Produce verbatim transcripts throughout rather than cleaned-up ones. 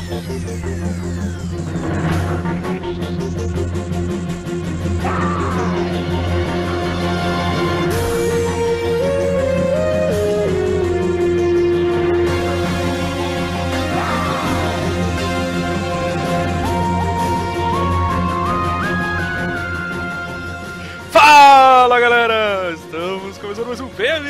Fala galera, estamos começando mais um V M.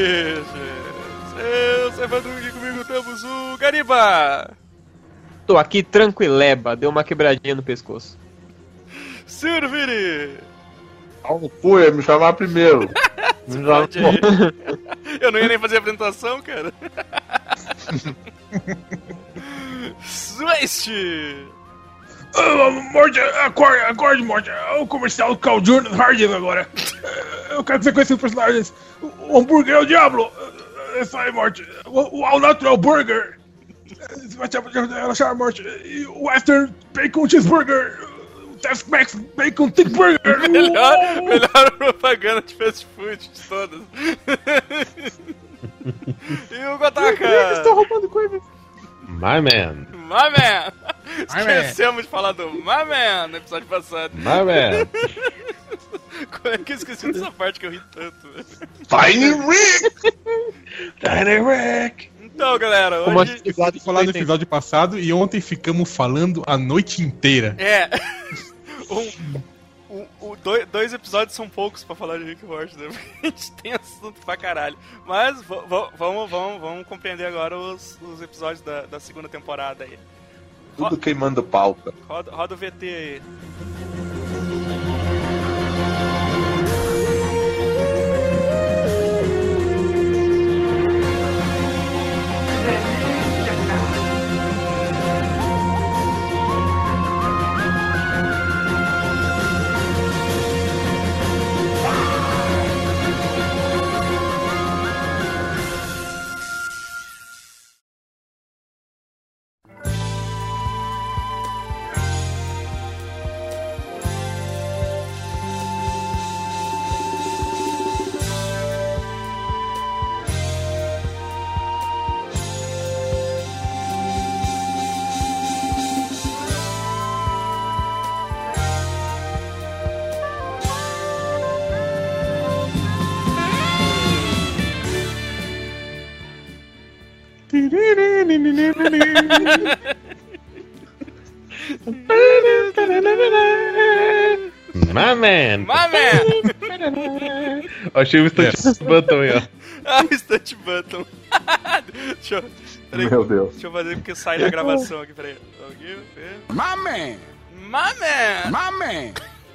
Eu sou Evandro e comigo temos o Gariba. Tô aqui tranquileba, deu uma quebradinha no pescoço. Senhor Vini. Não fui, me chamar primeiro. Me chamar... Eu não ia nem fazer a apresentação, cara. Zwest. Oh, Morty, acorde, acorde, Morty. É o comercial do Carl Jordan Harding agora. Eu quero que você conheça os personagens. O hambúrguer é o Diablo. É isso aí, Morty. O, o All Natural Burger. Você vai te relaxar, Morty. E o Western Bacon Cheeseburger. O Tex-Mex Bacon Thick Burger. melhor, melhor propaganda de fast food de todas. E o Gotaka. Estou roubando coisas. My man. My man. My Esquecemos man. de falar do My man no episódio passado. My man. Como é que eu esqueci dessa parte que eu ri tanto? Tiny Rick! Tiny Rick! Então, galera, hoje... Como a gente falou falar no episódio passado e ontem ficamos falando a noite inteira. É. um, um, um, dois, dois episódios são poucos pra falar de Rick e Morty, né? Porque a gente tem assunto pra caralho. Mas v- v- vamos, vamos, vamos compreender agora os, os episódios da, da segunda temporada aí. Tudo queimando pauta. Roda, roda o V T aí. My man. My man. Eu achei o Stunt yes. Button aí, ó. Ah, o Stunt Button. Deixa eu... Peraí, Meu Deus. Deixa eu fazer porque sai da gravação aqui, peraí. My man. My man. My man.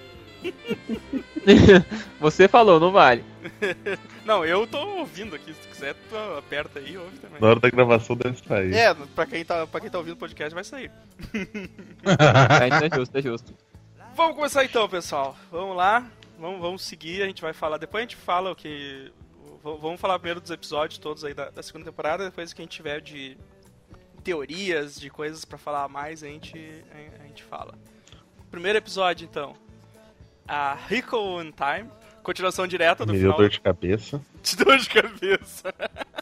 Você falou, não vale. Não, eu tô ouvindo aqui. Se tu quiser, tu aperta aí e ouve também. Na hora da gravação deve sair. É, pra quem tá, pra quem tá ouvindo o podcast vai sair. É, então é justo, é justo. Vamos começar então, pessoal. Vamos lá. Vamos, vamos seguir. A gente vai falar. Depois a gente fala o que... Vamos falar primeiro dos episódios todos aí da, da segunda temporada. Depois que a gente tiver de teorias, de coisas pra falar mais, a gente, a, a gente fala. Primeiro episódio, então. A Wrinkle in Time. Continuação direta do Me final. deu dor de cabeça. De dor de cabeça.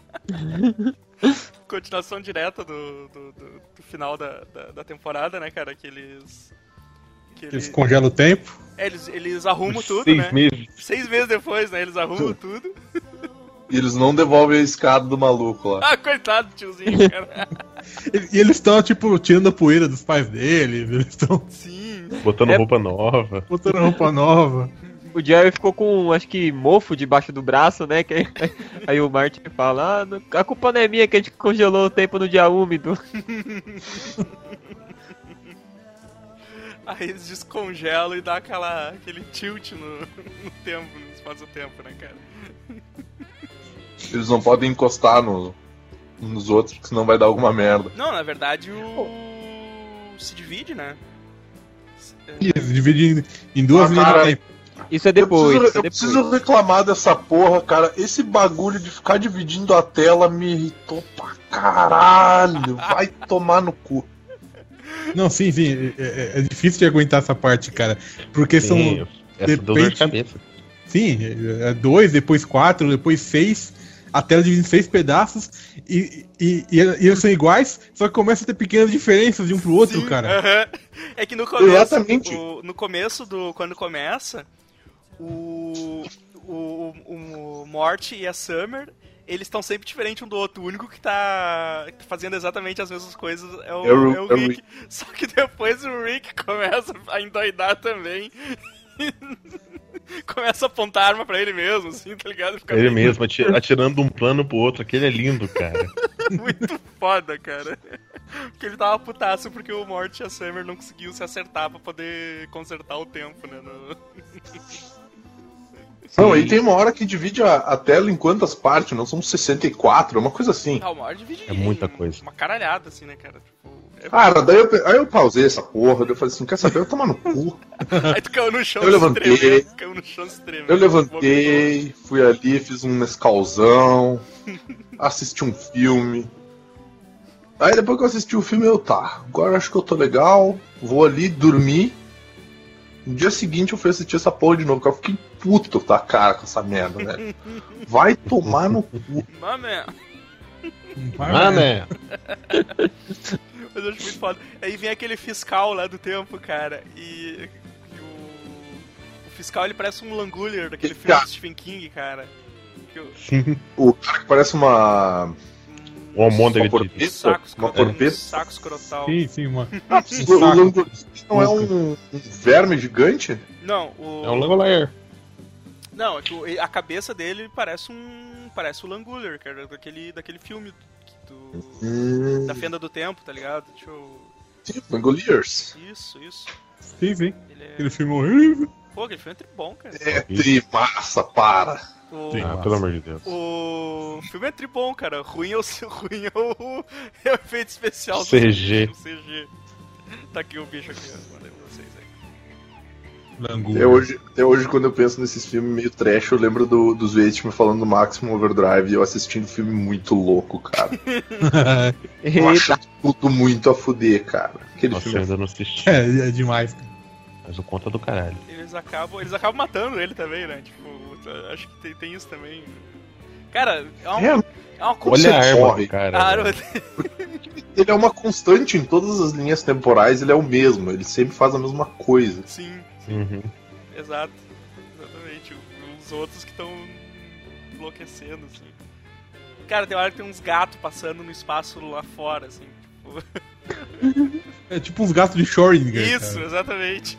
Continuação direta do, do, do, do final da, da, da temporada, né, cara? Que eles... Que eles... eles congelam o tempo. É, eles, eles arrumam tudo, Seis né? Meses. Seis meses depois, né? Eles arrumam tudo. E eles não devolvem a escada do maluco lá. Ah, coitado do tiozinho, cara. E eles estão, tipo, tirando a poeira dos pais dele. Eles estão... Sim. Botando é... roupa nova. Botando roupa nova. O Jerry ficou com, acho que, mofo debaixo do braço, né? Que... Aí o Martin fala, ah, a culpa não é minha que a gente congelou o tempo no dia úmido. Aí eles descongelam e dá aquela, aquele tilt no, no tempo, no espaço-tempo, né, cara? Eles não podem encostar no, nos outros, porque senão vai dar alguma merda. Não, na verdade o... se divide, né? Isso, se divide em, em duas ah, linhas cara, de tempo. Isso é depois. Eu, preciso, isso é eu depois. preciso reclamar dessa porra, cara. Esse bagulho de ficar dividindo a tela me irritou pra caralho. Vai tomar no cu. Não, sim, sim. É, é difícil de aguentar essa parte, cara. Porque Sim, são. Essa deu dor de cabeça. Sim, é dois, depois quatro, depois seis. a tela divide em seis pedaços e, e, e, e eles são iguais, só que começa a ter pequenas diferenças de um pro outro, Sim, cara. Uh-huh. É que no começo, Exatamente. o, no começo do quando começa, o o, o, o Morty e a Summer, eles estão sempre diferentes um do outro. O único que tá fazendo exatamente as mesmas coisas é o, É o- é o é o Rick. Rick. Só que depois o Rick começa a endoidar também. Começa a apontar a arma pra ele mesmo, assim, tá ligado? Fica Ele bem- mesmo, ati- atirando um plano pro outro. Aquele é lindo, cara. Muito foda, cara. Porque ele tava putaço porque o Morty e a Summer não conseguiam se acertar pra poder consertar o tempo, né? No... Não, aí tem uma hora que divide a, a tela em quantas partes? Não são sessenta e quatro, uma coisa assim. Ah, o Morty divide É muita coisa. uma caralhada, assim, né, cara? Tipo, é... Cara, daí eu, pe- aí eu pausei essa porra, daí eu falei assim, quer saber? Eu vou tomar no cu. Aí tu caiu no chão Eu se levantei. tremendo, caiu no chão se tremendo. Eu levantei, fui ali, fiz um mescalzão, assisti um filme. Aí depois que eu assisti o filme, eu tá, agora acho que eu tô legal, vou ali dormir. No dia seguinte eu fui assistir essa porra de novo, porque eu fiquei puto da cara com essa merda, né? Vai tomar no cu. Mamé. Ah, né? Mas eu acho muito foda. Aí vem aquele fiscal lá do tempo, cara, e, e o, o fiscal ele parece um Langolier daquele filme do Stephen King, cara. Que o- O cara que parece uma. O almôndega Uma de... porpeta? saco Uma escrotal. porpeta? Saco escrotal. Sim, sim, mano. O Langolier não é um, um verme gigante? Não, o... É um Langolier. Não, é que o- a cabeça dele parece um. Parece o Langolier, cara, daquele, daquele filme do. Hum, Da Fenda do Tempo, tá ligado? Deixa eu. sim, Langoliers. Isso, isso. Sim, sim. Ele é. Aquele filme horrível. Pô, aquele filme é tribom, cara. É trimassa, para. O... Sim. Ah, pelo amor de Deus. O filme é tribom, cara. Ruim é o, ruim é o... é o efeito especial. do C G. O C G. Tá aqui o bicho aqui, ó. Mandei pra vocês aí. Langu. Até hoje, até hoje, quando eu penso nesses filmes meio trash, eu lembro do, dos Veitman falando do Maximum Overdrive e eu assistindo um filme muito louco, cara. Eu Eita, achava tudo muito a fuder, cara. Aquele Nossa, eu filme. ainda não assisti. é, é demais, cara. Mas o conta do caralho. Eles acabam, eles acabam matando ele também, né? Tipo, acho que tem, tem isso também. Cara, é uma, É, é uma Como Olha você a arma morre? do cara. a arma velho. dele- ele é uma constante em todas as linhas temporais, ele é o mesmo, ele sempre faz a mesma coisa. Sim, Uhum. exato. Exatamente. Os outros que estão enlouquecendo, assim. Cara, tem hora que tem uns gatos passando no espaço lá fora, assim. Tipo... É tipo uns gatos de Schrödinger. Isso, cara. exatamente.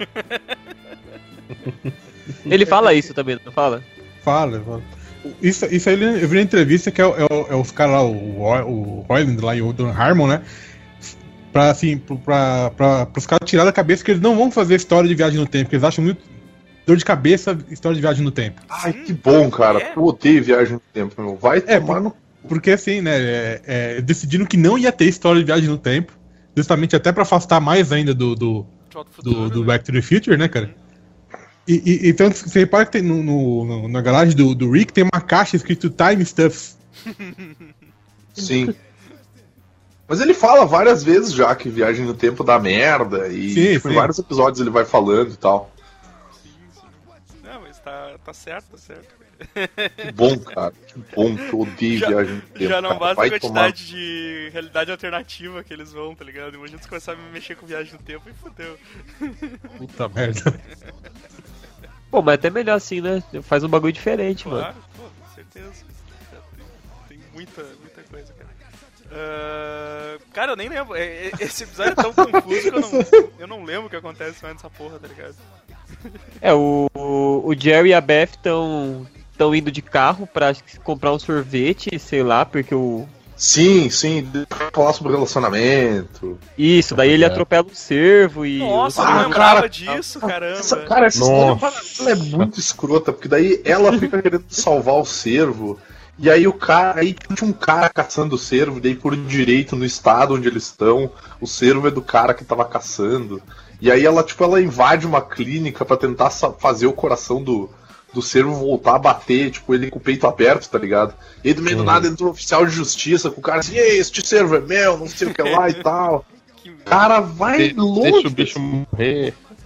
ele fala isso também, não fala? Fala, fala. Isso, isso aí eu vi na entrevista que é, o- é o- é os caras lá, o, Roy- o Royland lá e o Don Harmon, né? Pra, assim, pro- pra, pra, pros caras tirar da cabeça que eles não vão fazer história de viagem no tempo, porque eles acham muito dor de cabeça história de viagem no tempo. Ai, que bom, cara. É? Eu odeio viagem no tempo, meu. Vai É, tomar no. Porque assim, né? É, é, decidiram que não ia ter história de viagem no tempo, justamente até pra afastar mais ainda do, do, De Volta ao do, Futuro, do né? Back to the Future, né, cara? E, e, então você repara que tem no, no- no- na garagem do, do Rick tem uma caixa escrito Time Stuff. Sim. Mas ele fala várias vezes já que viagem no tempo dá merda. E Sim, tipo, em sim. vários episódios ele vai falando e tal. Não, mas tá, tá certo, tá certo. Que bom, cara. Que bom que eu odeio Já- viagem no tempo. Já não cara. basta Vai a tomar. quantidade de realidade alternativa que eles vão, tá ligado? Imagina se começar a me mexer com viagem no tempo e fodeu. Puta merda. Pô, mas é até melhor assim, né? Faz um bagulho diferente, mano. Claro, pô, com certeza. Tem, tem muita, muita coisa, cara. Ah, cara, eu nem lembro. É- é- Esse episódio é tão confuso que eu não, eu não lembro o que acontece mais nessa porra, tá ligado? É, o, o Jerry e a Beth estão tão indo de carro pra acho que, comprar um sorvete, sei lá, porque o... Sim, sim. Deixa falar sobre relacionamento. Isso, daí ele É. atropela um cervo e... Nossa, o eu Ah, não cervo- lembrava cara. disso, caramba. Essa, cara, essa Nossa. história ela é muito escrota, porque daí ela fica querendo salvar o cervo. E aí o cara, aí tinha um cara caçando o cervo, daí por direito no estado onde eles estão, o cervo é do cara que tava caçando. E aí ela, tipo, ela invade uma clínica pra tentar sa- fazer o coração do, do cervo voltar a bater, tipo, ele com o peito aberto, tá ligado? E aí do meio do nada entra um oficial de justiça com o cara assim, ei, este cervo é meu, não sei o que lá e tal. Que- Cara, vai De- longe. Deixa o bicho morrer.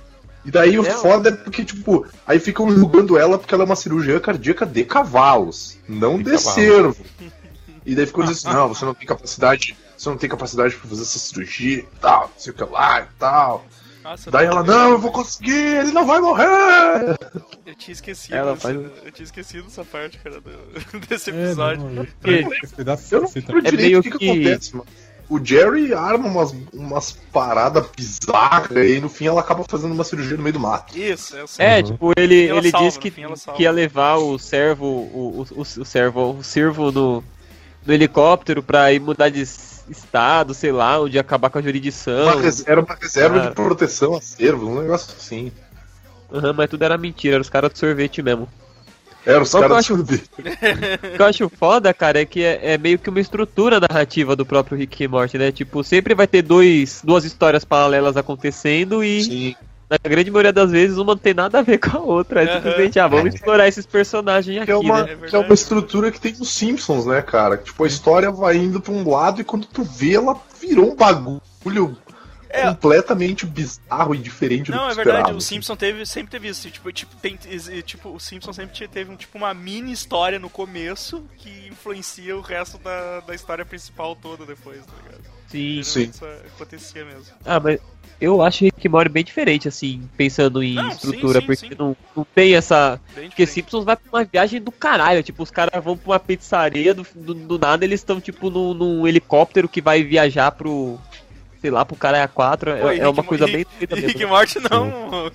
E daí o É, foda é porque, tipo, aí ficam julgando ela porque ela é uma cirurgiã cardíaca de cavalos, não de, De cavalo. cervo. E daí ficam dizendo assim, não, você não tem capacidade, você não tem capacidade pra fazer essa cirurgia e tal, não sei o que lá e tal. Nossa, Daí ela, não, eu vou conseguir, ele não vai morrer! Eu tinha esquecido. Ela essa- faz- Eu tinha esquecido essa parte, cara, do- desse É, episódio. não, Que- esse pedaço Eu não você tá- lembro É direito meio o que, que que- acontece, mano. O Jerry arma umas, umas paradas bizarras e aí no fim ela acaba fazendo uma cirurgia no meio do mato. Isso, eu sei. É, tipo, ele, Ela ele salva, disse no que, fim ela salva. que ia levar o servo, o, o, o, o servo, o servo no, no helicóptero pra ir mudar de s- estado, sei lá, onde ia acabar com a jurisdição. Uma res- Era uma reserva Cara. de proteção a cervos, um negócio assim. Aham, mas tudo era mentira, eram os caras do sorvete mesmo. Era os Só que eu caras acho- do sorvete. O que eu acho foda, cara, é que é, é meio que uma estrutura narrativa do próprio Rick e Morty, né? Tipo, sempre vai ter dois, duas histórias paralelas acontecendo e, Sim. na grande maioria das vezes, uma não tem nada a ver com a outra. É Aham. simplesmente, ah, vamos explorar esses personagens aqui, Que é, uma, né? É verdade. que é uma estrutura que tem nos Simpsons, né, cara? Tipo, a história vai indo pra um lado e quando tu vê, ela virou um bagulho É. completamente bizarro e diferente do Não, que é tu verdade, esperava. o Simpson teve, sempre teve isso. Tipo, tipo, tem, e, tipo, o Simpson sempre te- teve um, tipo, uma mini história no começo que influencia o resto da, da história principal toda depois, tá ligado? Sim. Sim. Isso acontecia mesmo. Ah, mas eu acho Rick e Morty bem diferente, assim, pensando em Não, sim, estrutura, sim, porque sim. Não, não tem essa... Bem Porque diferente. Simpsons vai pra uma viagem do caralho, tipo, os caras vão pra uma pizzaria, do, do, do nada eles estão, tipo, num, num helicóptero que vai viajar pro... Sei lá, pro cara é a quatro, Pô, é, e é uma Rick- coisa e- bem doida E mesmo. Rick e Morty não.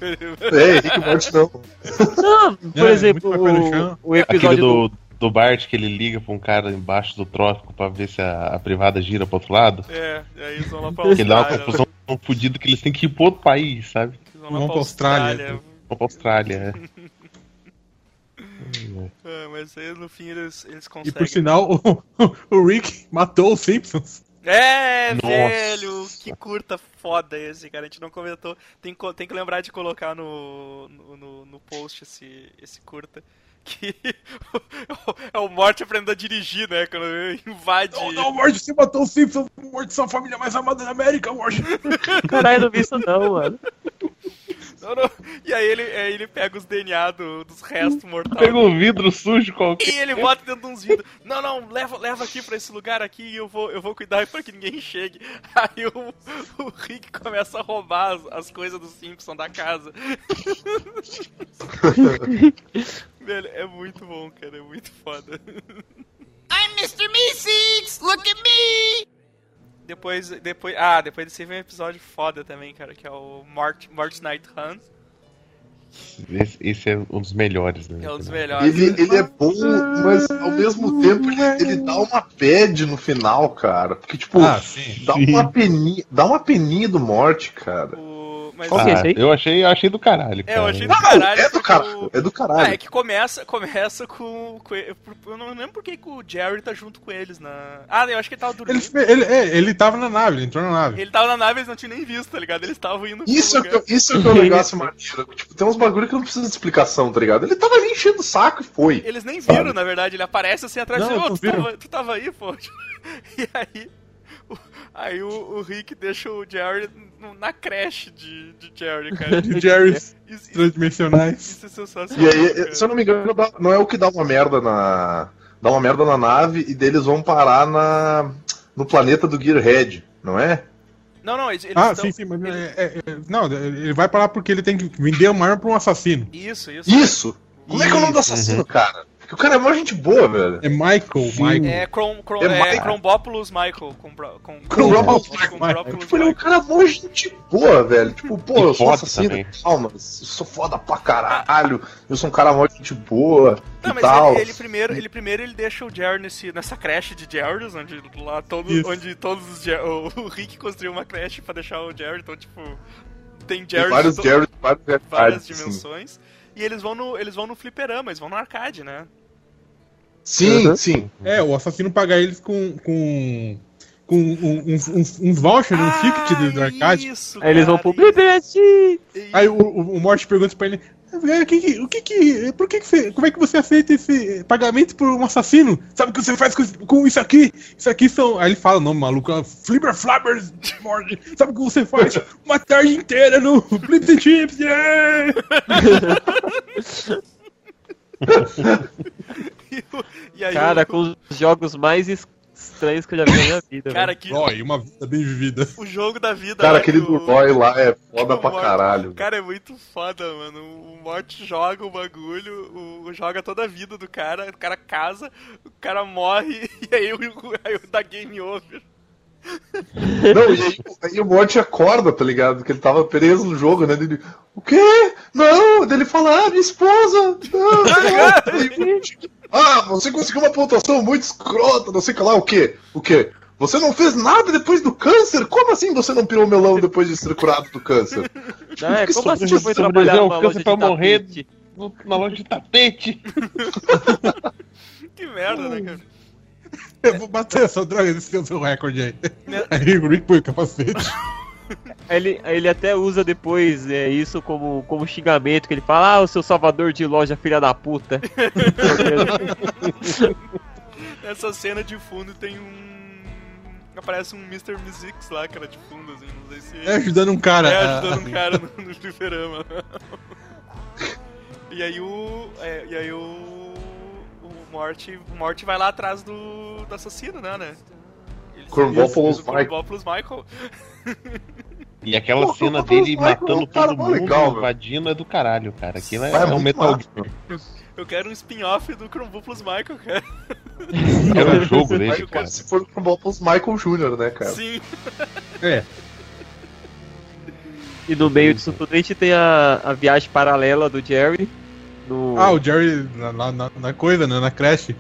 É, Rick e Morty não. Não, por É, exemplo, muito mais pé no chão. o, o Aquele episódio do... do, do Bart que ele liga pra um cara embaixo do trópico pra ver se a, a privada gira pro outro lado. É, e aí eles vão lá pra Que dá uma Austrália. confusão tão fodida que eles têm que ir pro outro país, sabe? Eles vão Vão lá pra pra Austrália. Austrália. Vão pra Austrália, é. É, mas aí no fim eles, eles E conseguem. por sinal, o, o Rick matou os Simpsons. É, Nossa. velho, que curta foda esse, cara. A gente não comentou. Tem, co- tem que lembrar de colocar no, no, no- no post esse, esse curta. Que é o Morty aprendendo a dirigir, né? Quando invade. Não, não, Morty, você matou os Simpsons. Morty, sua família mais amada da América, Morty. Caralho, não vi isso não, mano. Não, não. E aí ele, aí ele pega os D N A do- dos restos mortais. Pega um vidro sujo qualquer. E ele bota dentro de uns vidros. Não, não, leva, leva aqui pra esse lugar aqui e eu vou, eu vou cuidar pra que ninguém chegue. Aí o, o Rick começa a roubar as, as coisas do Simpson da casa. Velho, é muito bom, cara, é muito foda. I'm mister Meeseeks! Look at me! Depois, depois, ah, depois desse vem um episódio foda também, cara, que é o Mort, Mort's Night Hunt. Esse, esse é um dos melhores, né? É um dos melhores. Ele, ele é bom, mas ao mesmo tempo ele, ele dá uma bad no final, cara. Porque, tipo, Ah, sim. dá, uma peninha, dá uma peninha do Morte, cara. O, mas, Qual que é Ah, esse aí? eu achei, eu achei do caralho. É, eu cara. achei do Não, caralho. é do porque caralho, o- é do Ah, caralho. é que começa, começa com, com. Eu não lembro por que que o Jerry tá junto com eles na. Ah, eu acho que ele tava dormindo. Ele, ele, é, ele tava na nave, ele entrou na nave. Ele tava na nave e eles não tinham nem visto, tá ligado? Eles estavam indo pro Isso é, lugar. que, isso é que é um negócio maneiro. Tipo, tem uns bagulho que não precisa de explicação, tá ligado? Ele tava ali enchendo o saco e foi. Eles nem viram, Sabe? na verdade. Ele aparece assim atrás Não, de não oh, tu, viram. tava, tu tava aí, pô. E aí. o- Aí o, o Rick deixa o Jerry no- na creche de, de Jerry, cara. De Jerry's Isso, transdimensionais. isso é sensacional. E aí, cara. se eu não me engano, dá- não é o que dá uma merda na. Dá uma merda na nave e deles vão parar na. No planeta do Gearhead, não é? Não, não, eles, eles Ah, tão- sim, sim, mas eles- é, é, é, não, ele vai parar porque ele tem que vender uma arma pra um assassino. Isso, isso. Isso! Como é que é o nome do assassino, cara? Porque o cara é mó gente boa, velho. É Michael, Michael. É, Crom, Crom, É é, Michael. Crombópolis Michael. Com, bro- com, Crombópolis com Crombópolis Tipo, ele é um cara mó gente boa, velho. Tipo, pô, E eu sou foda assassino também. e tal, mas eu sou foda pra caralho. Eu sou um cara mó gente boa Não, e mas tal. ele, ele primeiro, ele primeiro ele deixa o Jerry nesse, nessa creche de Jerry's, onde lá todo, Isso. onde todos os Jer- o, o Rick construiu uma creche pra deixar o Jerry, então tipo tem Tem Jerry vários de to- Jerry, várias várias realidades, assim. dimensões. E eles vão no eles vão no fliperama, eles vão no arcade, né? Sim, Uhum. sim. É, o assassino paga eles com. com. com um- uns, uns, uns vouchers, um ticket do, do arcade. Isso, Aí eles vão cara, pro Blibet! isso. Aí o, o, o Morty pergunta pra ele: É, que, que, o que que. Por que que você. Como é que você aceita esse pagamento por um assassino? Sabe o que você faz com, com isso aqui? Isso aqui são. Aí ele fala o nome maluco, Flipper Flappers Morty. Sabe o que você faz? Uma tarde inteira no Flips and Chips, yeah! E aí, Cara, o, com os jogos mais estranhos que eu já vi na minha vida. cara, velho. que, Ó, e uma vida bem vivida. o jogo da vida. Cara, né, aquele que do o- Roy lá é foda o pra Mort- caralho. Cara, é muito foda, mano. O Mort joga o bagulho, o, joga toda a vida do cara, o cara casa, o cara morre e aí o, aí o dá game over. Não, e aí, aí o Morty acorda, tá ligado? Porque ele tava preso no jogo, né? Ele, o quê? Não! Daí ele fala, ah, minha esposa! Não, não. Ah, você conseguiu uma pontuação muito escrota, não sei o que lá, o quê? O quê? Você não fez nada depois do câncer? Como assim você não pirou melão depois de ser curado do câncer? Não, é, Que como assim sobre- você foi sobreviveu trabalhar ao numa câncer loja de pra morrer. tapete? No- Na loja de tapete. Que merda, né, cara? Eu vou bater essa droga desse seu, seu recorde aí. Aí o Rick põe o capacete. Aí Ele, aí ele até usa depois é, isso como, como xingamento, que ele fala, ah, o seu salvador de loja, filha da puta. Nessa cena de fundo tem um. Aparece um mister Mizix lá, cara, de fundo, assim, não sei se. É ajudando um cara. É, a- ajudando um cara no, no fliperama. E aí o. é, e aí o. O Morty, o Morty vai lá atrás do, do assassino, né, né? Ele Cornbopoulos o Michael. Cornbopoulos Michael. E aquela Pô, cena o dele Michael matando é um cara todo mó mundo, legal, velho. invadindo, é do caralho, cara. Aquilo é, Vai, é um muito Metal massa, Gear. Eu quero um spin-off do Cornbopoulos Michael, cara. Era um jogo Aí, dele, cara. se for pro Bopos Michael Júnior, né, cara? Sim. É. E no meio disso tudo a gente tem a, a viagem paralela do Jerry. No... Ah, o Jerry na, na, na coisa, né? Na creche.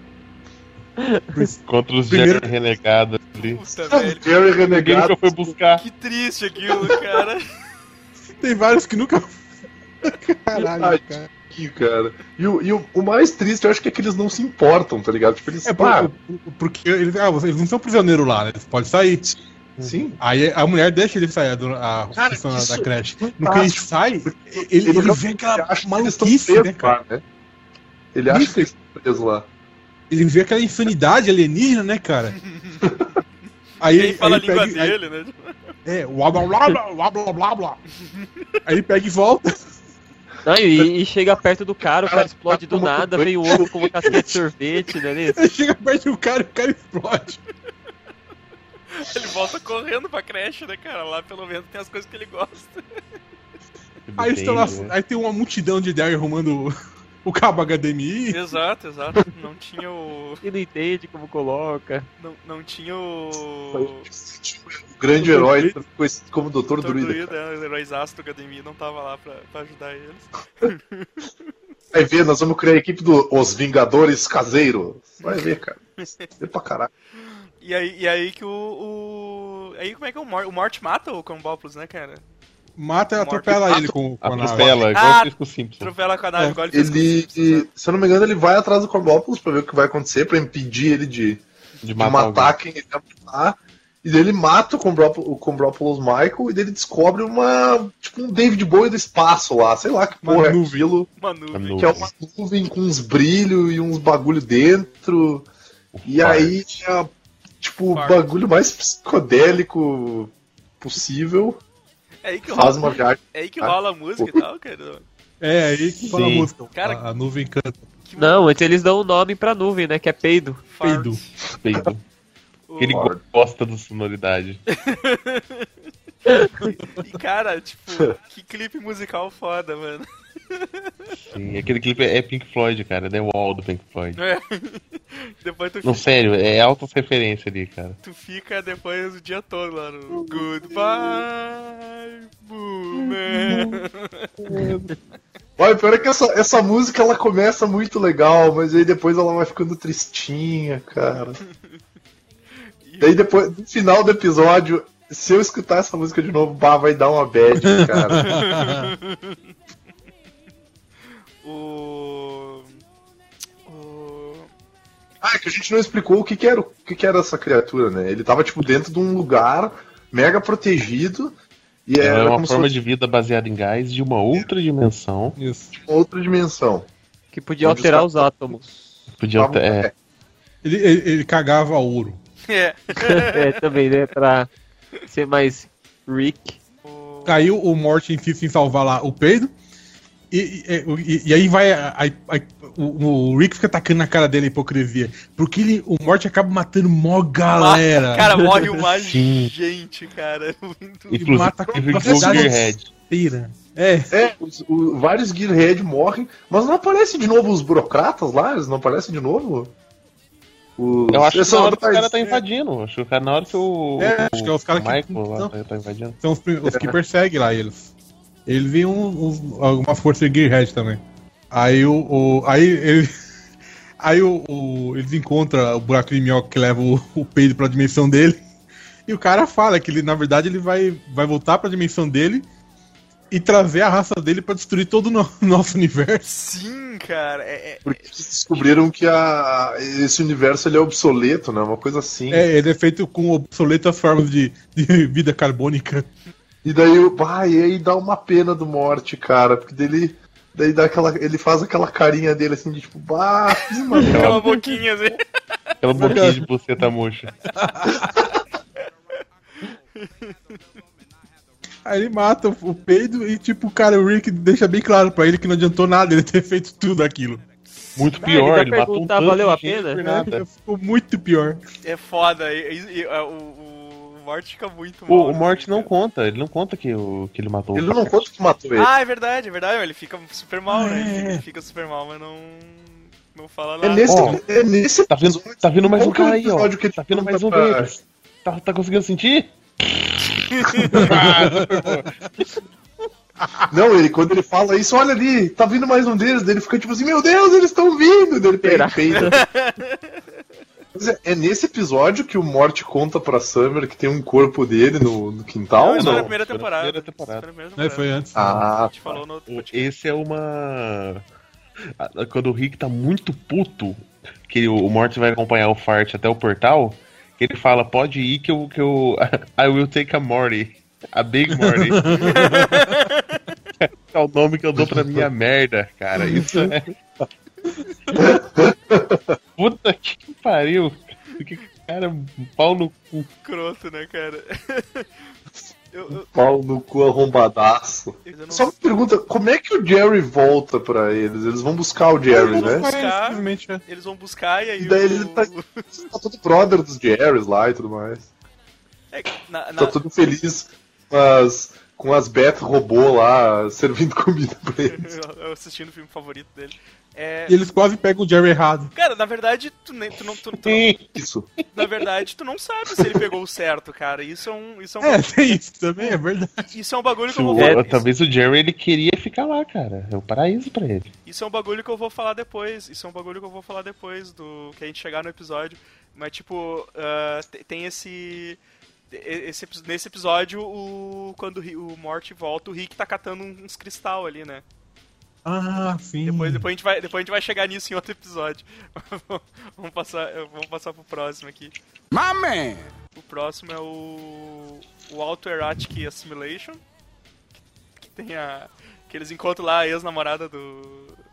Contra os Primeiro- Jerry renegados ali. Puta, Ah, velho. Jerry Ninguém renegado. nunca foi buscar. Que triste aquilo, cara. Tem vários que nunca. Caralho, cara. Aqui, cara. E, o, e o, o mais triste, eu acho que é que eles não se importam, tá ligado? Tipo, eles. É ah, por- por- porque eles, ah, eles não são prisioneiros lá, né? Eles podem sair. sim. Aí a mulher deixa ele sair, a, dona- a Cara, funcionária isso da creche. é No que ele fantástico. sai, ele, ele vê aquela acha que eles estão maluquice, presos né, cara? lá, né? Ele acha que eles estão presos lá. Ele vê aquela insanidade alienígena, né, cara? Aí, Quem fala a aí língua pega, aí- dele, né? É, blá blá blá blá blá blá blá blá. Aí ele pega e volta. Não, e, e chega perto do cara, o cara Cara, explode do tá tomando nada, banho. vem o outro com uma casquinha de sorvete, né? Nisso? Aí chega perto do cara e o cara explode. Ele volta correndo pra creche, né, cara? Lá pelo menos tem as coisas que ele gosta. Aí, estão lá, Depende, né? aí tem uma multidão de Derry arrumando o, o cabo H D M I. Exato, exato. Não tinha o. E não entende como coloca. Não, não tinha o. O grande herói conhecido como doutor Doutor Druida. Druida, cara. né? O heróizaço do Academia não tava lá pra, pra ajudar eles. Vai ver, nós vamos criar a equipe dos Os Vingadores Caseiros. Vai ver, cara. Vê pra caralho. E aí, e aí que o, o. Aí como é que é o Mort? O Mort mata o Cornbopoulos, né, cara? Mata e atropela ele com, com a nave. Atropela, igual Ah, fez com o Simpson. Atropela com a nave, É, igual ele fez com o Ele, Simpsons, né? se eu não me engano, ele vai atrás do Cornbopoulos pra ver o que vai acontecer, pra impedir ele de, De de matar, matar quem ele quer matar. E daí ele mata o Cornbopoulos, o Cornbopoulos Michael e daí ele descobre uma. Tipo um David Bowie do espaço lá. Sei lá que Uma porra é nuvem. aquilo. Uma nuvem. Uma Que é uma nuvem com uns brilhos e uns bagulho dentro. E aí é tipo o Fart. bagulho mais psicodélico possível. É aí que Faz rola, uma viagem. é aí que rola a música e tal, cara. É, aí que fala a Sim. música. Cara- a, a nuvem canta. Que Não, antes eles dão um nome pra nuvem, né? Que é peido. fart. Peido. Peito. O- Ele gosta da sonoridade. E cara, tipo, que clipe musical foda, mano. Sim, aquele clipe é Pink Floyd, cara. The Wall do Pink Floyd. É. Depois tu Não, fica, sério, é alta referência ali, cara. tu fica depois o dia todo lá no Goodbye, Boomer. Olha, pior é que essa, essa música ela começa muito legal, mas aí depois ela vai ficando tristinha, cara. E aí depois, no final do episódio, se eu escutar essa música de novo, bah, vai dar uma bad, cara. O. O. Ah, é que a gente não explicou o que, que era o que, que era essa criatura, né? Ele tava tipo dentro de um lugar mega protegido. E Ela era é uma como se forma fosse de vida baseada em gás de uma outra dimensão. Isso. uma outra dimensão. Que podia Onde alterar os os átomos. Podia Tava- até. É, Ele, ele, ele cagava ouro. É. É, também, né? Pra ser mais Rick. Aí o, o Morty insiste em salvar lá o peido. E, e, e- e aí vai. a- a- a- o, o Rick fica atacando na cara dele a hipocrisia. Porque ele, o Morty acaba matando mó galera. Cara, morre uma Sim. gente, cara. Muito... E mata inclusive com o cidade Gearhead. inteira. É. É, os- o- vários Gearhead morrem, mas não aparece de novo os burocratas lá? Eles não aparecem de novo? Os... Eu acho Eles que na são- hora que o cara tá invadindo. Acho que na hora que o. É, acho que é os caras o que- Michael lá não. tá, tá invadindo. São os, prim- os que perseguem lá eles. Eles vêm um, uns- algumas forças de Gearhead também. Aí o. o- aí ele. Aí o, o- eles encontram o buraco de minhoca que leva o, o peido pra dimensão dele. E o cara fala que ele, na verdade, ele vai, vai voltar pra dimensão dele e trazer a raça dele pra destruir todo o no- nosso universo. Sim, cara. É, é- Porque eles descobriram que a, esse universo ele é obsoleto, né? Uma coisa assim. É, ele é feito com obsoletas formas de, de vida carbônica. E daí, o- ah, e aí dá uma pena do Morte, cara, porque dele, daí dá aquela, ele faz aquela carinha dele assim de tipo, bah, mano. Aquela boquinha assim. Aquela boquinha de buceta murcha. Aí ele mata o, o peido e, tipo, cara, o Rick deixa bem claro pra ele que não adiantou nada ele ter feito tudo aquilo. Muito Ah, pior, ele ele vai matou um perguntar, tanto valeu a de gente pena? por Né? nada. Ficou muito pior. É foda. E, e- e, é, o, o Morty fica muito mal. O, o né, Morty não cara? conta, ele não conta que, o, que ele matou Ele o não conta que matou ele. Ah, é verdade, é verdade. Ele fica super mal, né? Ele É. fica, ele fica super mal, mas não. Não fala É nada. nesse, Ó, é nesse Tá vindo, tá vindo mais Qual um que é o cara aí, ó. episódio que ele Tá vindo mais um conta pra- deles. Tá, tá conseguindo sentir? Não, ele, quando ele fala isso, olha ali, tá vindo mais um deles, daí ele fica tipo assim, meu Deus, eles estão vindo! Daí ele pega e peida. Mas é, é nesse episódio que o Morty conta pra Summer que tem um corpo dele no, no quintal, Não, ou isso foi na não? primeira Foi na temporada. primeira temporada. Foi na primeira Né? temporada. Foi antes. Ah, A gente falou no outro O- podcast. Esse é uma. a- Quando o Rick tá muito puto, que o o Morty vai acompanhar o Fart até o portal, que ele fala, pode ir que eu. Que eu I will take a Morty. A Big Morty. É o nome que eu dou pra minha merda, cara. Isso é. Puta que pariu. Que cara, pau no cu. Escroto, né, cara? eu, eu, Pau no cu arrombadaço. eu não Só uma pergunta, como é que o Jerry volta pra eles? Eles vão buscar o Jerry, Eles vão né? buscar. Simplesmente, é. Eles vão buscar e aí E daí o... ele tá, tá todo brother dos Jerrys lá e tudo mais. É, na, na- Tá tudo feliz com as, com as Beth robô lá servindo comida pra eles. eu assistindo o filme favorito dele. É, E eles quase pegam o Jerry errado. cara, na verdade, tu, nem, tu, não, tu, tu não- Isso. na verdade, tu não sabe se ele pegou o certo, cara. Isso é um, isso é um, É, tem isso também, é verdade. isso é um bagulho que Se eu vou o- falar. Isso, Talvez o Jerry ele queria ficar lá, cara. É o paraíso pra ele. isso é um bagulho que eu vou falar depois. Isso é um bagulho que eu vou falar depois do que a gente chegar no episódio. Mas tipo, ah, te- tem esse esse, epi- nesse episódio, o, quando o, Ri- o Morty volta, o Rick tá catando uns cristal ali, né? Ah, sim. Depois, depois, a gente vai, depois a gente vai chegar nisso em outro episódio. vamos, passar, vamos passar pro próximo aqui. My man! O próximo é o, o Autoerotic Assimilation. Que, que tem a. Que eles encontram lá a ex-namorada do.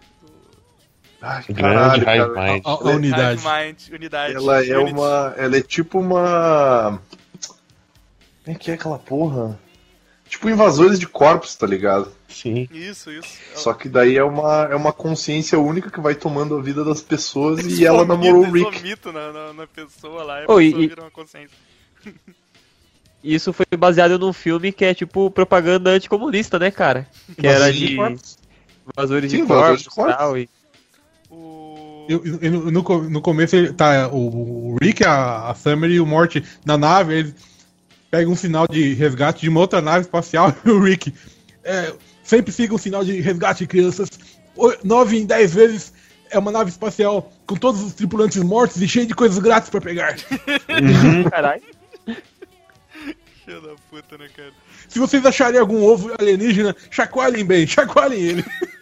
Ai, Grande caralho, Hive cara. Mind. A, a unidade. Hive Mind, unidade. Ela é Unity. uma. Ela é tipo uma. Como é que é aquela porra? Tipo invasores de corpos, tá ligado? Sim. Isso, isso. Só que daí é uma, é uma consciência única que vai tomando a vida das pessoas Eles e ela vomitam- namorou o eles Rick. vomitam na, na, na pessoa lá e a Oh, pessoa e- vira uma consciência. Isso foi baseado num filme que é tipo propaganda anticomunista, né, cara? Que era Invasores de de corpos. invasores Sim, de invasores de corpos e corpos. tal. E... O... Eu- eu- no, no co- no começo ele tá o, o Rick, a, a Summer e o Morty na nave, eles pegam um sinal de resgate de uma outra nave espacial e o Rick é, sempre siga um sinal de resgate, crianças. O- Nove em dez vezes é uma nave espacial com todos os tripulantes mortos e cheio de coisas grátis pra pegar. Caralho. Filho da puta, né, cara? Se vocês acharem algum ovo alienígena, chacoalhem bem, chacoalhem ele.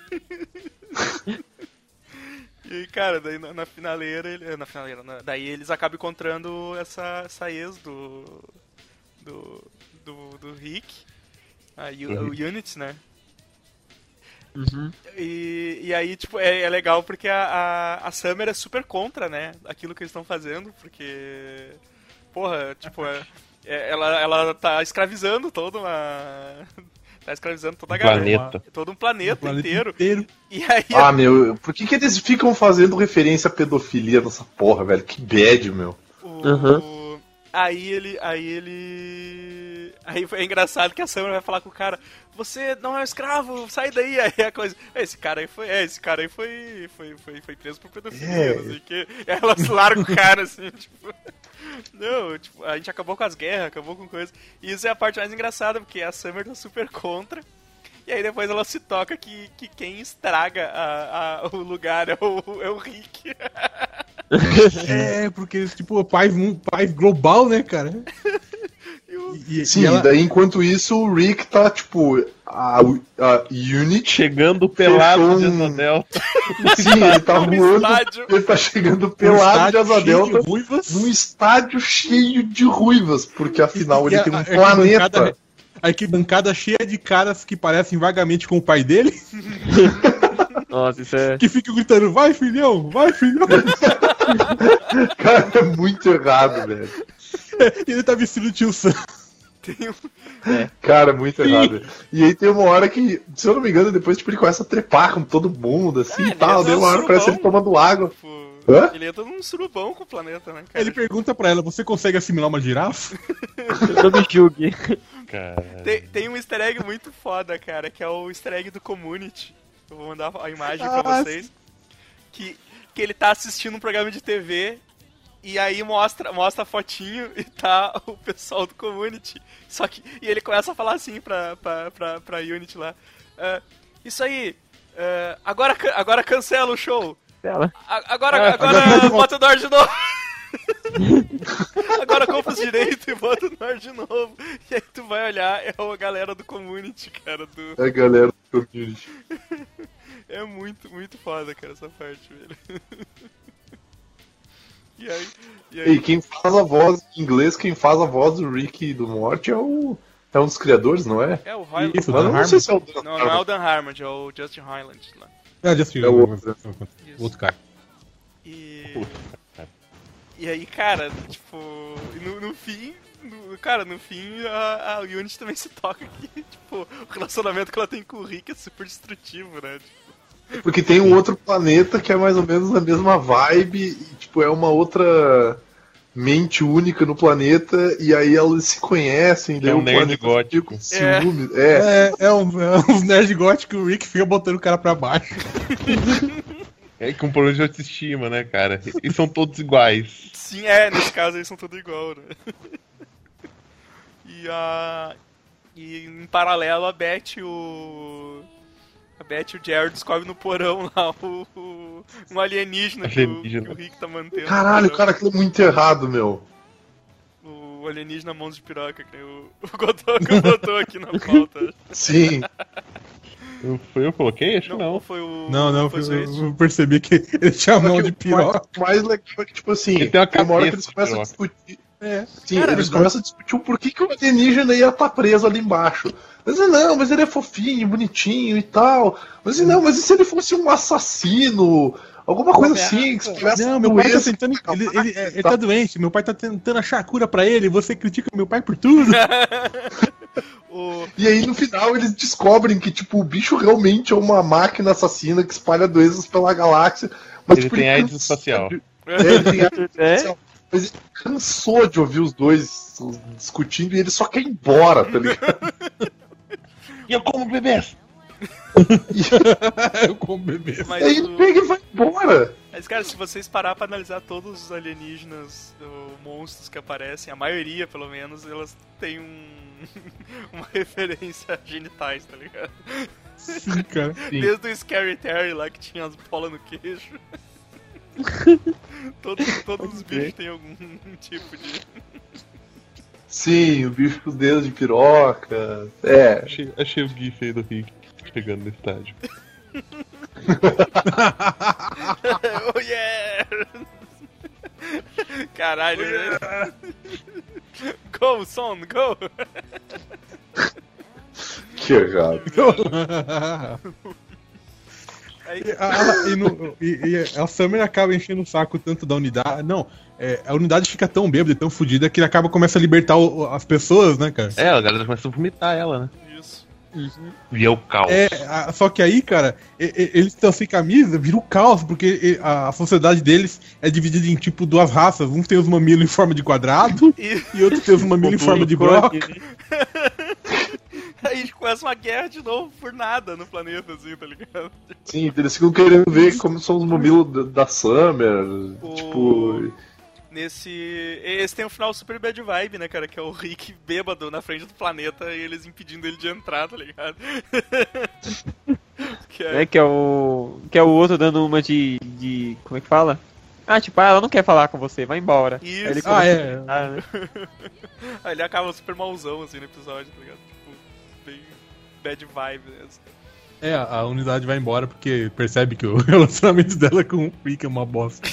E aí, cara, daí na, na finaleira, ele, na finaleira, na- daí eles acabam encontrando essa, essa ex do, do, do, do Rick. A U- o Unity, né? Uhum. E, e aí, tipo, é, é legal porque a, a, a Summer é super contra, né? Aquilo que eles estão fazendo, porque... Porra, tipo, é, é, ela, ela tá escravizando toda uma... Tá escravizando toda a galera. Planeta. Todo um planeta, O planeta inteiro. inteiro. E aí... Ah, meu, por que, que eles ficam fazendo referência à pedofilia nessa porra, velho? Que bad, meu. O, Uhum. o- aí ele. Aí ele. Aí é engraçado que a Summer vai falar com o cara: Você não é um escravo, sai daí. Aí a coisa. Esse cara aí foi. É, esse cara aí foi. Foi, foi, foi preso por pedofilia, É. não sei o que. Ela larga o cara assim, tipo. Não, tipo, a gente acabou com as guerras, acabou com coisa. E isso é a parte mais engraçada, porque a Summer tá super contra. E aí depois ela se toca que, que quem estraga a, a, o lugar é o, é o Rick. É, porque, tipo, paz, mu- paz global, né, cara? E o- E, e Sim, ela- daí enquanto isso o Rick tá, tipo, a, a Unity. Chegando pelado Fechou de um- Asa Delta. Sim, ele tá No voando. estádio. Ele tá chegando um pelado de estádio Asa cheio de Delta ruivas. num estádio cheio de ruivas, porque afinal E- e ele a- tem um a arquibancada- planeta. A arquibancada cheia de caras que parecem vagamente com o pai dele, Nossa, isso é. que ficam gritando, vai filhão, vai filhão. Cara, é muito errado, velho. E ele tá vestido de tio Sam. Tem um, Cara, muito errado. E aí tem uma hora que, se eu não me engano, depois tipo, ele começa a trepar com todo mundo, assim É, e ele tal. entra Daí uma num hora parece ele surubão. tomando água. tipo, Hã? ele entra num surubão com o planeta, né, cara? Ele pergunta pra ela, você consegue assimilar uma girafa? Não me julgue. Cara. Tem, tem um easter egg muito foda, cara, que é o easter egg do Community. Eu vou mandar a imagem pra Ah, vocês. Que, que ele tá assistindo um programa de T V e aí mostra, mostra a fotinho e tá o pessoal do Community. Só que, e ele começa a falar assim pra, pra, pra, pra Unity lá. "Ah, isso aí, ah, agora, ca- agora cancela o show. Ela. A- Agora, É, agora, agora- bota no ar de novo. Agora compra os direitos e bota no ar de novo. E aí tu vai olhar, é a galera do Community, cara. Do... É, galera do community. É muito, muito foda, cara, essa parte, velho. E aí... E aí... E quem faz a voz em inglês, quem faz a voz do Rick e do Morty é o. É um dos criadores, não é? É o Highland. Isso, Mas eu não sei se é o Dan Não, não é o Dan Harmon, é o Justin Highland lá. É, Justin, É o outro. o outro cara. E... E aí, cara, tipo... No, no fim... No, cara, no fim, a, a Unity também se toca que, tipo, o relacionamento que ela tem com o Rick é super destrutivo, né? Tipo, Porque tem um outro planeta que é mais ou menos a mesma vibe e, tipo, é uma outra mente única no planeta e aí elas se conhecem. daí É um o nerd planeta gótico. fica com ciúme. É. É, é, um, é uns nerd góticos que o Rick fica botando o cara pra baixo. É com problema de autoestima, né, cara? E são todos iguais. sim, é, nesse caso eles são tudo igual, né? E a... E em paralelo a Beth e o... A Beth e o Jared descobrem no porão lá o, o- um alienígena, que o- Alienígena. Que, o Rick tá mantendo. Caralho, no porão. cara, aquilo é muito errado, meu. O alienígena mãos de piroca, que nem o, o Godoka botou aqui na pauta. Sim. Eu, foi eu que coloquei? Acho que Não, não. foi o... Não, não, foi eu, o Switch. eu percebi que ele tinha a mão de piroca. O mais legal é que, tipo assim, Ele tem uma uma hora que cabeça eles de começam a piroca. discutir. É. Sim, Cara, eles exato. começam a discutir o porquê que o alienígena ia estar preso ali embaixo. Mas não, mas ele é fofinho, bonitinho e tal. Mas não, mas e se ele fosse um assassino? Alguma coisa assim, que se tivesse Não, meu pai tá doença, tentando. fica Ele, mal, ele, é, e ele tal. tá doente, meu pai tá tentando achar a cura pra ele, você critica meu pai por tudo. O... E aí no final eles descobrem que tipo o bicho realmente é uma máquina assassina que espalha doenças pela galáxia. Mas, Ele tipo, tem AIDS cansou espacial. de- É, ele tem AIDS É? espacial. Mas ele cansou de ouvir os dois discutindo e ele só quer ir embora, tá ligado? E eu como bebês? Eu como bebê. Mas, aí ele o... pega e vai embora. Mas, cara, se vocês parar pra analisar todos os alienígenas, ou monstros que aparecem, a maioria, pelo menos, elas têm um... uma referência a genitais, tá ligado? Sim, cara. Sim. Desde o Scary Terry lá, que tinha as bolas no queixo. todos todos os bichos têm algum tipo de... Sim, o bicho com os dedos de piroca. É. Achei, achei o gif aí do Rick chegando no estádio. Oh yeah! Caralho, velho. Go, son, go! Que errado. Aí, E a, e no- e- e a Summer acaba enchendo o saco tanto da unidade. Não, é, a unidade fica tão bêbada e tão fodida que ele acaba começa a libertar o- as pessoas, né, cara? É, a galera começa a vomitar ela, né? isso. E é o caos. É, a- só que aí, cara, e- e- eles estão sem camisa, vira o caos, porque e- a, a sociedade deles é dividida em tipo duas raças. Um tem os mamilos em forma de quadrado E e outro tem os mamilos em forma de broca. aí começa uma guerra de novo por nada no planeta, assim, tá ligado? Sim, eles ficam querendo ver como são os mamilos da, da Summer. O- Tipo. Nesse. Esse tem um final super bad vibe, né, cara? Que é o Rick bêbado na frente do planeta e eles impedindo ele de entrar, tá ligado? que é... É, que é o. Que é o outro dando uma de. de como é que fala? Ah, tipo, ah, ela não quer falar com você, vai embora. Isso. Aí ele Ah, começa é. a gritar, né? Aí ele acaba super mauzão, assim, no episódio, tá ligado? Tipo, bem bad vibe mesmo. É, a, a unidade vai embora porque percebe que o relacionamento dela com o Rick é uma bosta.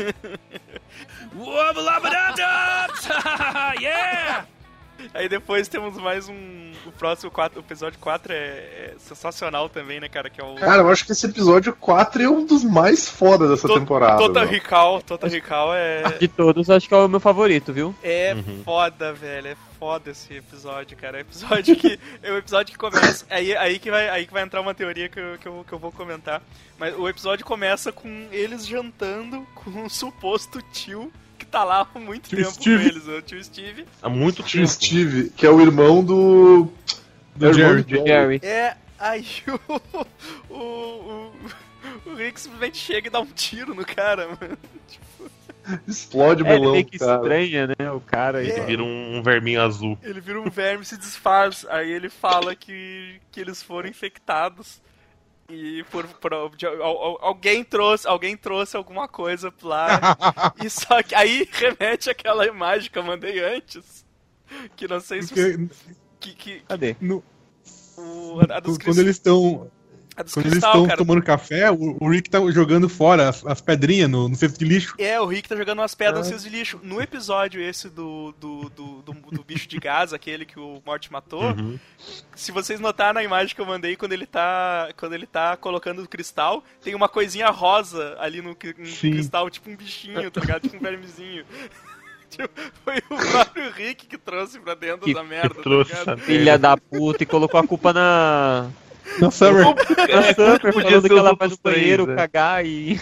Yeah! Aí depois temos mais um. O próximo quatro, o episódio quatro é, é sensacional também, né, cara? Que é o. Cara, eu acho que esse episódio quatro é um dos mais foda dessa To- temporada. Total meu. Recall, Total Recall é. De todos, acho que é o meu favorito, viu? É foda, velho. É foda esse episódio, cara. É episódio que. É o episódio que começa. Aí, aí, que, vai, aí que vai entrar uma teoria que eu, que, eu, que eu vou comentar. Mas o episódio começa com eles jantando com um suposto tio que tá lá há muito Tio tempo Steve. com eles, o tio Steve. Há muito Tio tempo. Steve, que é o irmão do. Do é o irmão Jerry. Jerry. É. Aí o. O, o, o Rick simplesmente chega e dá um tiro no cara, mano. Explode o É, ele melão, meio que cara. estranha, né? O cara aí. É. Vira um, um verminho azul. Ele vira um verme e se desfaz. Aí ele fala que, que eles foram infectados. E por, por de- al- al- alguém trouxe, alguém trouxe alguma coisa lá. E só que aí remete àquela imagem que eu mandei antes. Que não sei se você, Porque que, que, Cadê? no- o, a dos, quando eles estão a dos quando eles cristal, estão cara. tomando café, o, o Rick tá jogando fora as, as pedrinhas no, no cesto de lixo. É, o Rick tá jogando umas pedras no cesto de lixo. No episódio esse do, do, do, do, do bicho de gás, aquele que o Morty matou, Uhum. se vocês notarem na imagem que eu mandei, quando ele tá, quando ele tá colocando o cristal, tem uma coisinha rosa ali no, cri- no Sim. cristal, tipo um bichinho, tá ligado? Tipo um vermezinho. Tipo, foi o próprio Rick que trouxe pra dentro Que da merda, trouxe tá essa ligado? Filha da puta, e colocou a culpa na. Na Summer. Na Summer, podia falando ser que os ela outros vai no três, banheiro né? cagar e.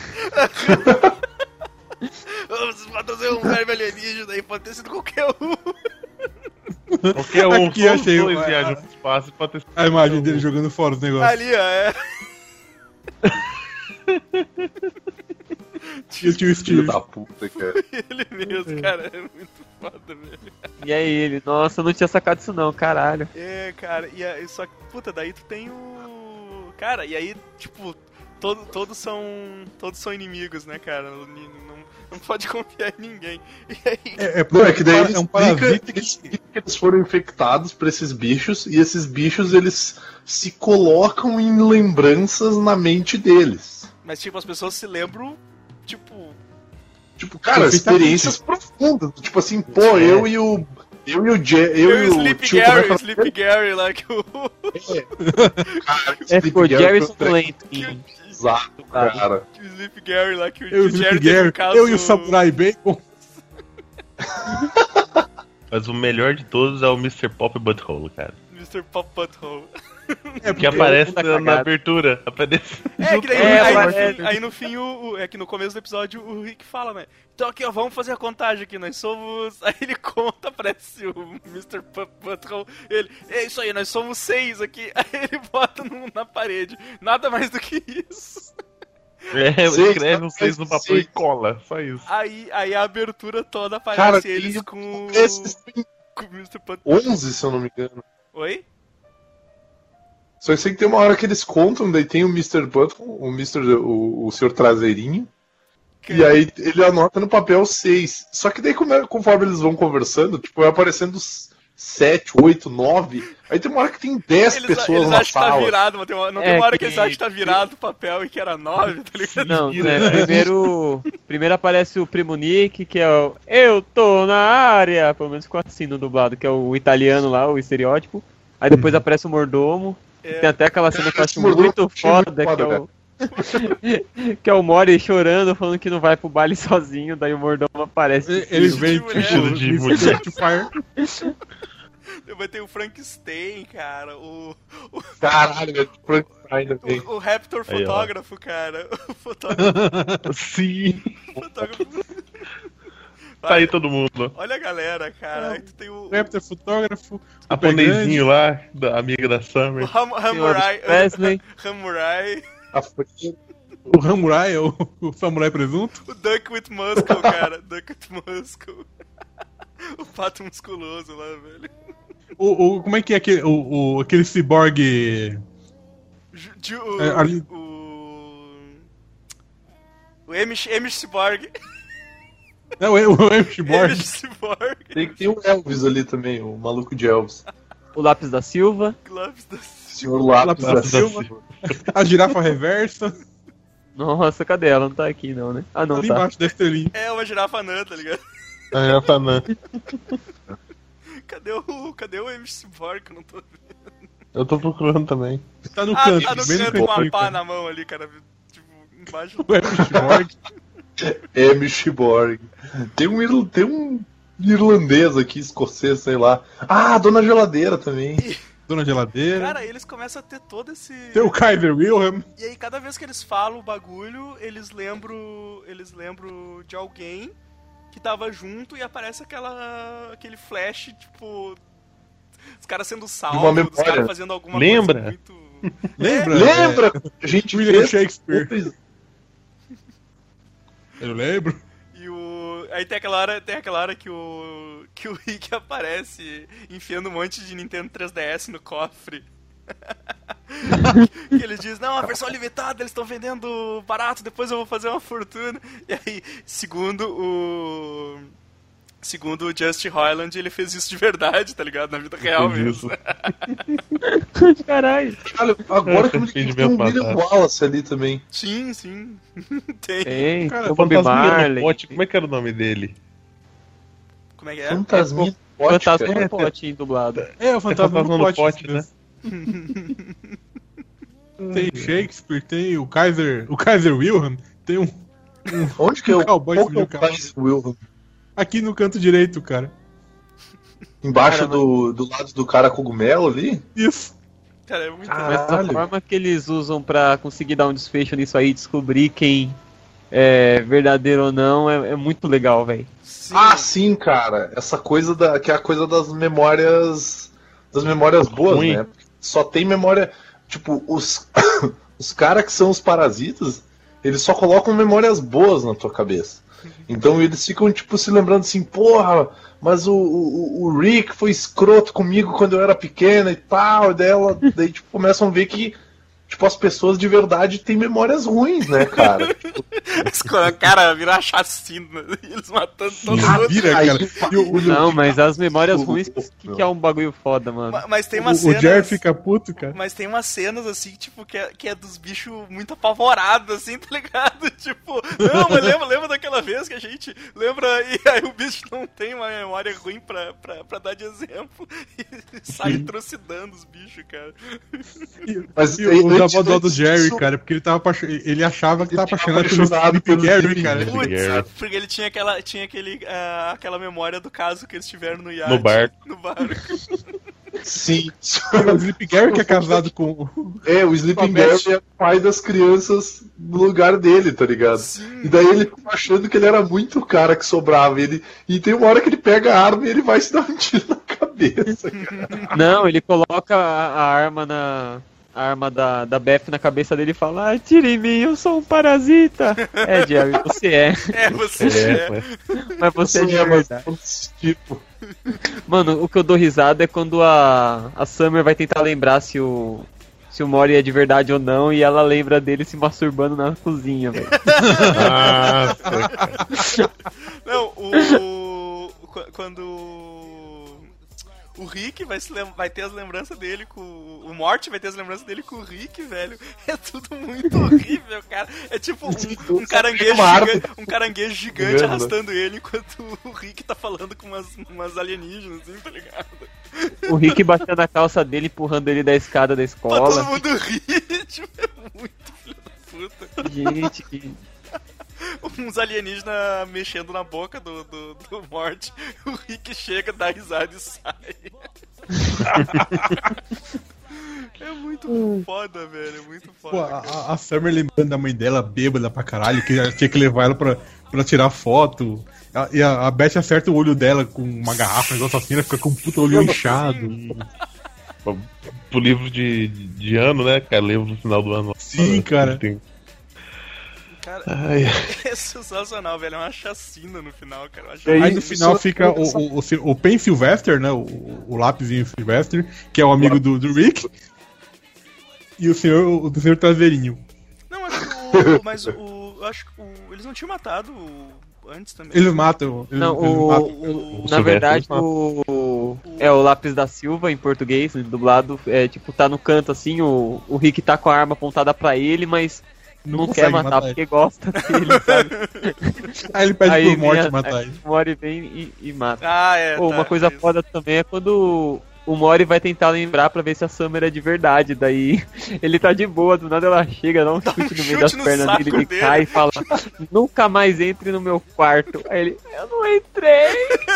Vamos trazer um verme alienígena aí, pode ter sido qualquer um. Qualquer um, Aqui só os achei dois o- viajam pro espaço e pode ter A imagem dele jogando fora os negócios. Ali, ó, é. E o tio Filho Steve. da puta, cara. Ele mesmo, cara, é muito foda, velho. E aí ele, nossa, eu não tinha sacado isso não, caralho. É, cara, e aí, só que, puta, daí tu tem o... Cara, e aí, tipo, todo, todos são todos são inimigos, né, cara? Não, não, não pode confiar em ninguém. E aí, É, é, Não, é que daí ele é um explica, parasita ele que... explica que eles foram infectados por esses bichos e esses bichos eles se colocam em lembranças na mente deles. mas, tipo, as pessoas se lembram, tipo... Tipo, cara, Perfeitamente. experiências profundas. Tipo assim, pô, eu e o. Eu e o Je, eu, Eu e e o o Sleep tio Gary, começa a- Sleep Gary lá, que o... Cara, É, Sleep ficou Gary Jerry foi um lento. Exato, cara. o Sleep Gary lá, que o, Eu e o que o Sleep Jerry teve um Gary, caso... eu e o Samurai Bacon. Mas o melhor de todos é o mister Pop Butthole, cara. mister Pop Butthole. É, Que aparece tá na, na cagado. abertura. Aparece. É, que daí, É, aí, mas- aí, aí no fim, o, o- é que no começo do episódio o Rick fala, né? Então aqui, ó, vamos fazer a contagem aqui, nós somos... Aí ele conta, aparece o mister Pup Butthole, ele... É isso aí, nós somos seis aqui. Aí ele bota no- na parede. Nada mais do que isso. É, Seis, escreve os seis no papel seis. e cola. Só isso. Aí, aí a abertura toda aparece Cara, eles e- com, Esses tem com o mister Pup Butthole. onze, se eu não me engano. Oi? Só sei que tem uma hora que eles contam, daí tem o mister Button, o mister o, o senhor Traseirinho, Que- e aí ele anota no papel seis. Só que daí come- conforme eles vão conversando, tipo, vai aparecendo sete, oito, nove. Aí tem uma hora que tem dez Eles, pessoas eles na acham que tá sala. virado, mas tem uma, não É, tem uma hora que que- eles acham que tá virado o papel e que era nove, tá ligado? Não, né, primeiro, primeiro aparece o Primo Nick, que é o Eu tô na área, pelo menos ficou assim no dublado, que é o italiano lá, o estereótipo. Aí depois aparece o mordomo, É. Tem até aquela cena que eu Esse acho mordomo muito achei muito foda, que foda, é o... que é o Mori chorando, falando que não vai pro baile sozinho, daí o mordomo aparece. Ele Vestido vem de mulher. Vestido de mulher. Fire. Vai ter o Frankenstein, cara. O, o, Caralho, velho. Frankenstein também. o, o Raptor Aí, ó. fotógrafo, cara. O fotógrafo. Sim. fotógrafo. Tá aí todo mundo. Olha a galera, cara. Aí tu tem o, O Raptor fotógrafo. A o Pé japonesinho lá, da amiga da o Summer. Ram, Ramurai. Wesley. Ramurai. A Frankenstein. O Ramurai, o, o Samurai Presunto. O Duck with Muscle, cara. Duck with Muscle. O pato musculoso lá, velho. O, o, como é que é aquele, o, o, aquele ciborgue... Ju- Ju- o, É, ali- o. O Amish, Amish Cyborg. Não, é o M. Cyborg. Amish Cyborg. Tem, tem o Elvis ali também, o maluco de Elvis. O Lápis da Silva. Gloves da. Senhor Lápis Lápis da da Silva. A girafa reversa. Nossa, cadê ela? Não tá aqui não, né? Ah, não, Ali tá. embaixo da estrelinha. É uma girafa anã, tá ligado? A Japanã. Cadê o. Cadê o Amish Cyborg? Eu não tô vendo. Eu tô procurando também. Tá no Ah, canto, tá no bem canto no com uma cantinho. pá cara. na mão ali, cara. Tipo, embaixo. O M. Cyborg. M. Cyborg. Tem um, irl- tem um irlandês aqui, escocês, sei lá. Ah, Dona Geladeira também. Dona Geladeira. Cara, eles começam a ter todo esse. Tem o Kaiser Wilhelm. E aí, cada vez que eles falam o bagulho, eles lembram. Eles lembram de alguém que tava junto e aparece aquela. aquele flash, tipo. Os caras sendo salvos, os memória. caras fazendo alguma Lembra? coisa muito. Lembra? Lembra? A gente William fez Shakespeare. Eu lembro. E o. Aí tem aquela hora, tem aquela hora que o. que o Rick aparece enfiando um monte de Nintendo três D S no cofre. Que ele diz, não, a versão limitada, eles estão vendendo barato, depois eu vou fazer uma fortuna. E aí, segundo o. Segundo o Justin Roiland, ele fez isso de verdade, tá ligado? Na vida real Fez mesmo. Caralho. Caralho, agora que eu me Fiquei de lembro, tem um ver William passar. Wallace ali também. Sim, sim. Tem. Tem, Cara, o O Bob fantasminha no Marley. pote, como é que era o nome dele? Como é que é? Fantasminha O pote, Fantasma cara. no pote dublado. É, o Fantasma Fantasma no no Pote. Pote, isso mesmo. Tem Shakespeare, tem o Kaiser, o Kaiser Wilhelm, tem um Onde que é o Cowboy qual que é o subiu o cavalo. Kaiser Wilhelm? aqui no canto direito, cara. Embaixo Cara, do, do lado do cara cogumelo ali? Isso. Cara, é muito. Ah. Mas a Caralho. forma que eles usam pra conseguir dar um desfecho nisso aí, descobrir quem é verdadeiro ou não, é, é muito legal, velho. Sim. Ah, sim, cara. Essa coisa da que é a coisa das memórias das memórias boas, Ruim. né? Só tem memória, tipo, os os caras que são os parasitas, eles só colocam memórias boas na tua cabeça. Então eles ficam tipo se lembrando assim, porra, mas o, o, o Rick foi escroto comigo quando eu era pequena e tal, e daí, ela, daí tipo, começam a ver que tipo, as pessoas de verdade têm memórias ruins, né, cara? Tipo, O cara virar chacina e eles matando todo Ah, mundo. vira, aí, cara. E o, o, Não, mas as memórias o- ruins que, que é um bagulho foda, mano. Ma- Mas tem o, umas o cenas. Jerry fica puto, cara. Mas tem umas cenas assim, tipo, que é, que é dos bichos muito apavorados, assim, tá ligado? Tipo, não, mas lembra, lembra daquela vez que a gente lembra, e aí o bicho não tem uma memória ruim pra, pra, pra dar de exemplo e sai trucidando os bichos, cara. E, Mas e o antes- dava dó do antes Jerry, disso- cara, porque ele tava apaixo- ele achava que Ele tava tava apaixonado pelo apaixonado Sleepy pelo Gary, Sleepy cara. Gary. Putz, Gary. porque ele tinha aquela, tinha aquele, ah, aquela memória do caso que eles tiveram no iate. No barco. No barco. Sim. O Sleepy Gary que é casado com É, o Sleeping Babette. Gary é o pai das crianças no lugar dele, tá ligado? Sim. E daí ele fica achando que ele era muito o cara que sobrava. Ele, e tem uma hora que ele pega a arma e ele vai se dar um tiro na cabeça, cara. Não, ele coloca a, a arma na. A arma da, da Beth na cabeça dele e fala: ah, tira em mim, eu sou um parasita. É, Jerry, você é. É, você É, é. ué. Mas você é de Sim, mas verdade. desse tipo. Mano, o que eu dou risada é quando a, a Summer vai tentar lembrar se o. Se o Mori é de verdade ou não, e ela lembra dele se masturbando na cozinha, velho. Nossa, cara. Não, o. o- qu- quando. O Rick vai, se lem- vai ter as lembranças dele com. O Morty vai ter as lembranças dele com o Rick, velho. É tudo muito horrível, cara. É tipo um, um caranguejo Uma árvore. gigante, um caranguejo gigante Vendo, né? arrastando ele enquanto o Rick tá falando com umas, umas alienígenas, assim, tá ligado? o Rick batendo a calça dele, empurrando ele da escada da Pra escola. todo mundo rir, tipo, é muito filho da puta. Gente, que... Uns alienígenas mexendo na boca do, do, do Morty, o Rick chega, dá risada e sai. É muito foda, velho, é muito foda. Pô, a, a Summer lembrando da mãe dela, bêbada pra caralho, que ela tinha que levar ela pra, pra tirar foto. A- E a, a Beth acerta o olho dela com uma garrafa, um negócio assim, ela fica com um puta olho inchado. Pro livro de, de ano, né, cara? Livro no final do ano. Sim, cara. Tem- Cara, Ai, é sensacional, velho, é uma chacina no final, cara. Uma Aí chacina. Aí no final fica o, o, o, o Pen Sylvester, né? O, o lápisinho Sylvester, que é o amigo do, do Rick. E o senhor, o senhor Traseirinho. Não, mas o... Mas o eu acho que o, eles não tinham matado o, antes também. Eles matam. Eles, Não, eles o, matam. o- O na verdade, Silvestre o, é o Lápis da Silva, em português, dublado, é tipo, tá no canto assim, o, o Rick tá com a arma apontada pra ele, mas não, Não quer consegue matar, matar porque gosta dele, sabe? Aí ele pede Aí pro vem Morty a- matar aí ele. o Mori vem e, e mata. Ah, é. Pô, tá, uma coisa isso. foda também é quando o Mori vai tentar lembrar pra ver se a Summer é de verdade. Daí ele tá de boa, do nada ela chega, dá um Dá um chute no meio chute das no pernas saco dele, ele dele. cai e fala: nunca mais entre no meu quarto. Aí ele: eu não entrei.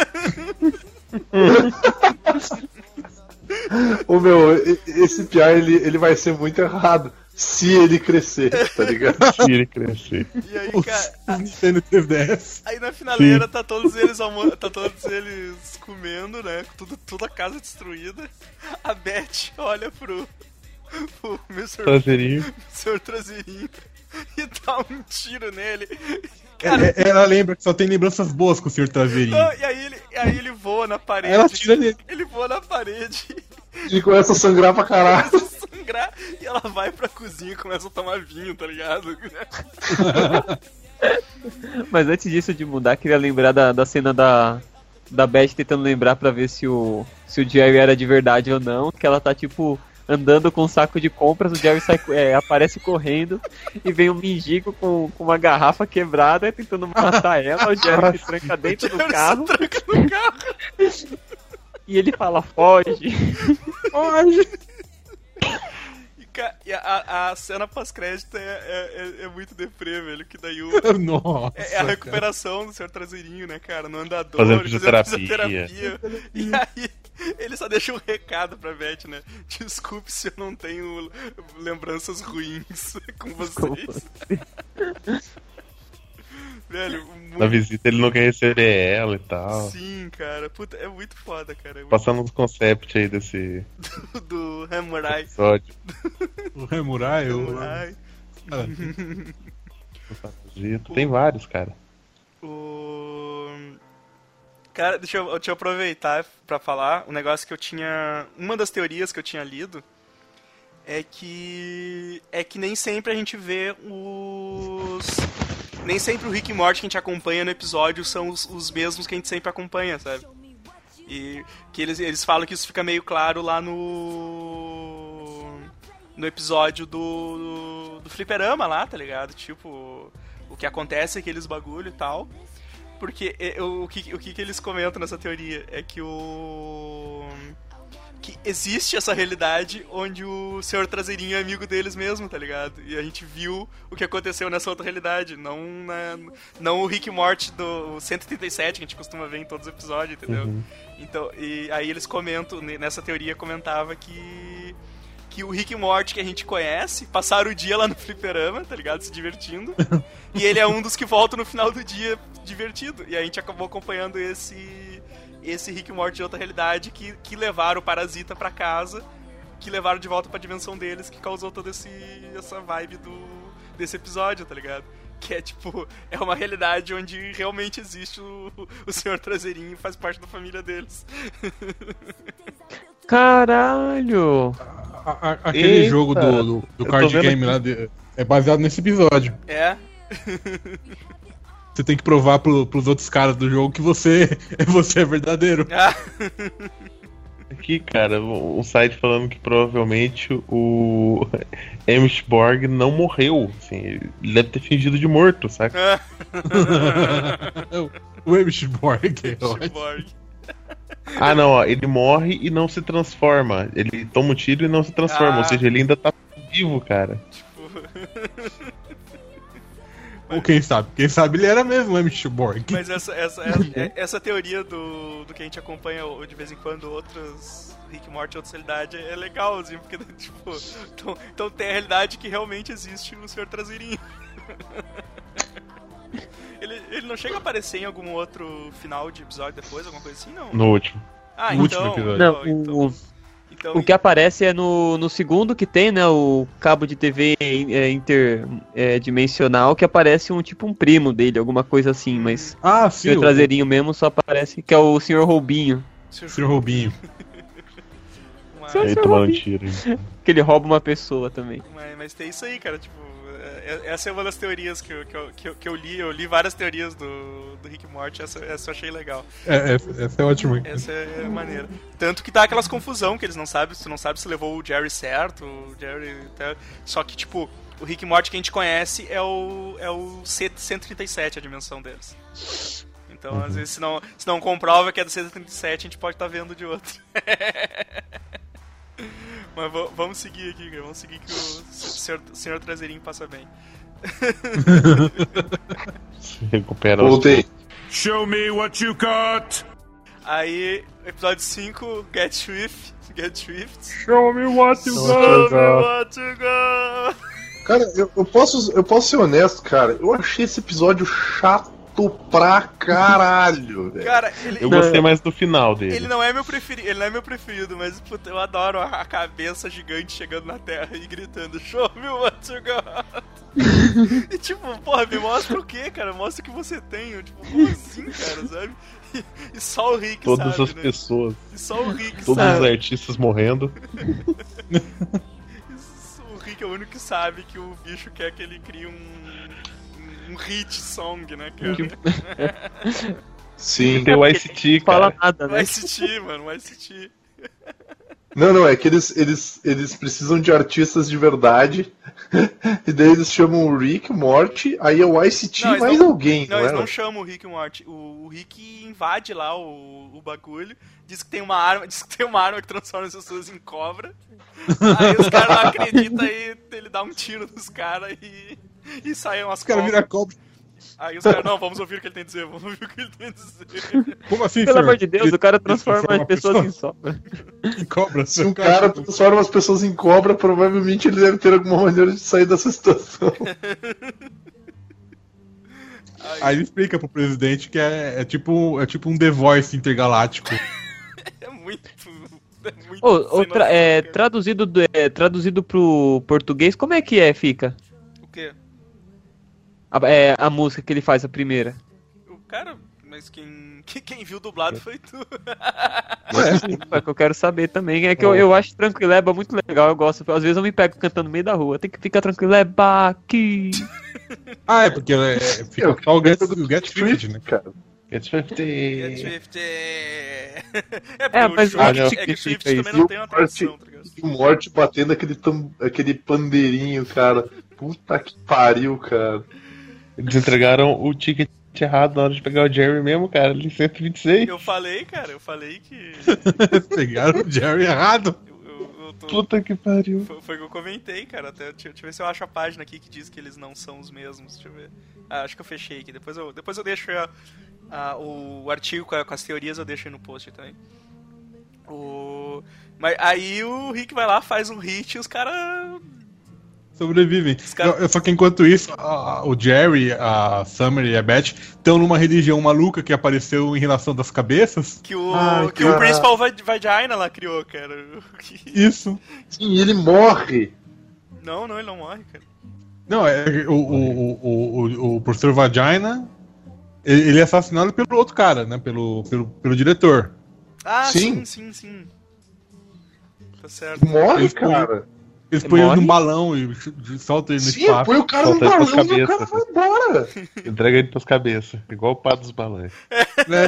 Ô meu, e- esse piá ele, ele vai ser muito errado se ele crescer, tá ligado? se ele crescer. E aí, Os, cara, os Nintendo três D S. aí na finaleira tá todos eles almo... tá todos eles comendo, né? Tudo, toda a casa destruída. A Beth olha pro, pro mister Traseirinho. senhor Traseirinho e dá um tiro nele. Cara, É- Ela lembra que só tem lembranças boas com o senhor Traseirinho. não, e aí ele, aí ele voa na parede. Ela tira nele. Ele voa na parede, E começa a sangrar pra caralho. começa a sangrar e ela vai pra cozinha e começa a tomar vinho, tá ligado? Mas antes disso de mudar, queria lembrar da, da cena da, da Beth tentando lembrar pra ver se o, se o Jerry era de verdade ou não. Que ela tá tipo andando com um saco de compras, o Jerry sai, é, aparece correndo e vem um mendigo com, com uma garrafa quebrada tentando matar ela. O Jerry se tranca dentro do Ele carro se tranca no carro. e ele fala: foge. Foge. E, ca- e a, a cena pós-crédito é, é, é, é muito deprê, velho. Que daí o. Nossa. É é a recuperação do senhor Traseirinho, né, cara? No andador, Fazendo fazendo fisioterapia. fisioterapia. E aí, ele só deixa um recado pra Beth, né? Desculpe se eu não tenho lembranças ruins com vocês. Velho, Na muito... visita ele não quer receber ela e tal. Sim, cara. Puta, é muito foda, cara. É muito Passando uns concepts aí desse do Hamurai. episódio. O Remurai, o... Hamurai. Ah, Tem vários, cara. O... Cara, deixa eu, deixa eu aproveitar pra falar um negócio que eu tinha... Uma das teorias que eu tinha lido é que... É que nem sempre a gente vê os... Nem sempre o Rick e Morty que a gente acompanha no episódio são os, os mesmos que a gente sempre acompanha, sabe? E que eles, eles falam que isso fica meio claro lá no... No episódio do... Do, do Fliperama lá, tá ligado? Tipo... O que acontece, aqueles bagulho e tal... Porque é, o, o, que, o que eles comentam nessa teoria é que o... Que existe essa realidade onde o senhor Traseirinho é amigo deles mesmo, tá ligado? E a gente viu o que aconteceu nessa outra realidade, não, na, não o Rick e Morty do cento e trinta e sete, que a gente costuma ver em todos os episódios, entendeu? Uhum. Então, e aí eles comentam, nessa teoria comentava que... Que o Rick e Morty que a gente conhece passaram o dia lá no fliperama, tá ligado? Se divertindo. E ele é um dos que volta no final do dia divertido. E a gente acabou acompanhando esse esse Rick e Morty de outra realidade que, que levaram o Parasita pra casa, que levaram de volta pra dimensão deles, que causou toda esse, essa vibe do, desse episódio, tá ligado? Que é tipo, é uma realidade onde realmente existe o, o senhor Traseirinho e faz parte da família deles. Caralho! a- a- aquele Eita. jogo do, do, do Eu card tô vendo game aqui. lá de- é baseado nesse episódio. É. Você tem que provar pro, pros outros caras do jogo que você, você é verdadeiro. Ah. Aqui, cara, um site falando que provavelmente o Amish Borg não morreu. Assim, ele deve ter fingido de morto, saca? Ah. O Amish Borg é ótimo. Cyborg. Ah, não, ó, ele morre e não se transforma. Ele toma um tiro e não se transforma. Ah. Ou seja, ele ainda tá vivo, cara. Ou quem sabe? Quem sabe ele era mesmo o Amish Borg. Mas essa, essa, essa, essa teoria do, do que a gente acompanha de vez em quando outros Rick e Morty e outra realidade é legalzinho, porque tipo, então, então tem a realidade que realmente existe o senhor Traseirinho. ele, ele não chega a aparecer em algum outro final de episódio depois, alguma coisa assim, não? No último. Ah, No então, último episódio. então, Não, então, o, então, o que aparece é no, no segundo que tem, né? O cabo de T V é, interdimensional, que aparece um tipo um primo dele, alguma coisa assim, mas Ah, o sim, seu o traseirinho mesmo só aparece, que é o senhor Roubinho. senhor Robinho. Mas, Sim. Aí tomar um tiro. hein? Que ele rouba uma pessoa também. mas, mas tem isso aí, cara, tipo, é- é- essa é uma das teorias que eu, que eu, que eu, que eu li, eu li várias teorias do, do Rick e Morty, essa, essa eu achei legal. É, essa, essa é ótima. Essa é maneira. Tanto que dá aquelas confusão que eles não sabem, você não sabe se levou o Jerry certo, o Jerry. Tá, só que, tipo, o Rick e Morty que a gente conhece é o. é o C cento e trinta e sete, a dimensão deles. Então, às vezes, se não, se não comprova que é do C cento e trinta e sete, a gente pode estar vendo de outro. Mas v- vamos seguir aqui, cara. Vamos seguir que o senhor, senhor Traseirinho passa bem. Recupera os Voltei. Show me what you got! Aí, episódio cinco, Get Swift. Get Swift. Show me what you Show me what you got. Cara, eu, eu, posso, eu posso ser honesto, cara. Eu achei esse episódio chato pra caralho, velho. Cara, ele, Eu gostei mais do final dele. ele não é meu preferido, ele não é meu preferido, mas puta, eu adoro a a cabeça gigante chegando na Terra e gritando Show me what you got. E tipo, porra, me mostra o que, cara? Mostra o que você tem. Eu, tipo, como assim, cara, sabe? E, e só o Rick Todas sabe, as né? pessoas, E só o Rick todos sabe. os artistas morrendo. O Rick é o único que sabe que o bicho quer que ele crie um, um hit song, né, cara? Sim. Tem o Ice T, Não fala cara. nada, O né? Ice T, mano, o Ice T. Não, não, é que eles, eles, eles precisam de artistas de verdade. E daí eles chamam o Rick, o Morty, aí é o Ice T Não, eles mais não- alguém, Não, não, eles é? não chamam o Rick e o Morty. O, o Rick invade lá o, o bagulho, diz que tem uma arma, diz que tem uma arma que transforma as pessoas em cobra. Aí os caras não acreditam e ele dá um tiro nos caras e, e saem umas Os caras cobras. viram cobra. Aí os caras, não, vamos ouvir o que ele tem a dizer, vamos ouvir o que ele tem a dizer. Como assim, Pelo senhor? amor de Deus, Ele- o cara ele transforma as transforma pessoas a em pessoa sobra. em cobra. Se um cara transforma as pessoas em cobra, provavelmente ele deve ter alguma maneira de sair dessa situação. Aí ele explica pro presidente que é, é tipo, é tipo um The Voice intergaláctico. É muito. É muito Ô, sem ô, tra- noção, é, cara. traduzido, do- é, traduzido pro português, como é que é, fica? O quê? A, é, a música que ele faz, a primeira. O cara. Mas quem, que- quem viu dublado foi tu. É que eu quero saber também. É que eu, eu acho Tranquileba muito legal, eu gosto. Às vezes eu me pego cantando no meio da rua. Tem que ficar Tranquileba aqui. Ah, é porque é, é, fica só o Get, o Get Swift, né? cara. Get Swift. Get Swift. É, É, porque mas o o Swift, que é que o Swift significa também isso? não tem uma tradução, tá ligado? E o Morty batendo aquele, tam, aquele pandeirinho, cara. Puta que pariu, cara. Eles entregaram o ticket errado na hora de pegar o Jerry mesmo, cara. Ele cento e vinte e seis. Eu falei, cara, eu falei que. Pegaram o Jerry errado. Eu, eu, eu tô... Puta que pariu. Foi, foi o que eu comentei, cara. Até, deixa, deixa eu ver se eu acho a página aqui que diz que eles não são os mesmos. Deixa eu ver. Ah, acho que eu fechei aqui. Depois eu, depois eu deixo a, a, o artigo com, a, com as teorias, eu deixo aí no post também. O... Mas aí o Rick vai lá, faz um hit e os caras. Sobrevivem. caras- Não, Só que enquanto isso, a- o Jerry, a Summer e a Beth estão numa religião maluca que apareceu em relação das cabeças. Que o, Ai, que o cara. Principal Va- Vagina lá criou, cara. Isso. Sim, ele morre. Não, não, ele não morre, cara. Não, é o, o, o, o, o professor Vagina, ele ele é assassinado pelo outro cara, né? Pelo, pelo, pelo diretor. Ah, sim, Sim. sim, sim. Tá certo. Morre, Eles cara. Eles põem ele Morre? num balão e soltam ele no Sim, espaço. põe o cara no Solta ele pras balão e o cara cabeças. vai embora. Entrega ele pras cabeças. Igual o pá dos balões. Né?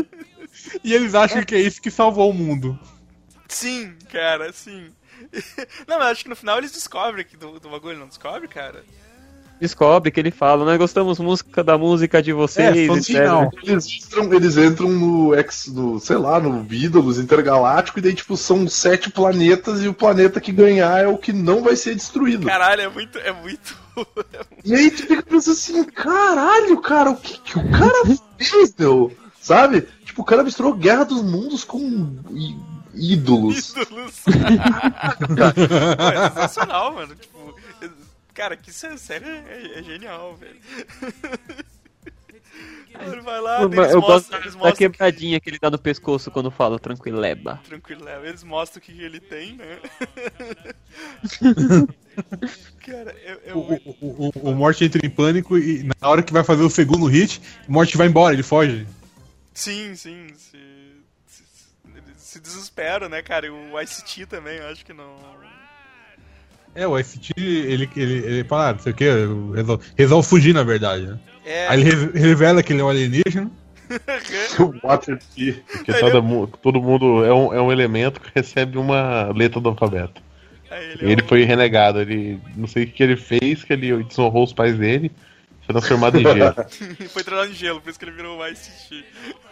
E eles acham que é isso que salvou o mundo. Sim, cara, sim. Não, mas acho que no final eles descobrem que do, do bagulho, não descobre, cara? descobre que ele fala, nós gostamos música da música de vocês, É, fonte final. Eles entram, eles entram no, ex, no, sei lá, no Ídolos Intergaláctico e daí, tipo, são sete planetas e o planeta que ganhar é o que não vai ser destruído. Caralho, é muito. É muito. E aí tu fica pensando assim, caralho, cara, o que, que o cara fez, meu? Sabe? Tipo, o cara misturou Guerra dos Mundos com í- ídolos. Ídolos. Pô, é sensacional, mano. Tipo, cara, que sé- série é, é genial, velho. Ele vai lá, Eu, eles eu gosto mostram, eles da mostram quebradinha que ele dá no pescoço quando fala tranquileba. que, tranquilo, é, eles mostram o que que ele tem, né? Cara, é, é O, muito... o, o, o Morty entra em pânico e na hora que vai fazer o segundo hit, o Morty vai embora, ele foge. Sim, sim, se, se, ele se desespera, né, cara? E o I C T também, eu acho que não... É, o I C T, ele, ele, ele fala, ah, não sei o que, resolve, resolve fugir na verdade, né? É, Aí ele re- revela que ele é um alienígena. O Water Key. Porque todo, mu- todo mundo é um, é um elemento que recebe uma letra do alfabeto. aí E ele é um- foi renegado, ele não sei o que ele fez, que ele desonrou os pais dele, foi transformado em gelo. foi treinado em gelo, por isso que ele virou o I C T.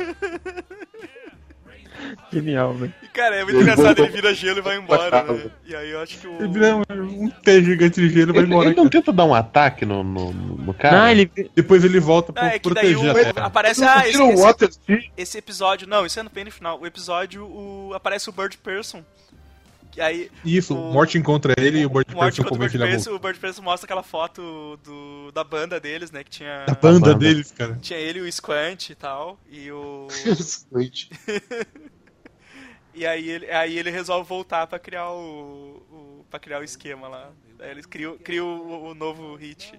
Genial, velho. E, cara, é muito Ele engraçado, voltou ele vira gelo e vai embora, né? E aí eu acho que o... Ele vira um, um pé gigante de gelo e vai Ele, embora. ele não tenta dar um ataque no, no, no cara? Ah, ele. Depois ele volta pra Ah, é que daí proteger o... a Terra. aparece... Ah, esse, Tira o esse, Water Key. esse episódio... Não, isso é bem no final. O episódio, o... aparece o Bird Person. Que aí... Isso, o- o Morty encontra ele e o Bird O Morty Person contra o comete Bird ele a Person, o Bird Person mostra aquela foto do, da banda deles, né? Que tinha... A banda banda. deles, cara. Tinha ele, o Squant e tal. E o... E aí ele, aí ele resolve voltar pra criar o, o para criar o esquema lá. Aí eles criam, criam o, o novo hit.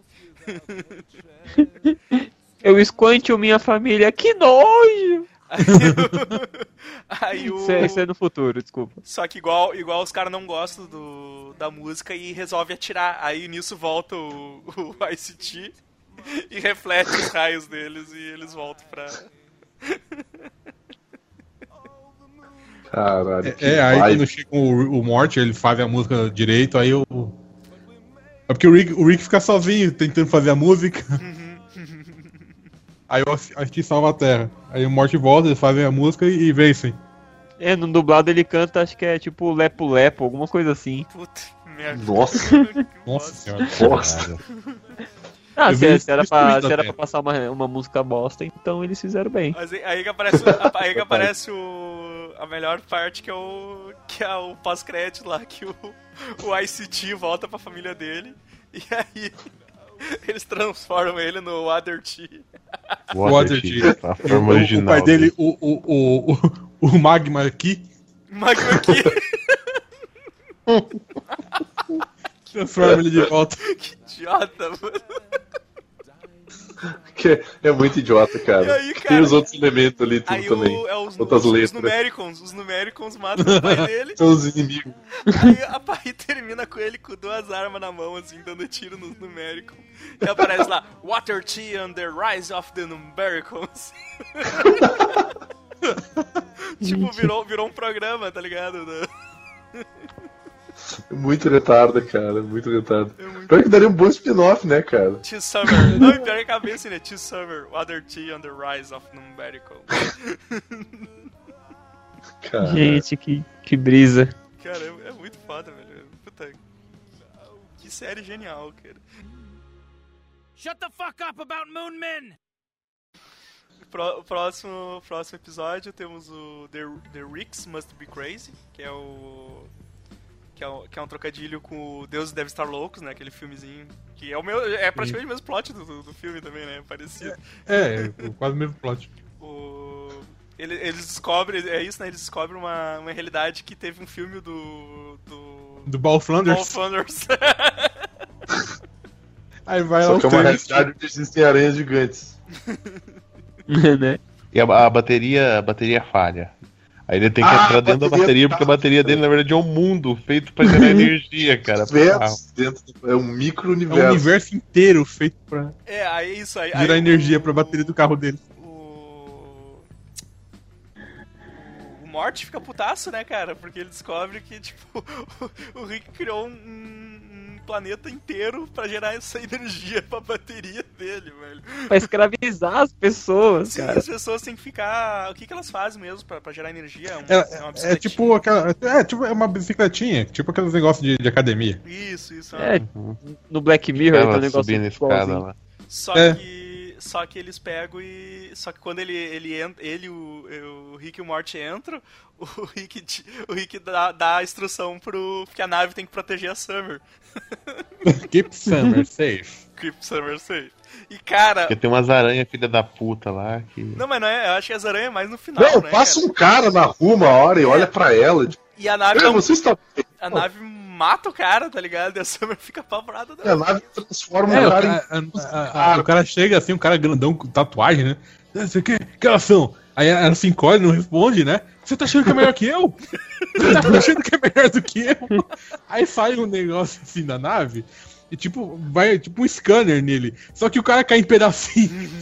Eu esquante minha família, que nojo! Aí o, aí o Isso é, isso é no futuro, desculpa. só que igual, igual os caras não gostam do, da música e resolve atirar. Aí nisso volta o, o I C T e reflete os raios deles e eles voltam pra... Caralho. que É, é, aí vibe. quando chega o, o Morty, ele faz a música direito, aí o. É porque o Rick, o Rick fica sozinho tentando fazer a música. Aí o I C T salva a Terra. Aí o Morty volta, eles fazem a música e, e vencem. É, no dublado ele canta, acho que é tipo Lepo Lepo, alguma coisa assim. Puta merda. Nossa, Que Nossa bosta. senhora. bosta. Ah, Eu se, vi se era isso pra, na se era tela. pra passar uma, uma música bosta, então eles fizeram bem. Mas aí, aí que aparece, aí que aparece o, a melhor parte, que é o, que é o pós-crédito lá, que o, o I C T volta pra família dele, e aí eles transformam ele no Water T. Water Tea, a forma O, original. o pai dele, o, o, o, o, o Magma aqui, Magma aqui. transforma ele de volta. Que idiota, mano. Que é muito idiota, cara. E aí, cara, Tem os outros elementos ali tudo Aí também. o, é os, Outras os, os letras. Numericons, os Numericons matam o pai dele. São os inimigos. Aí a pai termina com ele com duas armas na mão, assim, dando tiro nos Numericons. E aparece lá, Water T and the Rise of the Numericons. Tipo, virou, virou um programa, tá ligado? Muito retardo, cara. Muito retardo. É muito... Pior que daria um bom spin-off, né, cara? T-Summer. Não, pior que a cabeça, né? T-Summer, Water T and the Rise of Numericons. Cara. Gente, que, que brisa. Cara, é, é muito foda, velho. Puta. Que série genial, cara. Shut the fuck up about Moon Men! Pro, o próximo, próximo episódio temos o The, The Ricks Must Be Crazy, que é o. Que é, o, que é um trocadilho com o Deus Deve Estar Loucos, né? Aquele filmezinho. Que é o meu. É praticamente o mesmo plot do, do, do filme também, né? Parecido. É, é quase o mesmo plot. O, ele, eles descobrem. É isso, né? Eles descobrem uma, uma realidade que teve um filme do. Do. Do Ball Flanders. Paul Flanders. Aí vai lá Só os que é uma três. realidade onde existem aranhas gigantes. né? E a, a bateria, a bateria falha. Aí ele tem que Ah, entrar a dentro da bateria bateria, tá- porque a bateria dele, na verdade, é um mundo feito pra gerar energia, cara. Universo dentro do... É um É um micro-universo. universo inteiro feito pra É, aí isso aí. gerar aí, energia o- pra bateria do carro dele. O. O Morty fica putaço, né, cara? Porque ele descobre que, tipo, o Rick criou um, um planeta inteiro pra gerar essa energia pra bateria dele, velho. Pra escravizar as pessoas, Sim, cara. as pessoas têm que ficar... O que, que elas fazem mesmo pra, pra gerar energia? É, um, É, é, uma é tipo aquela. É, tipo, é uma bicicletinha, tipo aqueles negócios de, de academia. Isso, isso. É, no Black Mirror Ela tem um negócio subindo a escada igualzinho. lá. Só É. que... Só que eles pegam e... Só que quando ele, ele, entra, ele o, o Rick e o Morty entram, o Rick, di- o Rick dá, dá a instrução pro... que a nave tem que proteger a Summer. Keep Summer safe. Keep Summer safe. E, cara... Porque tem umas aranhas filha da puta lá que. Não, mas não é... Eu acho que as aranhas é mais no final, Não, né, passa cara? um cara na rua uma hora e olha pra ela. Tipo, E a nave, "Ei, não, você está... a nave mata o cara, tá ligado? E a Summer fica apavorada. A nave transforma É, o o cara cara, em... a- a- o cara chega assim, um cara grandão com tatuagem, né? Não sei o que, que elas são? Aí ela se encolhe, não responde, né? Você tá achando que é melhor que eu? Você tá achando que é melhor do que eu? Aí sai um negócio assim da nave e tipo, vai tipo um scanner nele. Só que o cara cai em pedacinhos.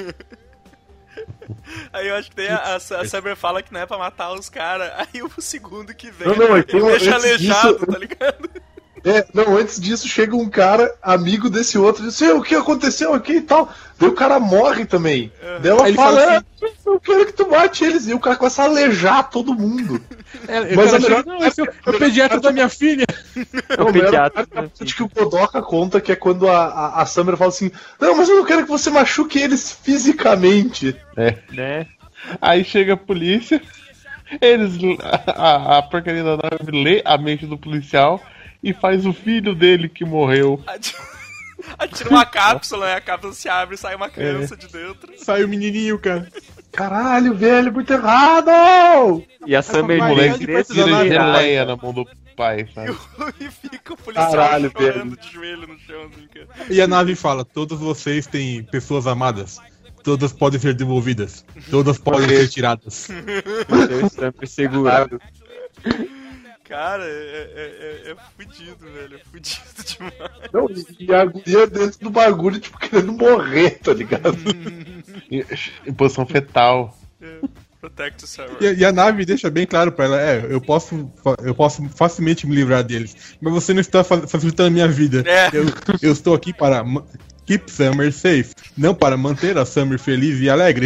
Aí eu acho que tem a, a, a Summer fala que não é pra matar os caras. Aí o segundo que vem, Não, não, ele então, deixa antes aleijado, disso- tá ligado? É, não, antes disso chega um cara, amigo desse outro, e diz, "Ei, o que aconteceu aqui e tal?" Daí o cara morre também. Daí ela Aí ele fala, fala "É, eu quero que tu mate eles." E o cara começa a alejar todo mundo. É, Mas mas a melhor- não, esse é o- é o pediatra da minha filha. É o pediatra. Acho que o Godoka conta que é quando a, a, a Summer fala assim, não, mas eu não quero que você machuque eles fisicamente. Né? Aí chega a polícia, eles. A, a porcaria da nave lê a mente do policial e faz o filho dele que morreu. Atira uma cápsula, né? A cápsula se abre e sai uma criança de dentro. Sai o menininho, cara. Caralho, velho, muito errado! E a Summer Mas O Moleque, moleque depois vira da nave- geleia na mão do pai, sabe? E fica o policial Caralho, chorando velho. de joelho no chão, assim, cara. E a nave fala: todos vocês têm pessoas amadas. Todas podem ser devolvidas. Todas podem ser tiradas. Eu Summer segurado. Cara, é, é, é, é fudido, velho. É fudido demais. Não, e a guria dentro do bagulho, tipo, querendo morrer, tá ligado? Em, em posição fetal. É. Protect the Summer. E, a- e a nave deixa bem claro pra ela: é, eu posso, fa- eu posso facilmente me livrar deles. Mas você não está fa- facilitando a minha vida. É. Eu, eu estou aqui para ma- keep Summer safe. Não para manter a Summer feliz e alegre.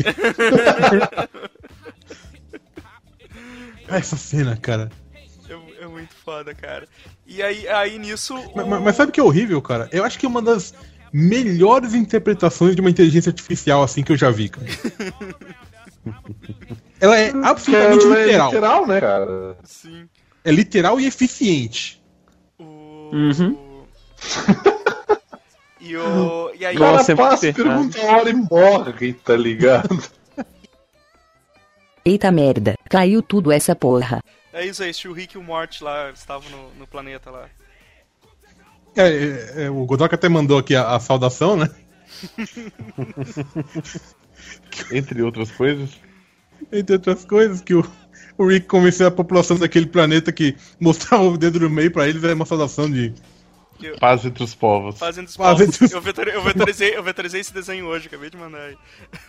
Essa cena, cara. É, é muito foda, cara. E aí, aí nisso. Mas, o- mas- mas sabe o que é horrível, cara? Eu acho que é uma das melhores interpretações de uma inteligência artificial assim que eu já vi, cara. Ela é absolutamente Ela é literal. literal, né, cara? Sim. É literal e eficiente. O. Uhum. E, o, e aí. O cara Nossa, é passa, muito pergunta a hora e morre, tá ligado? Eita merda, caiu tudo essa porra. É isso aí, o Rick e o Morty lá estavam no, no planeta lá. É, é, é, o Godoka até mandou aqui a, a saudação, né? Entre outras coisas. Entre outras coisas, que o, o Rick convenceu a população daquele planeta que mostrar o dedo no meio pra eles é uma saudação de. Paz entre os povos. Fazendo os Fazendo povos. os- Eu, vetor, eu, vetorizei, eu vetorizei esse desenho hoje, acabei de mandar aí.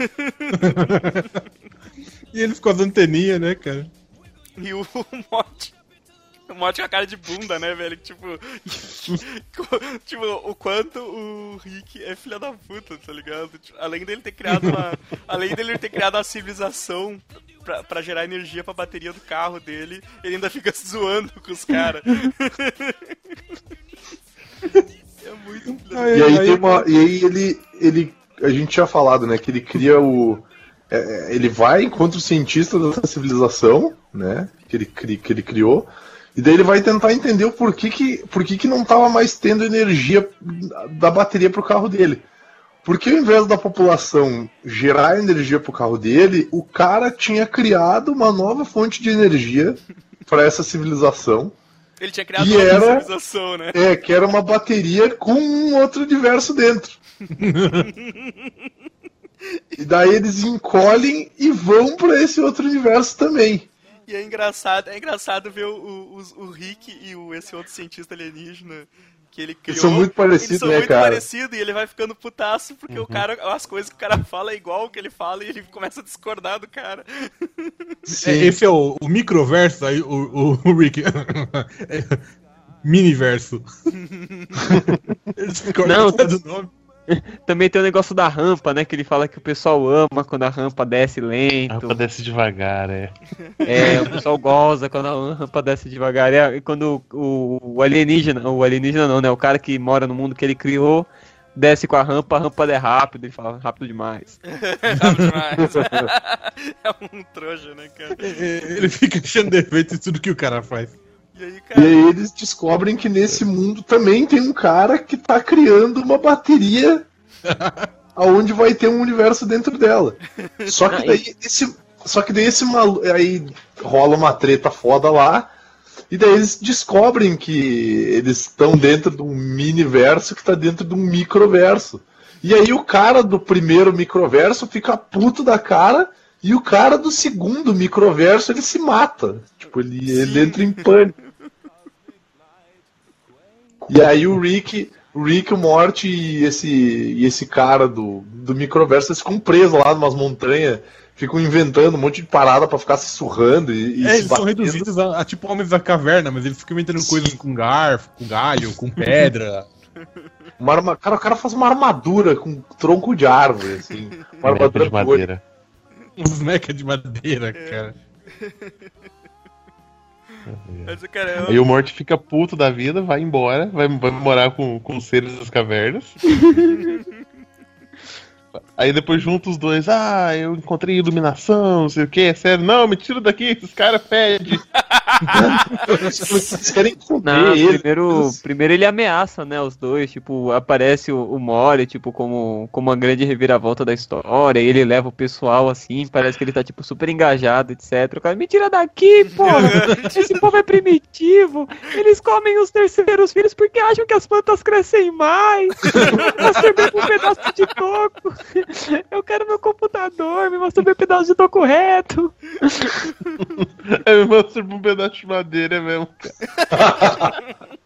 E eles com as anteninhas, né, cara? E o Morty. O Morty com a cara de bunda, né, velho? Tipo. tipo, o quanto o Rick é filha da puta, tá ligado? Tipo, além dele ter criado uma. Além dele ter criado uma civilização pra, pra gerar energia pra bateria do carro dele, ele ainda fica se zoando com os caras. É muito filha da E aí, tem uma, e aí ele, ele. A gente tinha falado, né? Que ele cria o. é, ele vai, encontra o cientista dessa civilização, né? Que ele, cri- que ele criou. E daí ele vai tentar entender o porquê que, porquê que não tava mais tendo energia da bateria pro carro dele. Porque ao invés da população gerar energia pro carro dele, o cara tinha criado uma nova fonte de energia para essa civilização. Ele tinha criado E uma era- civilização, né? É, que era uma bateria com um outro universo dentro. E daí eles encolhem e vão pra esse outro universo também. E é engraçado, é engraçado ver o, o, o- o Rick e o, esse outro cientista alienígena que ele criou. Eles são muito parecidos, Eles são né, muito cara? parecidos e ele vai ficando putaço porque o cara, as coisas que o cara fala é igual o que ele fala e ele começa a discordar do cara. É, esse é o, o microverso aí, o, o, o Rick. É, Miniverso. Eles Não, do nome. Também tem o negócio da rampa, né? Que ele fala que o pessoal ama quando a rampa desce lento. A rampa desce devagar, é. É, o pessoal goza quando a rampa desce devagar. E quando o, o alienígena, o alienígena não, né? O cara que mora no mundo que ele criou, desce com a rampa, a rampa é rápido, ele fala rápido demais. Rápido demais. É um trouxa, né, cara? Ele fica achando defeito em tudo que o cara faz. E aí, cara... E aí eles descobrem que nesse mundo também tem um cara que tá criando uma bateria aonde vai ter um universo dentro dela. Só que daí esse, só que daí esse maluco, aí rola uma treta foda lá, e daí eles descobrem que eles estão dentro de um miniverso que tá dentro de um microverso. E aí o cara do primeiro microverso fica puto da cara, e o cara do segundo microverso ele se mata. Tipo, ele, ele entra em pânico. E aí o Rick, o Rick, o Morty e esse, e esse cara do, do microverso eles ficam presos lá numas montanhas, ficam inventando um monte de parada pra ficar se surrando e, e É, se eles são batendo. reduzidos a, a tipo homens da caverna, mas eles ficam inventando coisas com garfo, com galho, com pedra. Uma arma... cara, o cara faz uma armadura com tronco de árvore, assim. Uma Meca armadura de madeira. Uns meca de madeira, cara. Mas, cara, eu... Aí o Morty fica puto da vida, vai embora, vai, vai morar com, com os seres das cavernas. Aí depois junta os dois, ah, eu encontrei iluminação, não sei o que, é sério, não, me tira daqui, esses caras pedem. Eles querem comer Não, ele. primeiro, primeiro ele ameaça, né, os dois, tipo, aparece o, o Mori, tipo, como, como uma grande reviravolta da história, e ele leva o pessoal, assim, parece que ele tá, tipo, super engajado, etcétera. O cara, me tira daqui, porra! Esse povo é primitivo! Eles comem os terceiros filhos porque acham que as plantas crescem mais! Masturbei com um pedaço de toco! Eu quero meu computador, me masturbei um pedaço de toco reto! Eu me mostro pra um pedaço de madeira mesmo, cara.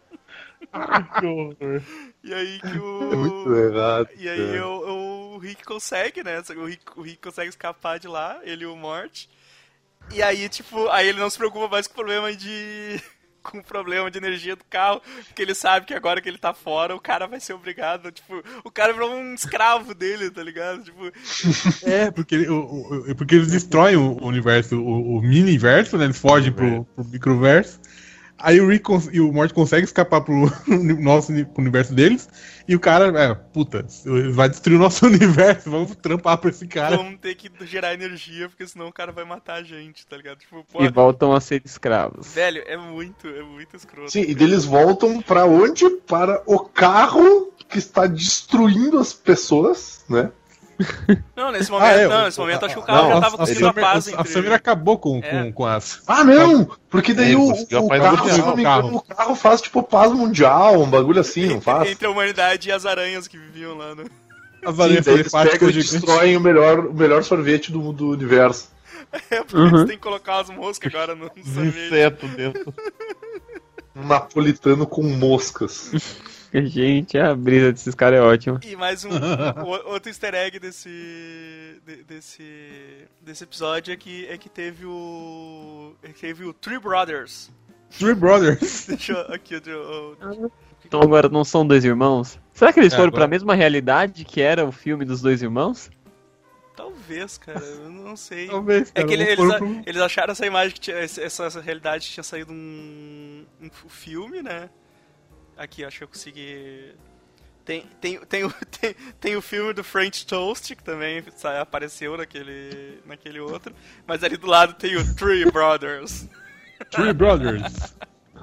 Que horror. E aí que o... É muito errado. E aí o, o Rick consegue, né? O Rick, o Rick consegue escapar de lá, ele e o Morty. E aí, tipo, aí ele não se preocupa mais com o problema de... com o problema de energia do carro, porque ele sabe que agora que ele tá fora, o cara vai ser obrigado, tipo, o cara virou um escravo dele, tá ligado? Tipo... É, porque, o, o, porque eles destroem o universo, o, o mini-verso, né? Eles fogem pro, pro microverso. Aí o Rick cons- e o Morty conseguem escapar pro nosso uni- pro universo deles. E o cara, é, puta, vai destruir o nosso universo, vamos trampar pra esse cara. Vamos ter que gerar energia, porque senão o cara vai matar a gente, tá ligado? Tipo, E voltam a ser escravos. Velho, é muito, é muito escroto. Sim, e deles voltam pra onde? Para o carro que está destruindo as pessoas, né? Não, nesse momento, Ah, é, não, o- nesse momento a- acho que o carro não, já a- tava a conseguindo a Summer- paz A entre... Summer acabou com, É. com, com as... Ah, não! Porque daí É, o, conseguiu o apagar carro, o se eu não me carro. engano, o carro faz tipo paz mundial, um bagulho assim, não faz? Entre a humanidade e as aranhas que viviam lá, né? As Sim, aranhas daí eles telepáticas pegam e gigantes. destroem o melhor, o melhor sorvete do, do universo. É, porque eles têm que colocar as moscas agora no sorvete. Inseto dentro. Um napolitano com moscas. Gente, a brisa desses caras é ótima. E mais um o- outro easter egg desse, de- desse, desse episódio é que, é que teve o... é que teve o Three Brothers. Three Brothers. Deixa eu... Aqui, o, o, Então agora não são dois irmãos? Será que eles É, foram agora- pra mesma realidade que era o filme dos dois irmãos? talvez, cara, eu não sei. Talvez, É cara. que ele- vamos eles, pôr pro- eles acharam essa imagem que tinha, essa, essa realidade tinha saído um, um filme, né? Aqui, acho que eu consegui. Tem, tem, tem, o, tem, tem o filme do French Toast, que também sa- apareceu naquele, naquele outro. Mas ali do lado tem o Three Brothers. Three Brothers.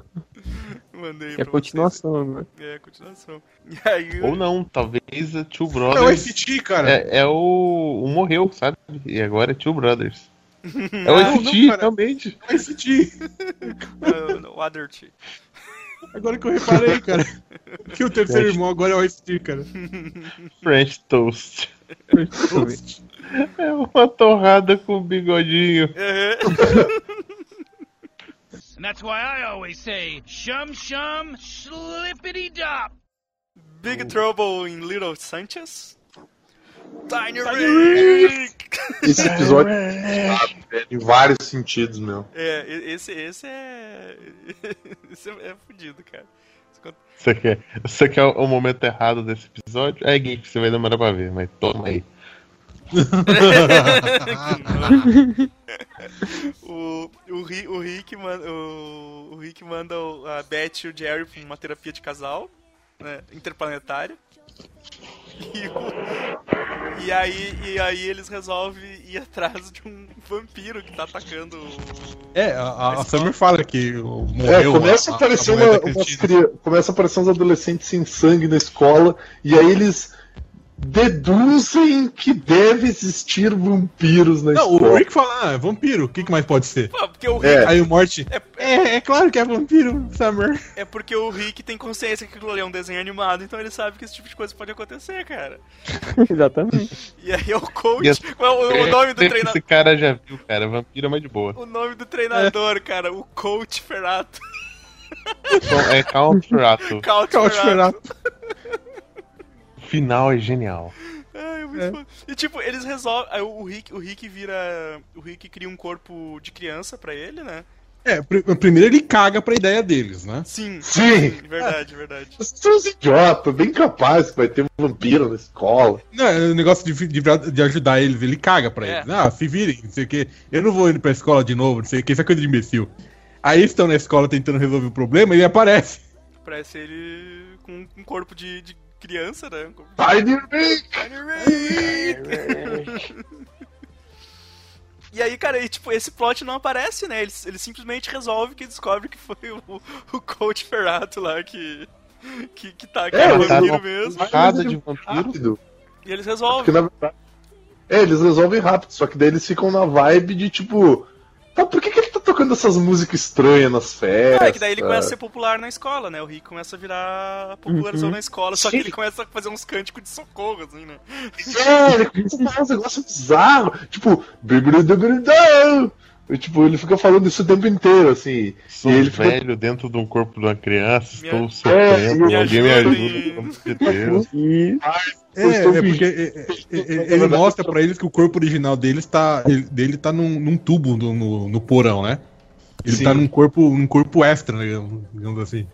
Mandei É pra a continuação agora. vocês. É a continuação. E aí, Ou não, talvez é Two É o Brothers. S T, cara. É, é o. O morreu, sabe? E agora é Two Brothers. É o Não, S não, T, cara. realmente. É o S T. uh, o Other T. Agora que eu reparei, cara. Que o terceiro irmão agora é o S T, cara. French Toast. É uma torrada com bigodinho. And that's why I always say, shum shum, slippity dop. Big Trouble in Little Sanchez. Tiny Rick! Esse episódio é em vários sentidos, meu. É, esse, esse é. Esse é fudido, cara. Você quer, você quer o momento errado desse episódio? É, Gui, você vai demorar pra ver, mas toma aí. o, o, Rick, o, Rick manda, o, o Rick manda a Beth e o Jerry pra uma terapia de casal, né, interplanetária. E, o, e, aí, e aí eles resolvem ir atrás de um vampiro que tá atacando o... É, a, a Summer fala que morreu. É, começa a, a aparecer a uma, umas cri... começa a aparecer uns adolescentes sem sangue na escola, e aí eles deduzem que deve existir vampiros na não, escola. Não, o Rick fala, ah, é vampiro, o que, que mais pode ser? Pô, porque o Rick... É. Aí o Morty, é, é, é claro que é vampiro, Summer. É porque o Rick tem consciência que aquilo ali é um desenho animado, então ele sabe que esse tipo de coisa pode acontecer, cara. Exatamente. E aí é o coach, as... qual é o, o nome do treinador? Esse cara já viu, cara, vampiro é mais de boa. O nome do treinador, é. cara, o Coach Ferrato. Então, é Count Ferrato. Count Ferrato. O final é genial. Ai, muito é. E tipo, eles resolvem. O Rick, o Rick vira. O Rick cria um corpo de criança pra ele, né? É, pr- primeiro ele caga pra ideia deles, né? Sim, sim. sim verdade, verdade. Vocês são uns idiotas, bem capazes que vai ter um vampiro na escola. Não, o negócio de, de, de ajudar eles, ele caga pra é. eles. Ah, se virem, não sei o que. Eu não vou indo pra escola de novo, não sei o que, isso é coisa de imbecil. Aí eles estão na escola tentando resolver o problema e ele aparece. Aparece ele com um corpo de. de... criança, né? Tiny Rick! Tiny Rick! E aí, cara, e, tipo, esse plot não aparece, né? Ele, ele simplesmente resolve que descobre que foi o, o Coach Ferrato lá que, que, que tá aqui é, no tá vampiro mesmo. Casa de vampiro. Rápido. E eles resolvem. Porque, na verdade, é, eles resolvem rápido, só que daí eles ficam na vibe de, tipo... Tá, por que, que ele tá tocando essas músicas estranhas nas festas? Ah, é que daí ele começa a ser popular na escola, né? O Rick começa a virar popularzão uhum. na escola, só Sim. que ele começa a fazer uns cânticos de socorro, assim, né? É, ele começa a falar uns negócios bizarros, tipo... E, tipo, ele fica falando isso o tempo inteiro, assim. Sou e ele velho fica... dentro de um corpo de uma criança, minha... estou sofrendo, é, alguém me ajuda, pelo amor de Deus. E... É, é porque é, é, ele mostra pra eles que o corpo original deles tá, ele, dele tá num, num tubo no, no, no porão, né? Ele Sim. tá num corpo, num corpo extra, digamos assim.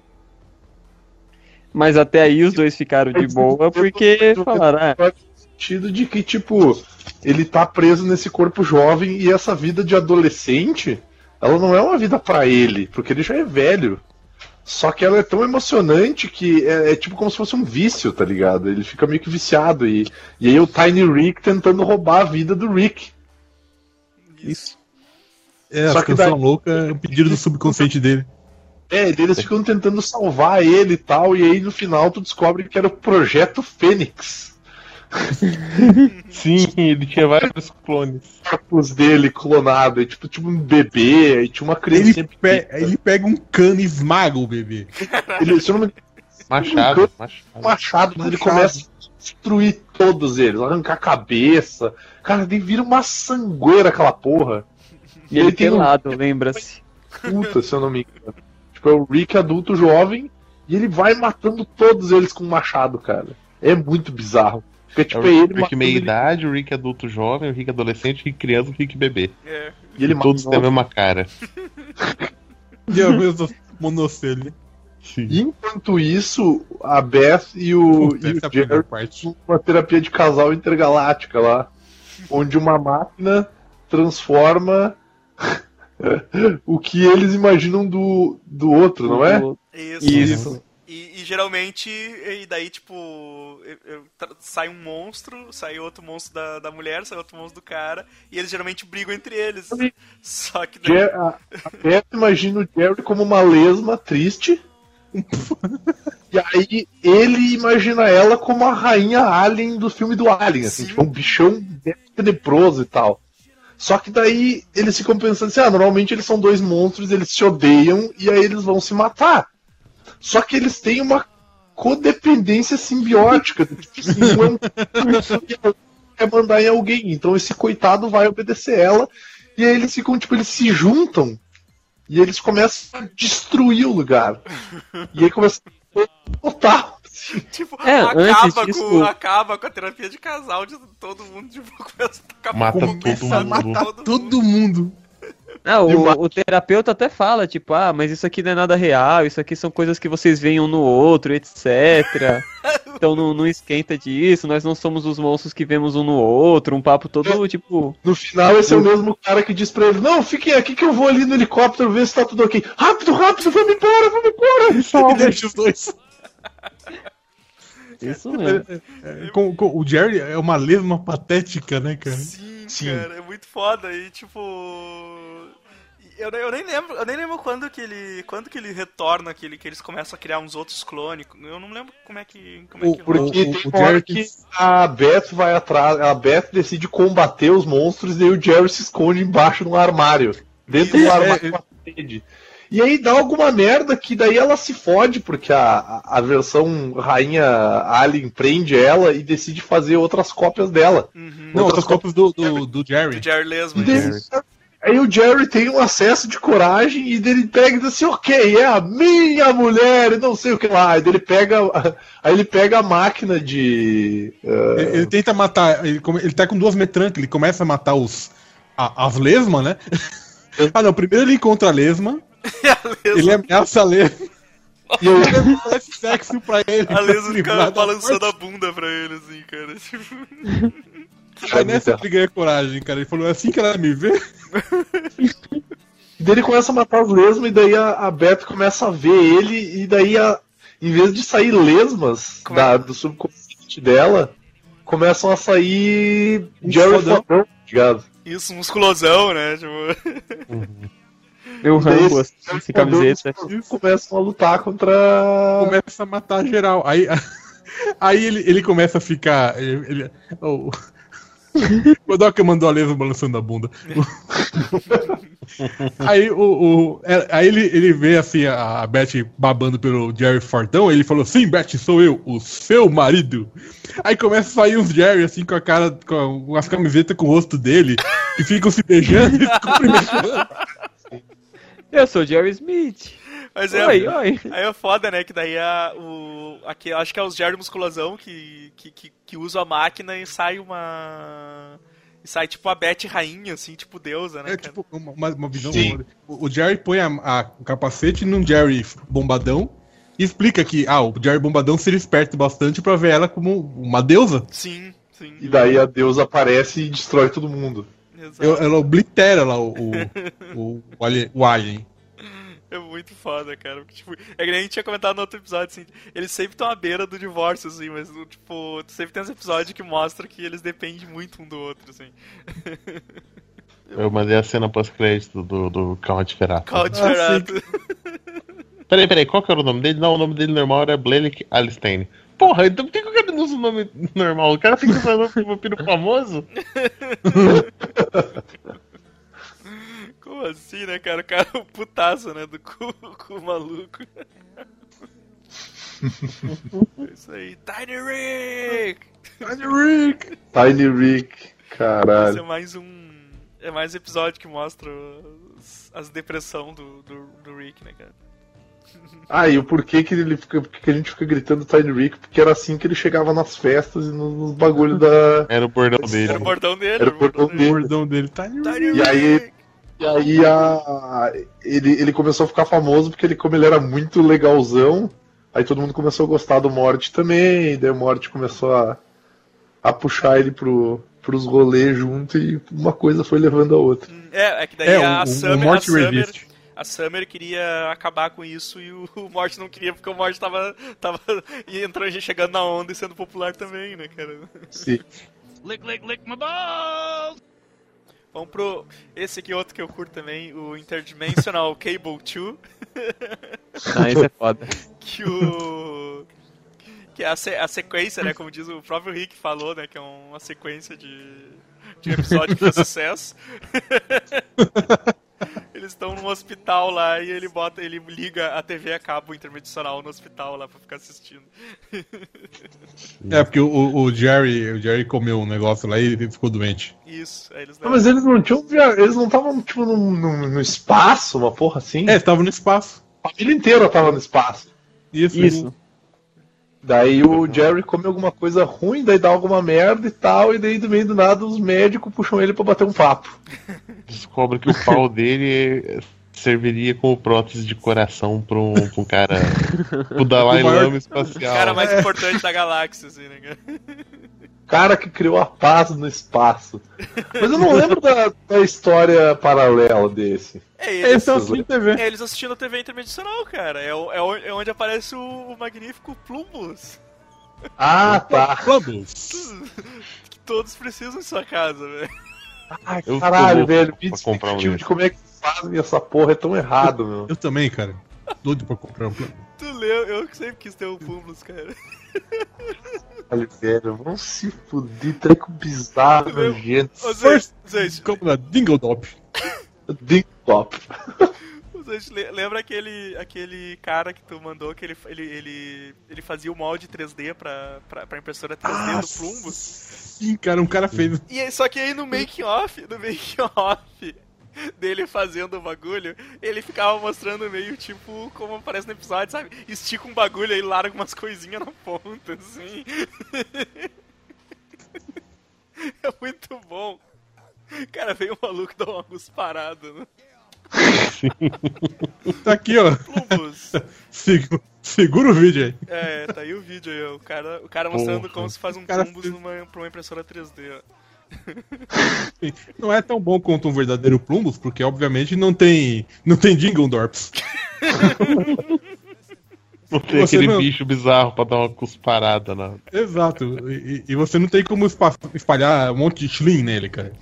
Mas até aí os dois ficaram de boa porque falaram... Ah, sentido de que, tipo, ele tá preso nesse corpo jovem e essa vida de adolescente, ela não é uma vida pra ele, porque ele já é velho. Só que ela é tão emocionante que é, é tipo como se fosse um vício, tá ligado? Ele fica meio que viciado. E, e aí o Tiny Rick tentando roubar a vida do Rick. Isso. É, Só a canção daí... louca é um pedido do subconsciente dele. É, eles ficam tentando salvar ele e tal, e aí no final tu descobre que era o Projeto Fênix. Sim, ele tinha vários clones. Corpos dele clonado, e tipo, tipo um bebê, e tinha uma criança. Ele, pe- ele pega um cano e esmaga o bebê. Ele, se eu não me... Machado, um cano, machado. Machado, mas ele começa a destruir todos eles, arrancar a cabeça. Cara, ele vira uma sangueira aquela porra. E ele tem lado, um... lembra-se. Puta, se eu não me engano. Tipo, é o Rick adulto jovem, e ele vai matando todos eles com um machado, cara. É muito bizarro. Porque, tipo, é o ele Rick meia idade, o Rick adulto jovem, o Rick adolescente, o Rick criança, o Rick bebê. É. E ele todos têm a mesma cara. E a mesma monocelha. Sim. E enquanto isso, a Beth e o, Puta, e o Jerry fazem uma terapia de casal intergaláctica lá, onde uma máquina transforma o que eles imaginam do, do outro, não é? Isso. Isso. E, e geralmente, e daí, tipo, sai um monstro, sai outro monstro da, da mulher, sai outro monstro do cara, e eles geralmente brigam entre eles. Só que daí... A, a Beth imagina o Jerry como uma lesma triste, e aí ele imagina ela como a rainha alien do filme do Alien, assim, tipo, um bichão tenebroso e tal. Só que daí eles ficam pensando assim, ah, normalmente eles são dois monstros, eles se odeiam, e aí eles vão se matar. Só que eles têm uma codependência simbiótica. Tipo assim, um quer mandar em alguém. Então esse coitado vai obedecer ela. E aí eles ficam, tipo, eles se juntam. E eles começam a destruir o lugar. E aí começa a total. Assim. Tipo, É, antes acaba, disso... com, acaba com a terapia de casal de todo mundo, tipo, começa a tocar Mata fogo, todo começa a mundo. matar Matar todo mundo. Não, o, o terapeuta até fala, tipo, ah, mas isso aqui não é nada real, isso aqui são coisas que vocês veem um no outro, etcétera. Então não, não esquenta disso, nós não somos os monstros que vemos um no outro, um papo todo, tipo... No final, esse é o mesmo cara que diz pra ele: não, fiquem aqui que eu vou ali no helicóptero ver se tá tudo ok. Rápido, rápido, vamos embora, vamos embora. E deixa os dois. Isso mesmo. É, com, com, o Jerry é uma lesma patética, né, cara? Sim, Sim. cara, é muito foda. E tipo. Eu, eu nem lembro, eu nem lembro quando que ele. Quando que ele retorna, que, ele, que eles começam a criar uns outros clones. Eu não lembro como é que. Como é O- que Porque rola. o- tem o uma hora Jerry que tem- a Beth vai atrás, a Beth decide combater os monstros e aí o Jerry se esconde embaixo de um armário. Dentro do armário com a parede. E aí dá alguma merda que daí ela se fode, porque a, a, a versão rainha Alien prende ela e decide fazer outras cópias dela. Uhum. Não, outras cópias do, do, do Jerry. Do Jerry Lesman. E daí, aí o Jerry tem um acesso de coragem e dele pega e diz assim: ok, é a minha mulher, e não sei o que lá. Aí ele pega, aí ele pega a máquina de. uh, Ele, ele tenta matar. Ele, come- ele tá com duas metrancas, ele começa a matar os. a- as lesmas, né? Ah, não, primeiro ele encontra a lesma, a Lesma, ele ameaça a lesma. E eu, Ele faz sexo pra ele. a pra Lesma se livrar fica da balançando morte. a bunda pra ele, assim, cara. Tipo. Aí nessa que ele ganha coragem, cara. Ele falou: é assim que ela me vê. daí ele começa a matar as lesmas e daí a, a Beth começa a ver ele e daí a, em vez de sair lesmas Como é? da- do subconsciente dela, começam a sair Um Jerry fodão. fodão, ligado? Isso, musculosão, né? Tipo. Meu E daí Rambo, esse assim, sem camiseta. Eles começam a lutar contra. Começa a matar geral. Aí, aí ele, ele começa a ficar. Ele, ele- o o Doca mandou a lesma balançando a bunda. Aí, o, o- é- aí ele, ele vê assim a, a Beth babando pelo Jerry Fortão. Ele falou: sim, Beth, sou eu, o seu marido. Aí começa a sair uns Jerry assim com a cara, com, com as camisetas com o rosto dele, que ficam se beijando e se cumprimentando. Eu sou o Jerry Smith. Mas é. Oi, oi. Aí é foda, né? Que daí a, o. Aqui, acho que é os Jerry Musculosão que, que, que, que usa a máquina e sai uma. E sai tipo a Beth rainha, assim, tipo deusa, né? É cara? tipo uma, uma visão. Sim. O, o Jerry põe a- a- o capacete num Jerry bombadão e explica que ah, o Jerry bombadão seria esperto bastante pra ver ela como uma deusa. Sim, sim. E daí a deusa aparece e destrói todo mundo. Exato. Ela, ela oblitera lá o, o, o, o alien. O alien. É muito foda, cara. Porque, tipo, é que nem a gente tinha comentado no outro episódio, assim, eles sempre estão à beira do divórcio, assim, mas, tipo, sempre tem esse episódio que mostra que eles dependem muito um do outro, assim. Eu mandei a cena pós-crédito do, do Count Ferrato. Claudio Ah, Ferrato. Peraí, peraí, qual que era o nome dele? Não, o nome dele normal era Blake Alistair. Porra, então por que que o cara não usa o nome normal? O cara tem que usar o nome de vampiro famoso? Como assim, né, cara? O cara é o putaço, né? Do cu, cu maluco. É isso aí. Tiny Rick! Tiny Rick! Tiny Rick, Esse é caralho. mais um. É mais um episódio que mostra as, as depressão do, do, do Rick, né, cara? Ah, e o porquê que ele fica, porque que a gente fica gritando Tiny Rick? Porque era assim que ele chegava nas festas e nos, nos bagulhos da. Era o bordão dele. Era o bordão dele, Era o bordão O dele. bordão dele. Tiny Rick! Tiny E aí- Rick! E aí a, ele, ele começou a ficar famoso porque ele, como ele era muito legalzão, aí todo mundo começou a gostar do Morty também, e daí o Morty começou a, a puxar ele pro, pros rolês junto e uma coisa foi levando a outra. É, é que daí É, a, o, o Summer, a, Morty Summer, Resist. a Summer queria acabar com isso e o, o Morty não queria, porque o Morty tava, tava e entrando, chegando na onda e sendo popular também, né, cara? Sim. Lick, lick, lick my balls! Vamos pro. Esse aqui é outro que eu curto também, o Interdimensional Cable dois. Ah, isso é foda. Que o. Que é a, se- a sequência, né? Como diz o próprio Rick falou, né? Que é uma sequência de. de um episódio que fez sucesso. Eles estão num hospital lá e ele bota, ele liga a T V a cabo interdimensional no hospital lá pra ficar assistindo. É, porque o, o Jerry, o Jerry comeu um negócio lá e ele ficou doente. Isso, aí eles Não, mas eles não tinham. via- Eles não estavam, tipo, no, no, no espaço, uma porra assim. É, estava no espaço. A família inteira tava no espaço. Isso. Isso. Daí o Jerry come alguma coisa ruim, daí dá alguma merda e tal, e daí do meio do nada os médicos puxam ele pra bater um papo. Descobre que o pau dele serviria como prótese de coração pra um, pra um cara. O Dalai Lama espacial. O cara mais importante da galáxia, assim, né, cara? Cara que criou a paz no espaço. Mas eu não lembro da, da história paralela desse. É, eles, Esse é o Cine T V. é, eles assistindo a T V interdimensional, cara. É, o- é, o- é onde aparece o, o magnífico Plumbus. Ah, tá. Plumbus. Que todos precisam em sua casa, velho. Ai, Eu tô caralho, louco velho. pra Me comprar um descritivo de desse. como é que fazem essa porra é tão errado, meu. Eu também, cara. Doido pra comprar um Plumbus. Tu leu, eu que sempre quis ter um Plumbus, cara. Caralho, velho. Vamos se fuder, treco bizarro, Meu- nojento. Ô, First, gente, gente, como na Dingledop. Ding top. gente, le- lembra aquele, aquele cara que tu mandou que ele, ele, ele, ele fazia o molde três D pra, pra, pra impressora três D do Plumbus? Sim, cara, um cara fez. E aí, só que aí no making off, no making off dele fazendo o bagulho, ele ficava mostrando meio tipo como aparece no episódio, sabe? Estica um bagulho aí, larga umas coisinhas na ponta, assim. É muito bom. Cara, veio um maluco dar uma cusparada, né? Tá aqui, ó. Plumbus. Segu- Segura o vídeo aí. É, tá aí o vídeo aí, ó. O cara, o cara mostrando Porra. como se faz um cara Plumbus fez- numa, pra uma impressora três D, ó. Não é tão bom quanto um verdadeiro Plumbus, porque obviamente não tem. Não tem Dingledorps. Não tem Você aquele não- bicho bizarro pra dar uma cusparada na. Exato. E, e você não tem como espa- espalhar um monte de Schlim nele, cara.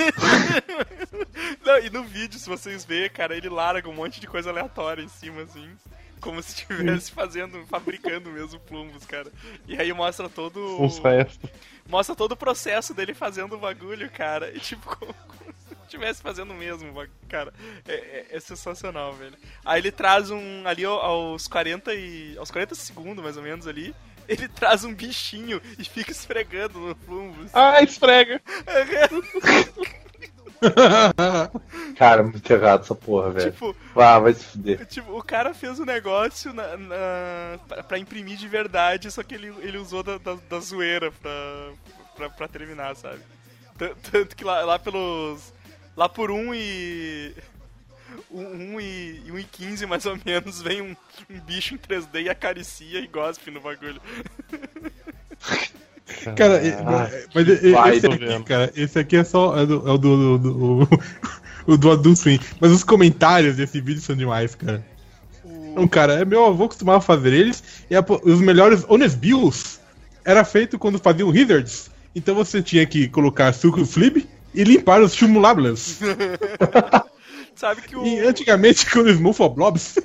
Não, e no vídeo, se vocês verem, cara, ele larga um monte de coisa aleatória em cima, assim. Como se estivesse fazendo, fabricando mesmo Plumbus, cara. E aí mostra todo. Uns restos. Mostra todo o processo dele fazendo o bagulho, cara. E tipo, como, como se estivesse fazendo mesmo, cara. É, é, é sensacional, velho. Aí ele traz um. Ali aos quarenta e. Aos quarenta segundos, mais ou menos, ali. Ele traz um bichinho e fica esfregando no Plumbus. Ah, esfrega! Cara, muito errado essa porra, velho. Tipo, Ah, vai se fuder. tipo, o cara fez o negócio na, na, pra, pra imprimir de verdade, só que ele, ele usou da, da, da zoeira pra, pra, pra terminar, sabe? T- Tanto que lá, lá pelos. Lá por um e. um e, e um e quinze mais ou menos vem um, um bicho em três D e acaricia e gospe no bagulho. Cara, e- Ah, mas que e- vai, esse tô aqui, vendo. cara, esse aqui é só. É do, é o do, do, do- o do Adult Swim. Mas os comentários desse vídeo são demais, cara. Então, cara, é meu avô costumava fazer eles. E a- os melhores Honest Bills era feito quando faziam Wizards. Então você tinha que colocar suco flip e limpar os chumulables. Sabe que o. E antigamente, quando os Mufoblobs.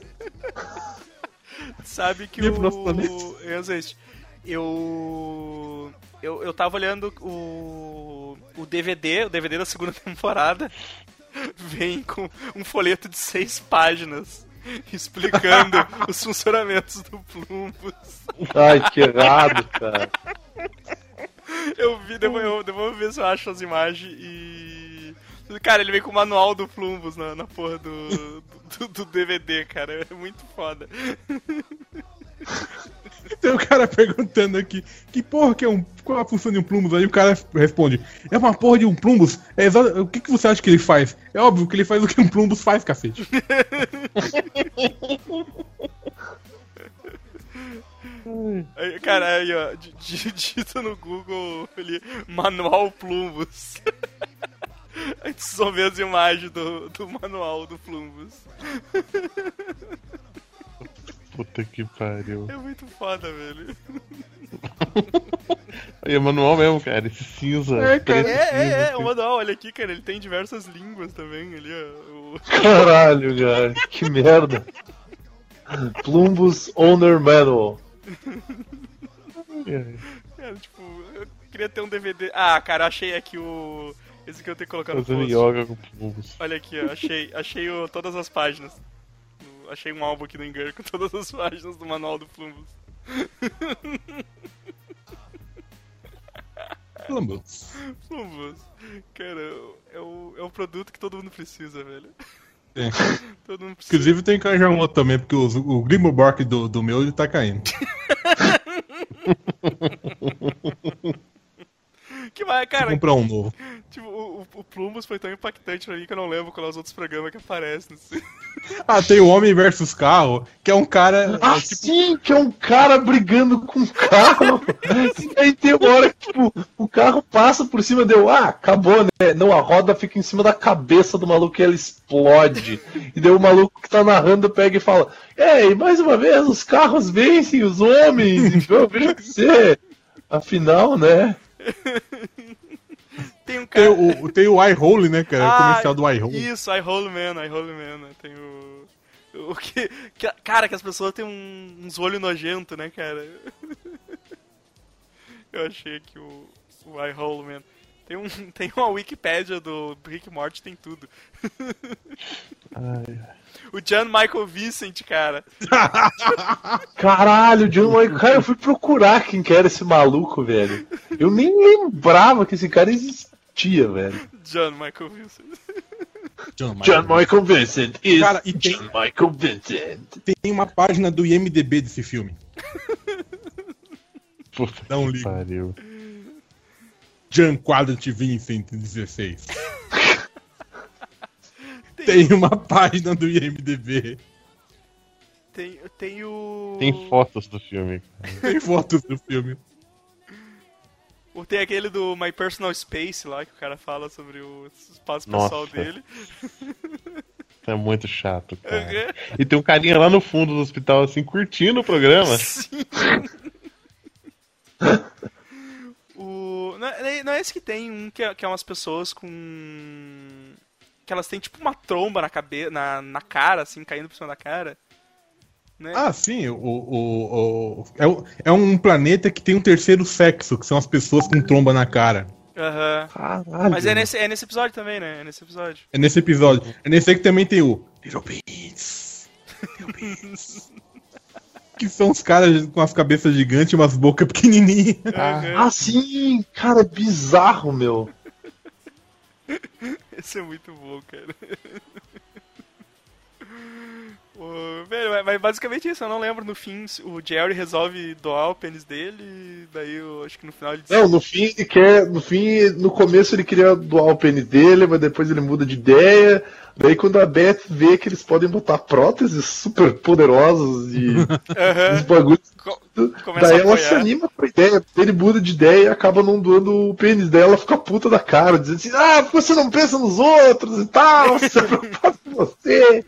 Sabe que Livro nosso o. planeta. Existe. Eu. Eu, eu tava olhando o. O D V D, o D V D da segunda temporada. Vem com um folheto de seis páginas explicando os funcionamentos do Plumbus. Ai, que errado, cara. Eu vi, depois eu, depois eu vou ver se eu acho as imagens e. Cara, ele vem com o manual do Plumbus na, na porra do, do, do D V D, cara. É muito foda. Tem um cara perguntando aqui, que porra que é um. Qual é a função de um Plumbus? Aí o cara responde, é uma porra de um Plumbus? É exa- o que, que você acha que ele faz? É óbvio que ele faz o que um Plumbus faz, cacete. Aí, cara, aí, ó, di- di- digita no Google ali, manual Plumbus. Aí tu só vê as imagens do, do manual do Plumbus. Puta que pariu. É muito foda, velho. E é manual mesmo, cara. Esse cinza. É, cara. preto É, cinza, é, é, assim. o manual, olha aqui, cara, ele tem diversas línguas também ali, ó. O- Caralho, cara. Que merda. Plumbus Owner Manual. É. Cara, tipo, eu queria ter um D V D. Ah, cara, achei aqui o. Esse que eu tenho que colocar no Fazendo post. yoga com plumbos. Olha aqui, ó, achei, achei o, todas as páginas. No- Achei um álbum aqui do Engar com todas as páginas do manual do Plumbus. Plumbus. Plumbus. Cara, é o, é o produto que todo mundo precisa, velho. É. Todo mundo precisa. Inclusive tem que arranjar um outro também, porque os- o Grimobork do, do meu ele tá caindo. Ah, cara, Vou comprar um novo. Tipo, o, o Plumbus foi tão impactante pra mim que eu não lembro qual é os outros programas que aparecem. Assim. Ah, tem o Homem versus Carro, que é um cara... Ah, é, tipo... sim, que é um cara brigando com um carro. E aí tem uma hora que, tipo, o carro passa por cima, deu, ah, acabou, né? Não, a roda fica em cima da cabeça do maluco e ela explode. E daí o maluco que tá narrando pega e fala, ei, mais uma vez, os carros vencem os homens, então veja você. Afinal, né? Tem um cara... Tem o, tem o iHole, né, cara? Ah, o comercial do iHole. Isso, iHole Man, iHole Man, né? Tem o... o que, que... Cara, que as pessoas têm um, uns olhos nojentos, né, cara? Eu achei que o, o iHole Man... Tem, um, tem uma Wikipédia do Rick e Morty, tem tudo. Ai. O John Michael Vincent, cara. Caralho, John Michael. Cara, eu fui procurar quem que era esse maluco, velho. Eu nem lembrava que esse cara existia, velho. John Michael Vincent. John Michael, John Michael Vincent. Is Cara, e tem- John Michael Vincent. Tem uma página do I M D B desse filme. Puta Dá um que ligo. pariu. John Quadrant Vincent dezesseis. Tem uma página do I M D B. Tem, tem o... Tem fotos do filme. Tem fotos do filme. Ou tem aquele do My Personal Space lá, que o cara fala sobre o espaço Nossa. pessoal dele. É muito chato, cara. Uhum. E tem um carinha lá no fundo do hospital, assim, curtindo o programa. Sim. o... não, é, não é esse que tem um que é, que é umas pessoas com... que elas têm tipo uma tromba na cabeça, na, na cara, assim, caindo por cima da cara. Né? Ah, sim. O, o, o, é, o- é um planeta que tem um terceiro sexo, que são as pessoas com tromba na cara. Aham. Caralho. Mas é nesse, é nesse episódio também, né? É nesse episódio. É nesse episódio. É nesse aí que também tem o Little Beans. Little Beans. Que são os caras com as cabeças gigantes e umas bocas pequenininhas. Uhum. Ah, sim, cara, bizarro, meu. Esse é muito bom, cara. O- velho, mas basicamente isso, eu não lembro. No fim, o Jerry resolve doar o pênis dele, e daí eu acho que no final ele diz... Não, no fim ele quer. No fim, no começo ele queria doar o pênis dele, mas depois ele muda de ideia. Daí quando a Beth vê que eles podem botar próteses super poderosos e Aham. uns bagulhos. Co- começa Daí a ela apoiar. se anima com a ideia, ele muda de ideia e acaba não doando o pênis dela, fica puta da cara, dizendo assim, ah, porque você não pensa nos outros e tal, você é preocupado com você.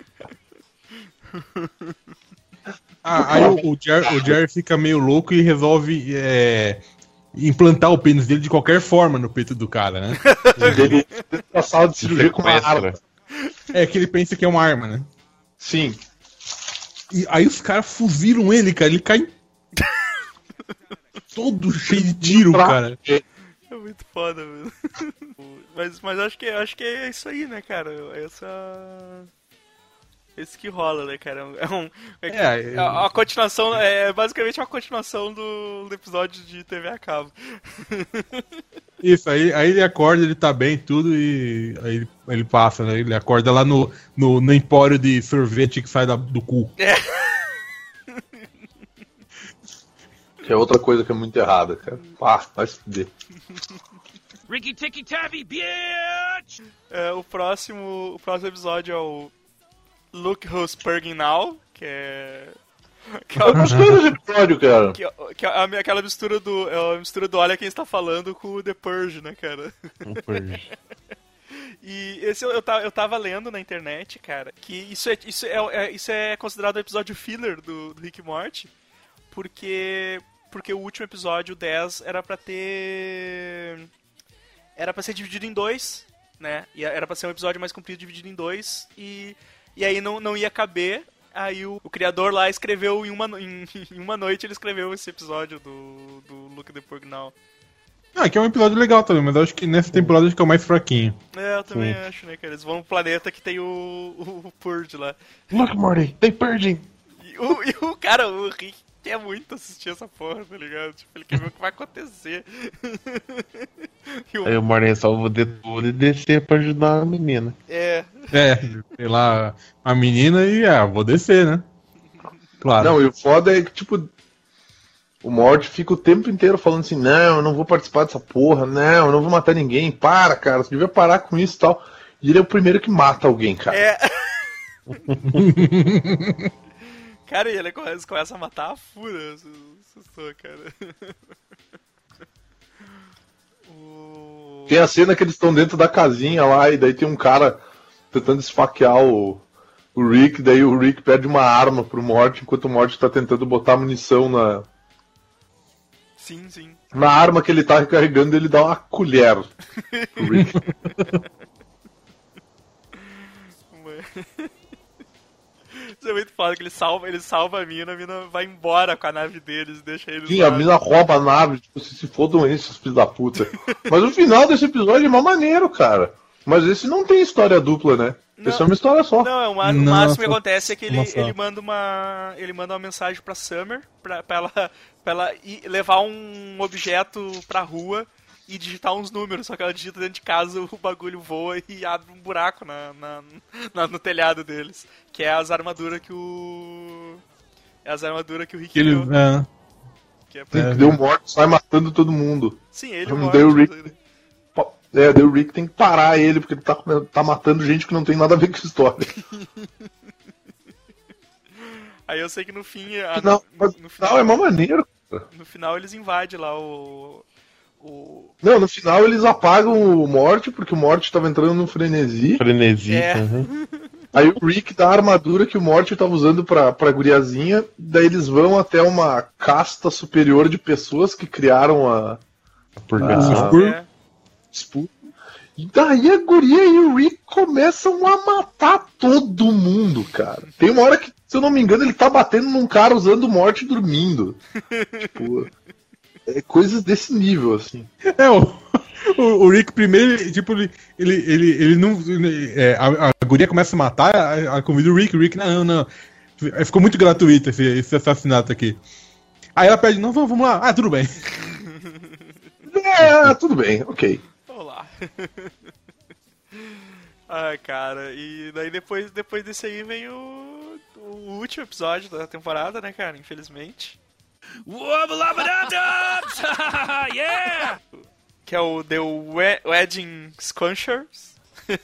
Ah, aí o, o, Jerry, o Jerry fica meio louco e resolve é, implantar o pênis dele de qualquer forma no peito do cara, né? Ele na sala de cirurgia com uma arma. É que ele pensa que é uma arma, né? Sim. E aí os caras fuzilam ele, cara. Ele cai todo cheio de tiro, cara. É muito foda, velho. Mas, mas acho, que, acho que é isso aí, né, cara? Essa... Esse que rola, né, cara? É um... É, É, é a, a continuação... É basicamente uma continuação do, do episódio de T V a cabo. Isso, aí, aí ele acorda, ele tá bem tudo e aí ele, ele passa, né? Ele acorda lá no, no, no empório de sorvete que sai da- do cu. É. Que é outra coisa que é muito errada, cara. Pá, vai se fuder. Ricky Ticky Tavi, bitch! É, o próximo... O próximo episódio é o... Look Who's Purging Now, que é... Que é, Eu gostei desse episódio, cara. que é, que é a- aquela mistura do... É a mistura do Olha Quem Está Falando com o The Purge, né, cara? E esse eu, eu, tava, eu tava lendo na internet, cara, que isso é, isso é, é- isso é considerado o episódio filler do, do Rick e Morty, porque, porque o último episódio, o dez, era pra ter... Era pra ser dividido em dois, né? E era pra ser um episódio mais comprido dividido em dois, e, e aí não, não ia caber. Aí o, o criador lá escreveu em uma, no- em, em uma noite, ele escreveu esse episódio do, do Look the Purge Now. Ah, que é um episódio legal também, mas eu acho que nessa temporada acho que é o mais fraquinho. É, eu também Sim. acho, né, cara? Eles vão no planeta que tem o, o, o Purge lá. Look, Morty, they purging. E o, e o cara, o Rick, quer muito assistir essa porra, tá ligado? Tipo, ele quer ver o que vai acontecer. E o- Aí o Morty só vou de tudo e descer pra ajudar a menina. é, É, sei lá, a menina e ah, vou descer, né? Claro. Não, e o foda é que, tipo, O Mort fica o tempo inteiro falando assim, não, eu não vou participar dessa porra, não, eu não vou matar ninguém, para, cara, você devia parar com isso e tal. E ele é o primeiro que mata alguém, cara. É. Cara, e ele começa, começa a matar a fura, assustou, cara. O... Tem a cena que eles estão dentro da casinha lá, e daí tem um cara tentando esfaquear o, o Rick, daí o Rick pede uma arma pro Mort, enquanto o Mort tá tentando botar munição na... Sim, sim. Na arma que ele tá recarregando, ele dá uma colher pro Rick. Isso é muito foda, que ele salva, ele salva a mina, a mina vai embora com a nave deles, deixa eles Sim, lá. a mina rouba a nave, tipo, se, se fodam esses filhos da puta. Mas o final desse episódio é mó maneiro, cara. Mas esse não tem história dupla, né? Não. Esse é uma história só. Não, é o, ma- o Não, máximo que só- acontece é que ele, uma só. ele manda uma. Ele manda uma mensagem pra Summer pra, pra ela, pra ela ir, levar um objeto pra rua e digitar uns números, só que ela digita dentro de casa, o bagulho voa e abre um buraco na, na, na- no telhado deles. Que é as armaduras que o. É as armaduras que o Rick Ele, deu. é, Que é pra... Sim, que deu morte, sai matando todo mundo. Sim, ele Não morre. deu o Rick. É, daí o Rick tem que parar ele, porque ele tá, tá matando gente que não tem nada a ver com a história. Aí eu sei que no fim. a- Não, no, mas no no final final é mó maneiro. no final eles invadem lá o. O. Não, no final eles apagam o Morte, porque o Morte tava entrando no frenesi. Frenesi. É. uhum. Aí o Rick dá a armadura que o Morty tava usando pra, pra guriazinha. Daí eles vão até uma casta superior de pessoas que criaram a Purgação. Ah. É. disputa. E daí a guria e o Rick começam a matar todo mundo, cara. Tem uma hora que, se eu não me engano, ele tá batendo num cara usando o Morty dormindo. Tipo, é coisas desse nível, assim. é o, o, o Rick primeiro, ele, tipo, ele, ele, ele, ele não. ele- é, a, a guria começa a matar, a, a convida o Rick, o Rick, não, não. Aí ficou muito gratuito esse, esse assassinato aqui. Aí ela pede, não, vamos, vamos lá. Ah, tudo bem. É, tudo bem, ok. Vamos lá. Ai, cara, e daí depois, depois desse aí vem o, o último episódio da temporada, né, cara? Infelizmente. Yeah! Que é o The We- Wedding Squanchers.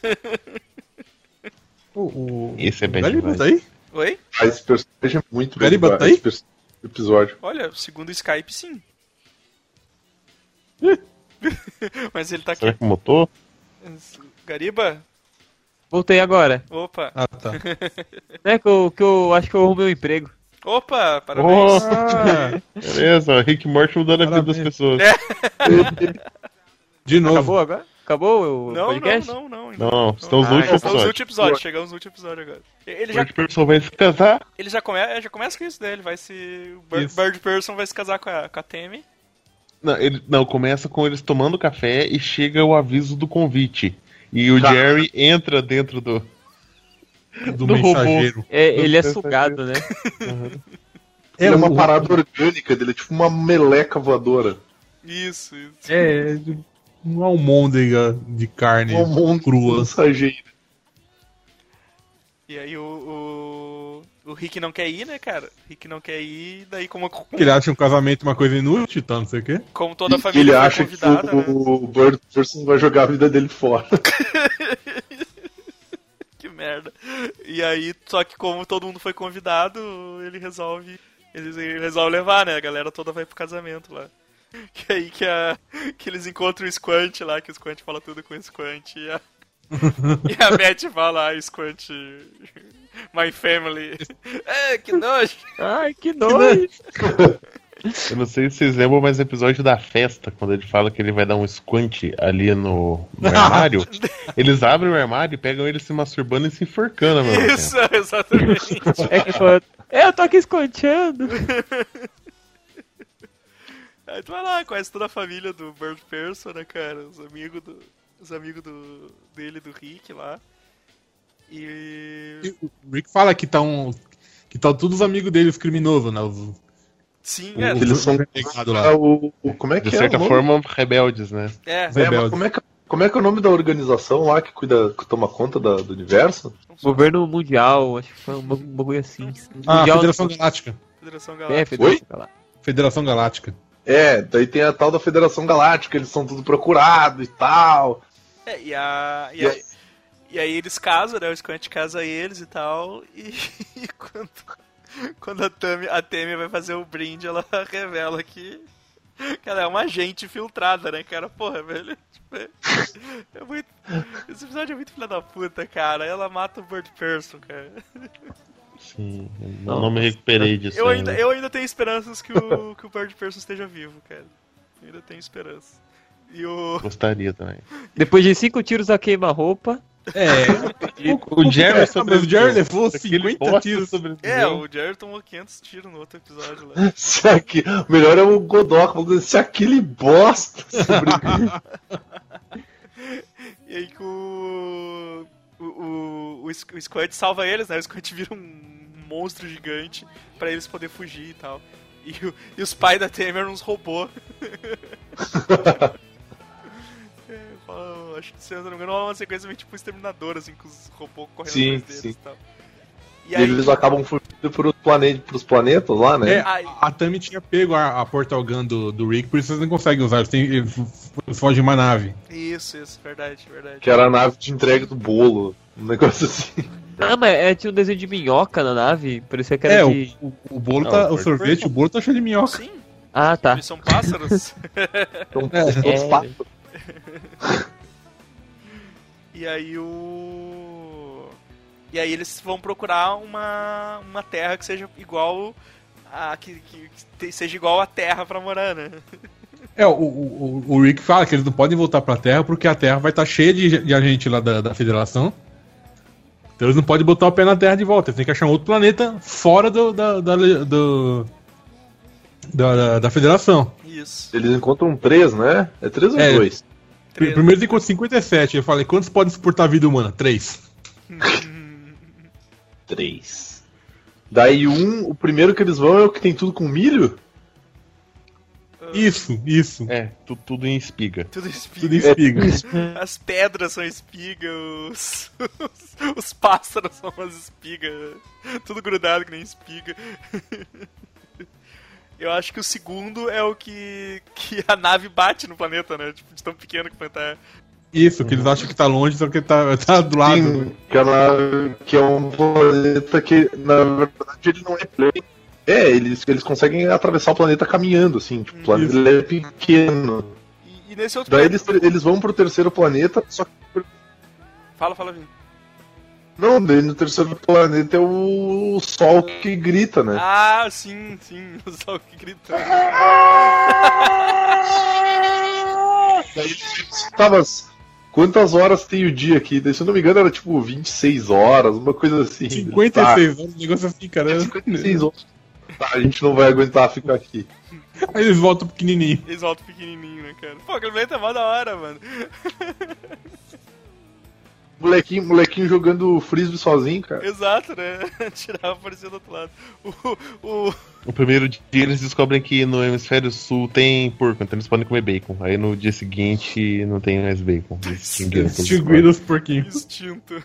O, o, Esse é bem Gariba demais. tá aí? Oi? Ah, esse personagem é muito bem Gariba legal, tá aí? esse pers- episódio. Olha, segundo o Skype, sim. Mas ele tá Será aqui. que mutou? Gariba? Voltei agora. Opa. Ah, tá. É que eu, que eu acho que eu arrumei um emprego. Opa, parabéns. Ah, Beleza, ó, Rick Morty mudando a vida das Parabéns. pessoas. É. de novo. Acabou agora? Acabou o Não, podcast? não, não, não. Não, estamos no Ah, último Estamos no episódio. último episódio, chegamos no último episódio agora. Ele O já, Rick Person vai se casar. ele já, come, já começa com isso, né? Ele vai se. O Bird, Isso. Bird Person vai se casar com a, com a Tammy. Não, ele, não, começa com eles tomando café e chega o aviso do convite. E o Tá. Jerry entra dentro do. Do, do robô. mensageiro. É, ele é sugado, né? Ele é uma o- parada orgânica dele, é tipo uma meleca voadora. Isso, isso. É, de- uma almôndega de carne Um monte crua. mensageiro. E aí o, o. O Rick não quer ir, né, cara? O Rick não quer ir, daí como, Porque ele acha um casamento uma coisa inútil, tá, não sei o quê. como toda a E família ele foi acha que convidada, né? o Bird Person vai jogar a vida dele fora. Que merda. E aí, só que como todo mundo foi convidado, ele resolve. Ele, ele resolve levar, né? A galera toda vai pro casamento lá. Que aí que, a, que eles encontram o Squant lá, que o Squant fala tudo com o Squant. E a, e a Matt fala, ah, Squant. My family. É, que nojo. Ai, que nojo. Eu não sei se vocês lembram, mas no episódio da festa, quando ele fala que ele vai dar um squint ali no, no armário, eles abrem o armário e pegam ele se masturbando e se enforcando, meu. Isso, exatamente. É que fala, é, eu tô aqui esconteando. Aí tu vai lá, conhece toda a família do Bird Person, né, cara? Os amigos do. Os amigos do, dele, do Rick lá. E. E o Rick fala que tá um. Que tá todos os amigos dele, os criminosos, né? Os, Sim, o- é. Eles são renegado lá. Ah, o, o- como é que De é certa o nome? forma, rebeldes, né? É, É, mas rebeldes. como é, que, como é que é o nome da organização lá que cuida, que toma conta da- do universo? Governo Mundial, acho que foi um bagu- bagulho assim. Ah, Mundial, Federação Galáctica. Federação É, Galáctica. Federação Galáctica. Federação Galáctica. É, daí tem a tal da Federação Galáctica, eles são tudo procurados e tal. É, e, a, e, E a, e aí eles casam, né? O Squant casa eles e tal. E, e quando, quando a Tami, a Tami vai fazer o brinde, ela revela que, que ela é uma agente infiltrada, né, cara? Porra, velho. Tipo, é, é muito, esse episódio é muito filha da puta, cara. Ela mata o Bird Person, cara. Sim, eu não me recuperei disso. Eu ainda, eu ainda tenho esperanças que o, que o Bird Person esteja vivo, cara. Eu ainda tenho esperança. E o... Gostaria também. Depois de cinco tiros a queima-roupa. É, o, o Jerry, sobre o Jerry levou cinquenta tiros. Sobre É, o Jerry tomou quinhentos tiros no outro episódio lá. Se aqui, o melhor é o Godok, se aquele bosta sobrevive. E aí que o... O, o, o Squad salva eles, né? O Squad vira um monstro gigante pra eles poderem fugir e tal. E, o, e os pais da Tami eram uns robôs. É, falo, acho que, se eu não me engano, é uma sequência meio tipo Exterminador, assim, com os robôs correndo Sim, atrás deles sim. e tal. E, aí... eles acabam fugindo pros, plane... pros planetas lá, né? É, a, a Tami tinha pego a, a Portal Gun do, do Rick, por isso eles não conseguem usar, eles, têm, eles fogem de uma nave. Isso, isso, verdade, verdade. Que era a nave de entrega do bolo, um negócio assim. Ah, mas é, tinha um desenho de minhoca na nave, parecia que era é, de... o, o, o bolo não, tá, o sorvete, o bolo tá cheio de minhoca. Sim. Ah, tá. Eles são pássaros. Então, é, todos é... pássaros. E aí o... E aí eles vão procurar uma, uma terra que seja igual a... Que, que, que seja igual a terra pra morar, né? É, o, o, o Rick fala que eles não podem voltar pra Terra porque a Terra vai estar tá cheia de, de agente lá da, da Federação. Então eles não podem botar o pé na Terra de volta. Eles têm que achar um outro planeta fora do, da, da, do, da, da, da Federação. Isso. Eles encontram três, né? É três ou é, dois? Três. Primeiro eles encontram cinquenta e sete. Eu falei, quantos podem suportar a vida humana? Três. Três. Daí um, o primeiro que eles vão é o que tem tudo com milho? Isso, isso. É, tu, tudo em espiga. Tudo espiga. Tudo em espiga. As pedras são espiga, os, os, os pássaros são umas espigas. Tudo grudado que nem espiga. Eu acho que o segundo é o que, que a nave bate no planeta, né? Tipo, de tão pequeno que o planeta é. Isso, que eles acham que tá longe, só que tá, tá do lado. Sim, que, ela, que é um planeta que, na verdade, ele não é plano. É, eles, eles conseguem atravessar o planeta caminhando, assim, tipo, o planeta ele é pequeno. E, e nesse outro Daí planeta... eles, eles vão pro terceiro planeta, só que... Fala, fala, Vini. Não, daí no terceiro planeta é o Sol que grita, né? Ah, sim, sim, o Sol que grita. Daí eles tava... Quantas horas tem o dia aqui? Se eu não me engano, era tipo vinte e seis horas, uma coisa assim. cinquenta e seis horas, um negócio assim, cara. cinquenta e seis horas. Tá, a gente não vai aguentar ficar aqui. Aí eles voltam pequenininho. Eles voltam pequenininho, né, cara? Pô, aquele planeta é mó da hora, mano. Molequinho, molequinho jogando frisbee sozinho, cara. Exato, né? Tirava, aparecia do outro lado. O, o... No primeiro dia eles descobrem que no hemisfério sul tem porco, então eles podem comer bacon. Aí no dia seguinte não tem mais bacon. Eles extinguiram os porquinhos. Extinto.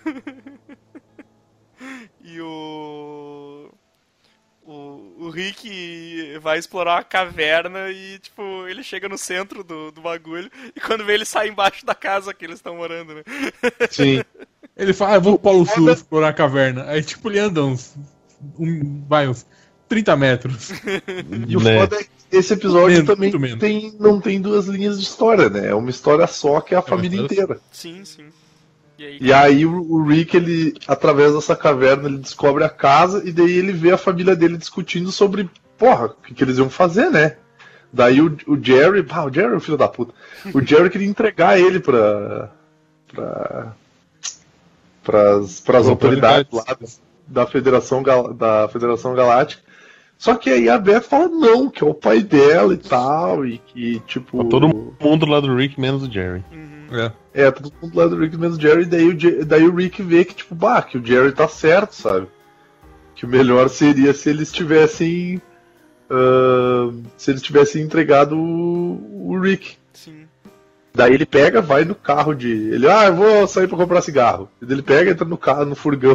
E o... o... O Rick vai explorar uma caverna e, tipo, ele chega no centro do, do bagulho e quando vê ele sai embaixo da casa que eles estão morando, né? Sim. Ele fala, ah, eu vou pro Polo Sul explorar a caverna. Aí, tipo, ele anda uns... Um, vai, uns trinta metros. E o né? foda é que esse episódio Menos, também muito menos. tem, não tem duas linhas de história, né? É uma história só que é a família mas- inteira. Sim, sim. E aí, E aí o, o Rick, ele, através dessa caverna, ele descobre a casa e daí ele vê a família dele discutindo sobre, porra, o que, que eles iam fazer, né? Daí o, o Jerry, ah, o Jerry é o filho da puta. O Jerry queria entregar ele pra. pra. pras, pras autoridades lá da Federação, Gal- da Federação Galáctica. Só que aí a Beth fala não, que é o pai dela e tal, e que, tipo. Tá todo mundo lá do Rick, menos o Jerry. É. É, todo mundo lá do Rick menos o Jerry, e daí o, Je- daí o Rick vê que, tipo, bah, que o Jerry tá certo, sabe? Que o melhor seria se eles tivessem. ah, se eles tivessem entregado o, o Rick. sim. Daí ele pega, vai no carro de. Ele, ah, eu vou sair pra comprar cigarro. E daí ele pega, entra no carro, no furgão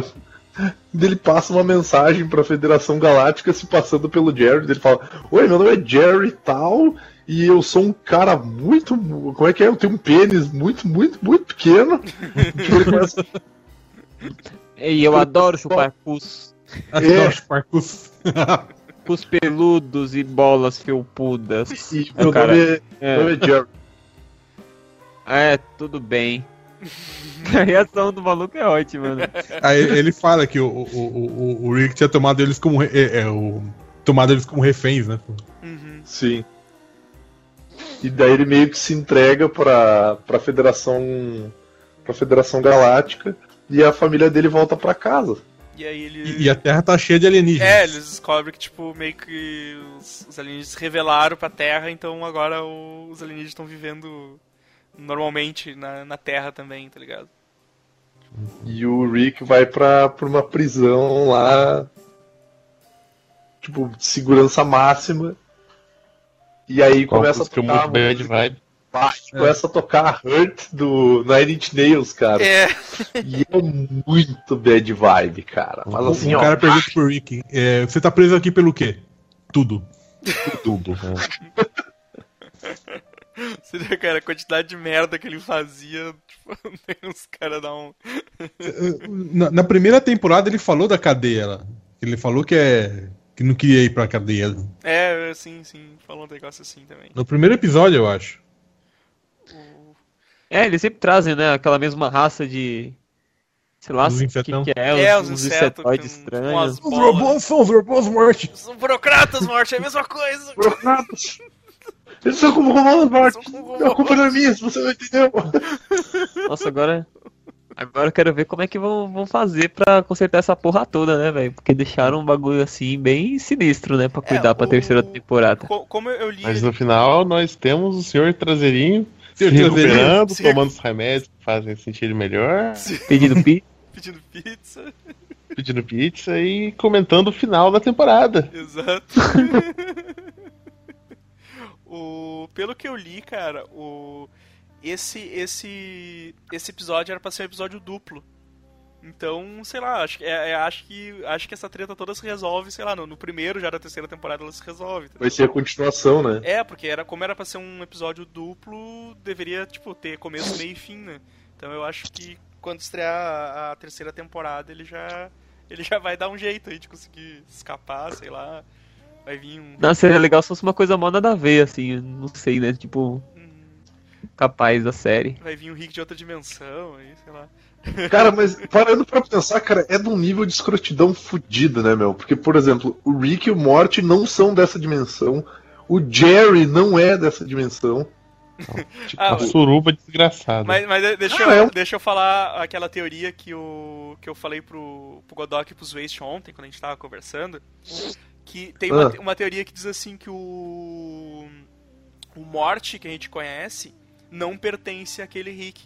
Ele passa uma mensagem pra Federação Galáctica se passando pelo Jerry. Ele fala: oi, meu nome é Jerry e tal, e eu sou um cara muito. Como é que é? Eu tenho um pênis muito, muito, muito pequeno. Ele começa... E eu adoro chupar pus. Adoro chupar pus. Pus peludos e bolas felpudas. E meu cara, nome é, é. meu nome é Jerry. É, tudo bem. A reação do maluco é ótima, né? Aí ele fala que o, o, o, o Rick tinha tomado eles como re- é, é, o, tomado eles como reféns, né? Uhum. Sim. E daí ele meio que se entrega pra, pra Federação. Pra Federação Galáctica e a família dele volta pra casa. E aí ele... E, e a Terra tá cheia de alienígenas. É, eles descobrem que, tipo, meio que os, os alienígenas se revelaram pra Terra, então agora o, os alienígenas estão vivendo normalmente na, na Terra também, tá ligado? E o Rick vai pra, pra uma prisão lá, tipo, de segurança máxima. E aí começa a Música tocar... muito bad vibe. Ah, começa a tocar Hurt do Nine Inch Nails, cara. É. E é muito bad vibe, cara. Mas assim, o ó... cara pergunta pro Rick, é, você tá preso aqui pelo quê? Tudo. Tudo. Você vê, cara, a quantidade de merda que ele fazia, tipo, tem uns caras dar um... Na, na primeira temporada ele falou da cadeia lá. Ele falou que é que não queria ir pra cadeia. É, sim, sim, falou um negócio assim também. No primeiro episódio, eu acho. É, eles sempre trazem, né, aquela mesma raça de... Sei lá, Os o que, insetão. que é, os, É, os os insetos insetoides com- com estranhos. as Os bolas. robôs são os robôs morte. Os burocratas, morte, é a mesma coisa. Burocratas! Eles são como robôs mortos! São como A culpa não é minha, se você não entendeu! Nossa, agora... Agora eu quero ver como é que vão, vão fazer pra consertar essa porra toda, né, velho? Porque deixaram um bagulho assim bem sinistro, né? Pra cuidar É, pra o- terceira temporada. Co- Como eu li... Mas no final nós temos o senhor Traseirinho se Senhor Traseirinho? recuperando, Se tomando os remédios que fazem sentir ele melhor, Pedido pi. pedindo pizza. pedindo pizza e comentando o final da temporada. Exato. o, pelo que eu li, cara, o, esse, esse, esse episódio era pra ser um episódio duplo. Então, sei lá, acho, é, é, acho, que, acho que essa treta toda se resolve, sei lá, no, no primeiro já da terceira temporada ela se resolve. Entendeu? Vai ser a continuação, né? É, porque era, como era pra ser um episódio duplo, deveria, tipo, ter começo, meio e fim, né? Então eu acho que quando estrear a, a terceira temporada, ele já, ele já vai dar um jeito aí de conseguir escapar, sei lá. Vai vir um... Não, seria legal se fosse uma coisa mal nada a ver, assim, não sei, né? Tipo, capaz da série. Vai vir um Rick de outra dimensão, aí, sei lá. Cara, mas parando pra pensar, cara, é de um nível de escrotidão fudido, né, meu? Porque, por exemplo, o Rick e o Morty não são dessa dimensão. O Jerry não é dessa dimensão. Tipo, Ah, uma suruba desgraçada. Mas, mas deixa, Ah, eu, é um- deixa eu falar aquela teoria que, o, que eu falei pro, pro Godok e pro Waste ontem, quando a gente tava conversando. Que tem uma, Ah. uma teoria que diz assim que o. O Morty que a gente conhece não pertence àquele Rick.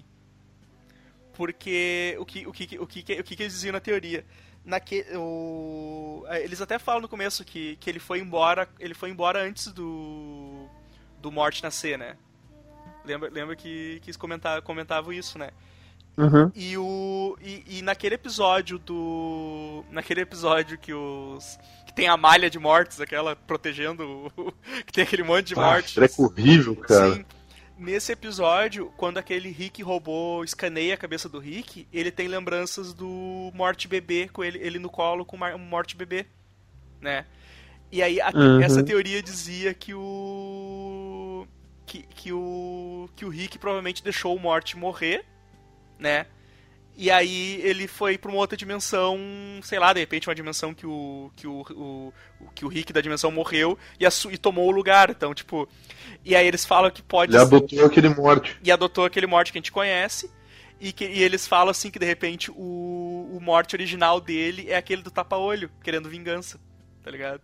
Porque o que, o que, o que, o que, que eles diziam na teoria? Naque, o, eles até falam no começo que, que ele foi embora. Ele foi embora antes do. Do Morty nascer, né? Lembra, lembra que, que eles comentavam, comentavam isso, né? Uhum. E, o, e, e naquele episódio do. Naquele episódio que os. Que tem a malha de mortes, aquela protegendo. O, que tem aquele monte de Ah, mortes. treco horrível, cara. Sim. Nesse episódio, quando aquele Rick robô escaneia a cabeça do Rick, ele tem lembranças do Morty bebê, com ele, ele no colo com o Morty bebê, né? E aí, a, Uhum. essa teoria dizia que o... Que, que o... Que o Rick provavelmente deixou o Morty morrer, né? E aí ele foi pra uma outra dimensão, sei lá, de repente uma dimensão que o que o, o, o que o Rick da dimensão morreu e, assu- e tomou o lugar, então, tipo... E aí eles falam que pode... Ele adotou aquele Morty. E adotou aquele Morty que a gente conhece, e, que, e eles falam assim que de repente o, o Morty original dele é aquele do tapa-olho, querendo vingança, tá ligado?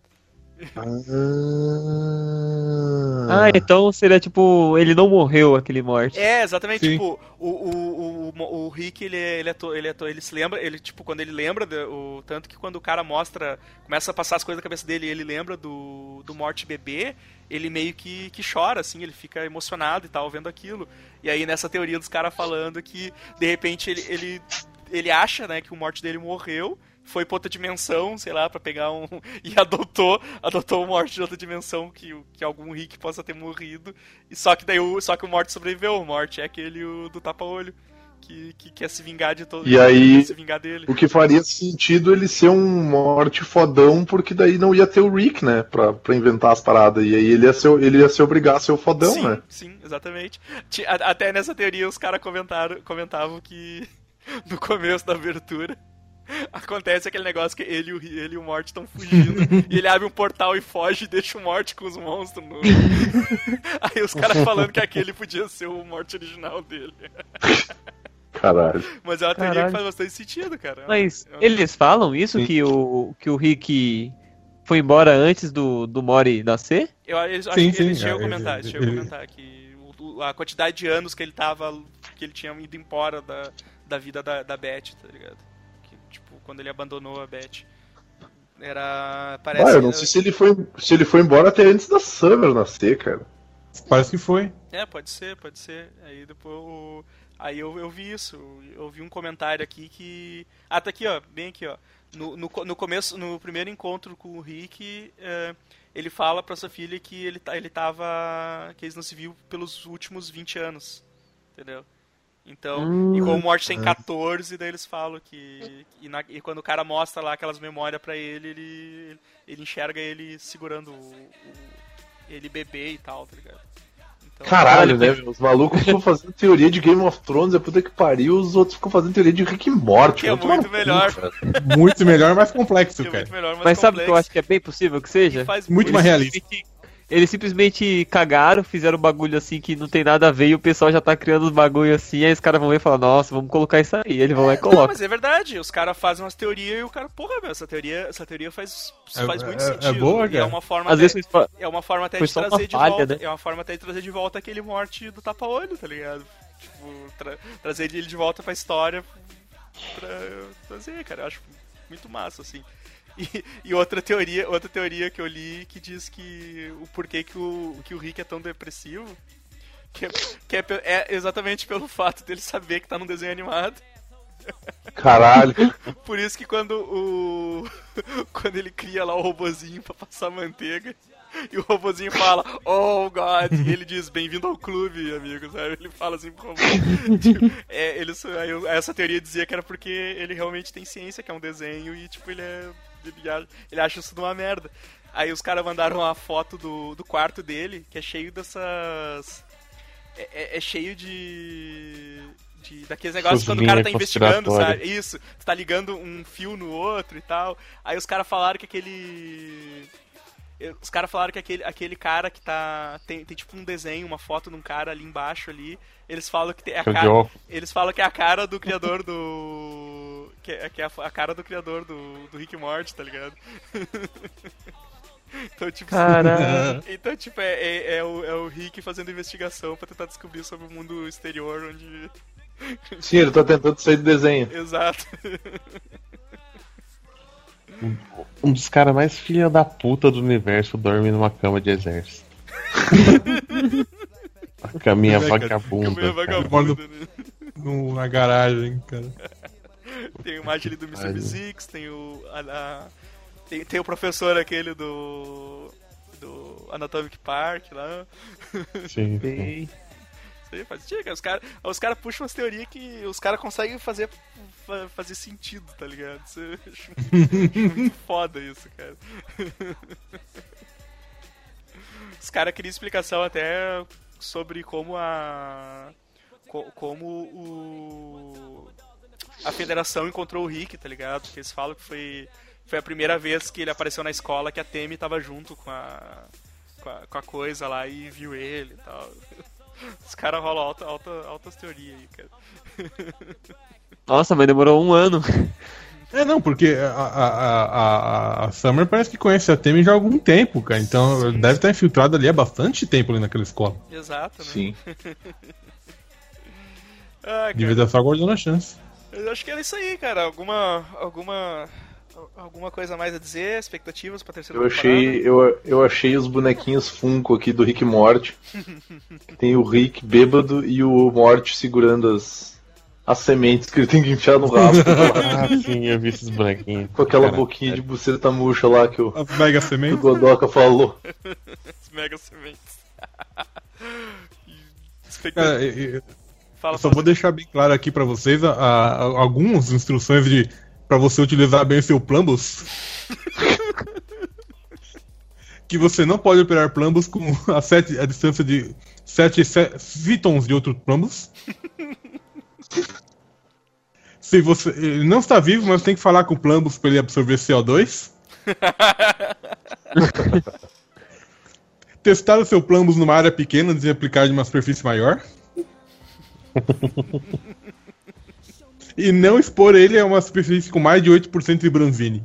Ah, então seria tipo, ele não morreu, aquele Morty. É, exatamente, Sim. tipo, o, o, o, o Rick, ele, é- ele, é to, ele, é to, ele se lembra, ele, tipo, quando ele lembra, de, o, tanto que quando o cara mostra, começa a passar as coisas na cabeça dele e ele lembra do, do Morty bebê, ele meio que, que chora, assim, ele fica emocionado e tal, vendo aquilo. E aí nessa teoria dos caras falando que, de repente, ele, ele, ele acha, né, que o Morty dele morreu, foi pra outra dimensão, sei lá, pra pegar um... E adotou, adotou o Morty de outra dimensão que, que algum Rick possa ter morrido. E só que daí o, só que o Morty sobreviveu. O Morty é aquele o, do tapa-olho. Que, que quer se vingar de todo E aí, se vingar dele. O que faria sentido ele ser um Morty fodão, porque daí não ia ter o Rick, né? Pra, pra inventar as paradas. E aí ele ia, ser, ele ia se obrigar a ser o fodão, sim, né? Sim, exatamente. Até nessa teoria os caras comentaram, comentavam que no começo da abertura acontece aquele negócio que ele, ele e o Morty estão fugindo. E ele abre um portal e foge e deixa o Morty com os monstros no... Aí os caras falando que aquele podia ser o Morty original dele. Caralho. Mas é uma teoria Caralho. que faz bastante sentido, cara. Mas É uma- eles falam isso, que o, que o Rick foi embora antes do, do Morty nascer? Eu acho Sim, que sim, eles chegam a é, comentar, ele- chegam a ele- comentar que o- a quantidade de anos que ele tava, que ele tinha ido embora da, da vida da, da Beth, tá ligado? Que, tipo, quando ele abandonou a Beth. Era... Parece... Ah, eu não sei se ele, foi, se ele foi embora até antes da Summer nascer, cara. Parece que foi. É, pode ser, pode ser. Aí depois o... Aí eu, eu vi isso, eu vi um comentário aqui que... Ah, tá aqui, ó, bem aqui, ó. No, no, no começo, no primeiro encontro com o Rick, é, ele fala pra sua filha que ele, tá- ele tava... que eles não se viu pelos últimos vinte anos, entendeu? Então, Hum, e como o Morty tem catorze, daí eles falam que... E, na- e quando o cara mostra lá aquelas memórias pra ele, ele, ele enxerga ele segurando o, o- ele bebê e tal, tá ligado? Então, Caralho, né? Os malucos ficam fazendo teoria de Game of Thrones, a puta que pariu, os outros ficam fazendo teoria de Rick e Morty. Que é Vai tomar muito no cu, melhor. cara. Muito melhor, mais complexo, que é cara. muito melhor, mais Mas sabe o que eu complexo. acho que é bem possível que seja? E faz Muito mais realista. Simplesmente- Eles simplesmente cagaram, fizeram um bagulho assim que não tem nada a ver e o pessoal já tá criando os bagulho assim, aí os caras vão ver e falar, nossa, vamos colocar isso aí. Ele vai lá e Não, coloca. mas é verdade, os caras fazem umas teorias e o cara, porra, meu, essa teoria, essa teoria faz, É- faz muito é- é sentido. boa, E é cara. uma forma Às até, vezes foi- é uma forma até foi de só uma trazer de falha, volta, né? é uma forma até de trazer de volta aquele Morty do tapa-olho, tá ligado? Tipo, tra- trazer ele de volta pra história pra trazer, cara, eu acho muito massa, assim. E, e outra teoria, outra teoria que eu li que diz que o porquê que o, que o Rick é tão depressivo, que, é, que é, pe- é exatamente pelo fato dele saber que tá num desenho animado. Caralho. Por isso que quando o. Quando ele cria lá o robozinho pra passar manteiga, e o robozinho fala, oh God, e ele diz, bem-vindo ao clube, amigo, sabe? Ele fala assim pro robô. Tipo, é, ele, aí eu- essa teoria dizia que era porque ele realmente tem ciência que é um desenho e, tipo, ele é. Ele, a- ele acha isso de uma merda. Aí os caras mandaram uma foto do, do quarto dele, que é cheio dessas. É, é- é cheio de. de daqueles negócios Essas quando o cara tá linhas investigando, conspiratórias. sabe? Isso, tu tá ligando um fio no outro e tal. Aí os caras falaram que aquele. Os caras falaram que aquele, aquele cara que tá. Tem, tem tipo um desenho, uma foto de um cara ali embaixo ali. Eles falam que tem a Que é o cara. Joe. Eles falam que é a cara do criador do. Que é, que é a, a cara do criador do, do Rick e Morty, tá ligado? Então, tipo, Caralho. então, tipo é, é, é o, é o Rick fazendo investigação pra tentar descobrir sobre o mundo exterior onde. Sim, ele tá tentando sair do desenho. Exato. Um dos caras mais filha da puta do universo dorme numa cama de exército. A caminha É, cara. vagabunda. Meio cara. vagabundo, né? No- na garagem, cara. Tem a imagem ali do mister Ai, Mystics, tem o. A, a- tem, tem o professor aquele do. Do Anatomic Park lá. Sim, sim. Bem, Isso aí faz sentido, cara. Os caras os cara puxam umas teorias que os caras conseguem fazer, fa- fazer sentido, tá ligado? Isso eu acho muito, muito foda isso, cara. Os caras queriam explicação até sobre como a. co- Como o. A federação encontrou o Rick, tá ligado? Porque eles falam que foi. Foi a primeira vez que ele apareceu na escola que a Temi tava junto com a. Com a, com a coisa lá e viu ele e tal. Os caras rolam alta, alta, altas teorias aí, cara. nossa, mas demorou um ano. É, não, porque a, a, a, a- a Summer parece que conhece a Temi já há algum tempo, cara. Então Sim. deve estar infiltrado ali há bastante tempo ali naquela escola. Exato, né? Sim. Ah, cara, Devia estar só guardando a chance. eu acho que era isso aí, cara. Alguma. Alguma. Alguma coisa mais a dizer? Expectativas pra terceira Eu achei, eu, eu achei os bonequinhos Funko aqui do Rick e Morty. Tem o Rick bêbado e o Morty segurando as, as sementes que ele tem que enfiar no rabo. Ah, sim, eu vi esses branquinhos. Com aquela Cara, boquinha de buceta murcha lá que o, As mega que o sementes. Godoka falou. As mega sementes. Cara, eu, eu Fala, só fala. vou deixar bem claro aqui pra vocês a, a- a- algumas instruções de para você utilizar bem o seu Plumbus. Que você não pode operar Plumbus com a, sete, a distância de sete fitons de outro Plumbus. Se você ele não está vivo, mas tem que falar com o Plumbus para ele absorver C O dois. Testar o seu Plumbus numa área pequena antes de aplicar de uma superfície maior. E não expor ele a uma superfície com mais de oito por cento de bronzine.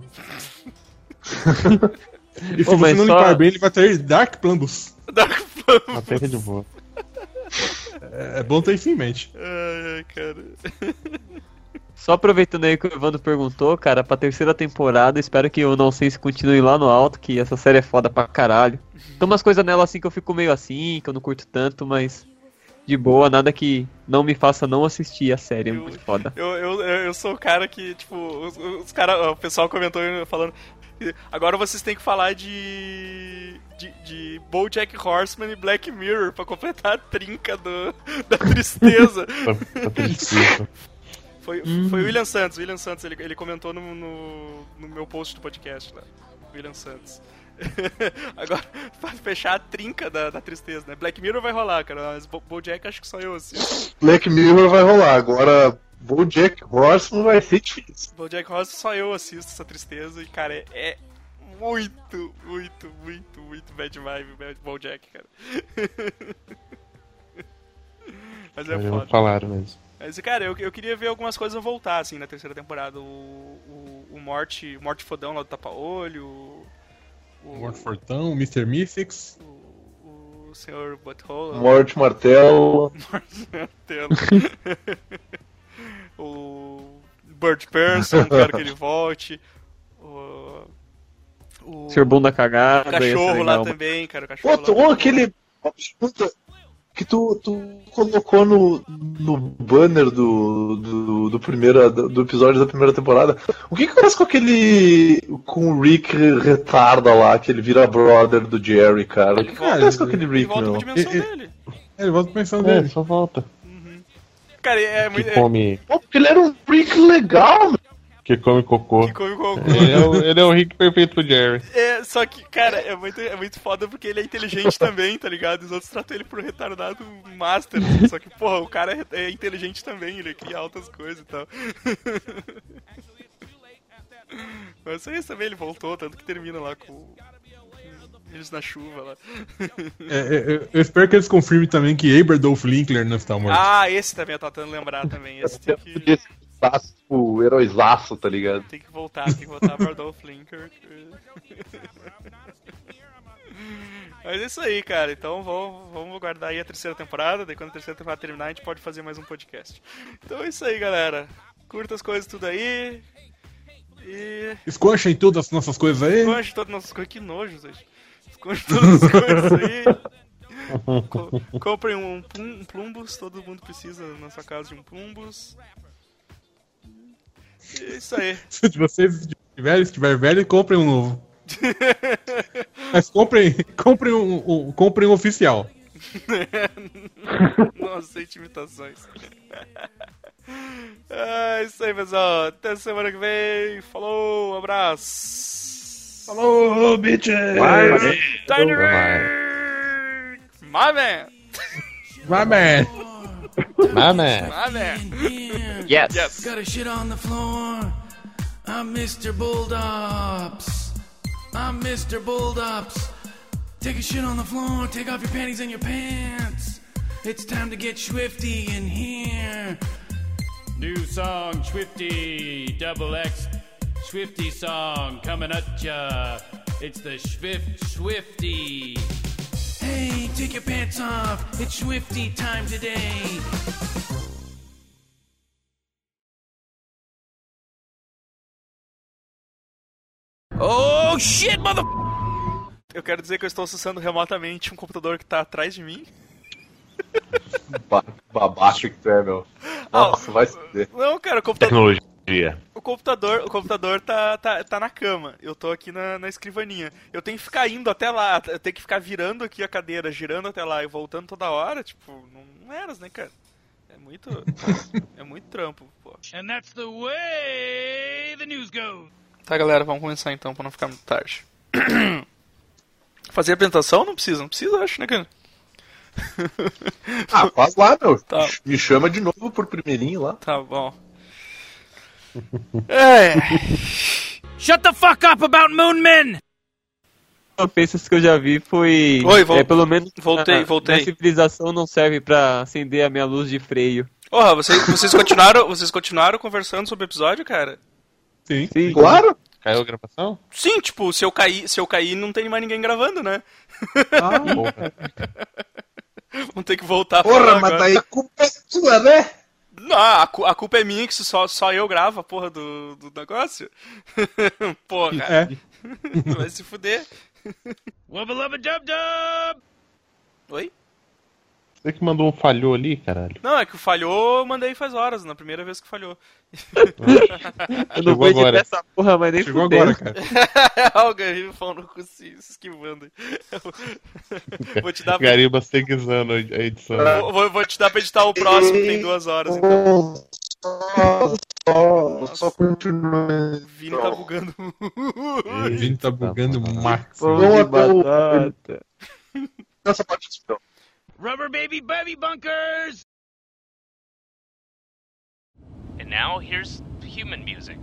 E se Ô, você mas não só- limpar bem, ele vai ter Dark Plumbus. Dark Plum. Até que de boa. É, é bom ter isso em mente. Ai, ai, cara. Só aproveitando aí que o Evandro perguntou, cara, pra terceira temporada, espero que o Nonsense continue lá no alto, que essa série é foda pra caralho. Tem umas coisas nela assim que eu fico meio assim, que eu não curto tanto, mas de boa, nada que não me faça não assistir a série, é Eu- muito foda. Eu, eu, eu sou o cara que, tipo, os, os cara, o pessoal comentou falando. Agora vocês têm que falar de. de, de BoJack Horseman e Black Mirror pra completar a trinca do, da tristeza. Tá, tá tristeza. Foi, foi o William Santos, o William Santos, ele, ele comentou no, no, no meu post do podcast lá. William Santos. Agora, pra fechar a trinca da, da tristeza, né? Black Mirror vai rolar, cara, mas Bo- BoJack acho que só eu assisto. Black Mirror vai rolar. Agora, BoJack Horseman vai ser difícil. BoJack Horseman só eu assisto essa tristeza e, cara, é, é muito, muito, muito, muito bad vibe bad BoJack, cara. Mas é Eles não foda. falaram mesmo. Mas, cara, eu, eu queria ver algumas coisas voltar, assim, na terceira temporada. O, o, o Morte, Morte Fodão lá do Tapa-Olho, o, o, Morto Fortão, mister Mystics. o, o senhor Butthole, Morte Martelo. Martelo. O Bird Person, quero que ele volte. O, o, Ser bunda o cagada, ia ser cachorro lá legal. também, cara, o cachorro Pô, lá. ou aquele. Uma pergunta que tu, tu colocou no, no banner do, do, do, primeira, do episódio da primeira temporada. O que que acontece com aquele. Com o Rick retarda lá, que ele vira brother do Jerry, cara? O que que Cara, acontece com ele- aquele Ele Rick, volta meu? pra dimensão E- e- dele. É, ele volta pensando É, dele. só volta. Cara, é Que muito... É, come, Pô, porque ele era um Rick legal, meu. que come cocô. que come cocô. Ele é, o, ele é o Rick perfeito pro Jerry. É, só que, cara, é muito, é muito foda porque ele é inteligente também, tá ligado? Os outros tratam ele por retardado master. assim, Só que, porra, o cara é, é inteligente também, ele cria altas coisas e tal. Mas isso aí também ele voltou, tanto que termina lá com, com eles na chuva lá. É, é, eu, eu espero que eles confirmem também que Aberdolf Linkler não está morto. Ah, esse também eu tô tentando lembrar também. Esse tem que, Esse taço, tipo, heróizaço, tá ligado? tem que voltar, tem que voltar pra Adolf Linker. Mas é isso aí, cara. Então vamos, vamos guardar aí a terceira temporada. Daí quando a terceira temporada terminar, a gente pode fazer mais um podcast. Então é isso aí, galera. Curta as coisas tudo aí. E. Esconchem todas as nossas coisas aí. Esconde todas as nossas coisas. Que nojo, gente. Esconde todas as coisas aí. Co- comprem um, plum, um Plumbus. Todo mundo precisa na sua casa de um Plumbus. E é isso aí. Se vocês tiverem, se tiver velho, comprem um novo. Mas comprem, comprem um, um, comprem um oficial. Não aceite imitações. É isso aí, pessoal. Até semana que vem. Falou, um abraço. Falou, bitches! Tiny Vai. Rick! My man! My man! Ah, man. My man! Yes. Yes. Got a shit on the floor. I'm Mister Bulldops. I'm Mister Bulldops. Take a shit on the floor. Take off your panties and your pants. It's time to get swifty in here. New song, Swifty, double X, Swifty song coming at ya. It's the Swift Swifty. Hey, take your pants off. It's Swifty time today. Oh shit, mother... Eu quero dizer que eu estou acessando remotamente um computador que tá atrás de mim. Ba- Babaca que tu é, meu. Nossa, vai se ver. Não, cara, o computador... Tecnologia. O computador, o computador tá, tá, tá na cama. Eu tô aqui na, na escrivaninha. Eu tenho que ficar indo até lá. Eu tenho que ficar virando aqui a cadeira, girando até lá e voltando toda hora. Tipo, não, não eras, né, cara? É muito... é muito trampo, pô. And that's the way the news goes. Tá, galera, vamos começar então, pra não ficar muito tarde. Fazer a apresentação? Não precisa, não precisa, eu acho, né, cara? Ah, faz lá, meu. Tá. Me chama de novo por primeirinho lá. Tá bom. É. Shut the fuck up about Moon Men! Ofensas que eu já vi foi... Oi, vol- é, pelo menos voltei, na, voltei. na civilização não serve pra acender a minha luz de freio. Porra, vocês, vocês, continuaram, vocês continuaram conversando sobre o episódio, cara? Sim. Sim. Claro! Caiu a gravação? Sim, tipo, se eu cair, se eu cair não tem mais ninguém gravando, né? Ah, Porra. Vamos ter que voltar pra Porra, lá mas agora. daí a culpa é sua, né? Não, a, cu- a culpa é minha que só, só eu gravo a porra do, do negócio. Porra, É. vai se fuder. Wubba lubba dub dub! Oi? Você que mandou um falhou ali, caralho. Não, é que o falhou eu mandei faz horas, na primeira vez que falhou. eu não Chegou vou editar agora. essa porra, mas nem Chegou fudendo. agora, cara. Olha o Gariba falando com se se esquivando. Vou te dar pra... Gariba seguizando a edição. vou, vou- vou te dar pra editar o próximo, que tem duas horas, então. Só, só continua. O Vini tá bugando. O Vini tá bugando o Max. Pão Vamos de até o- batata. Nessa parte do filme. Rubber baby baby bunkers! And now here's human music.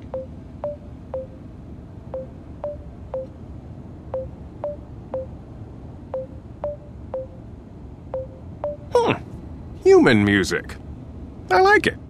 Huh. Human music. I like it.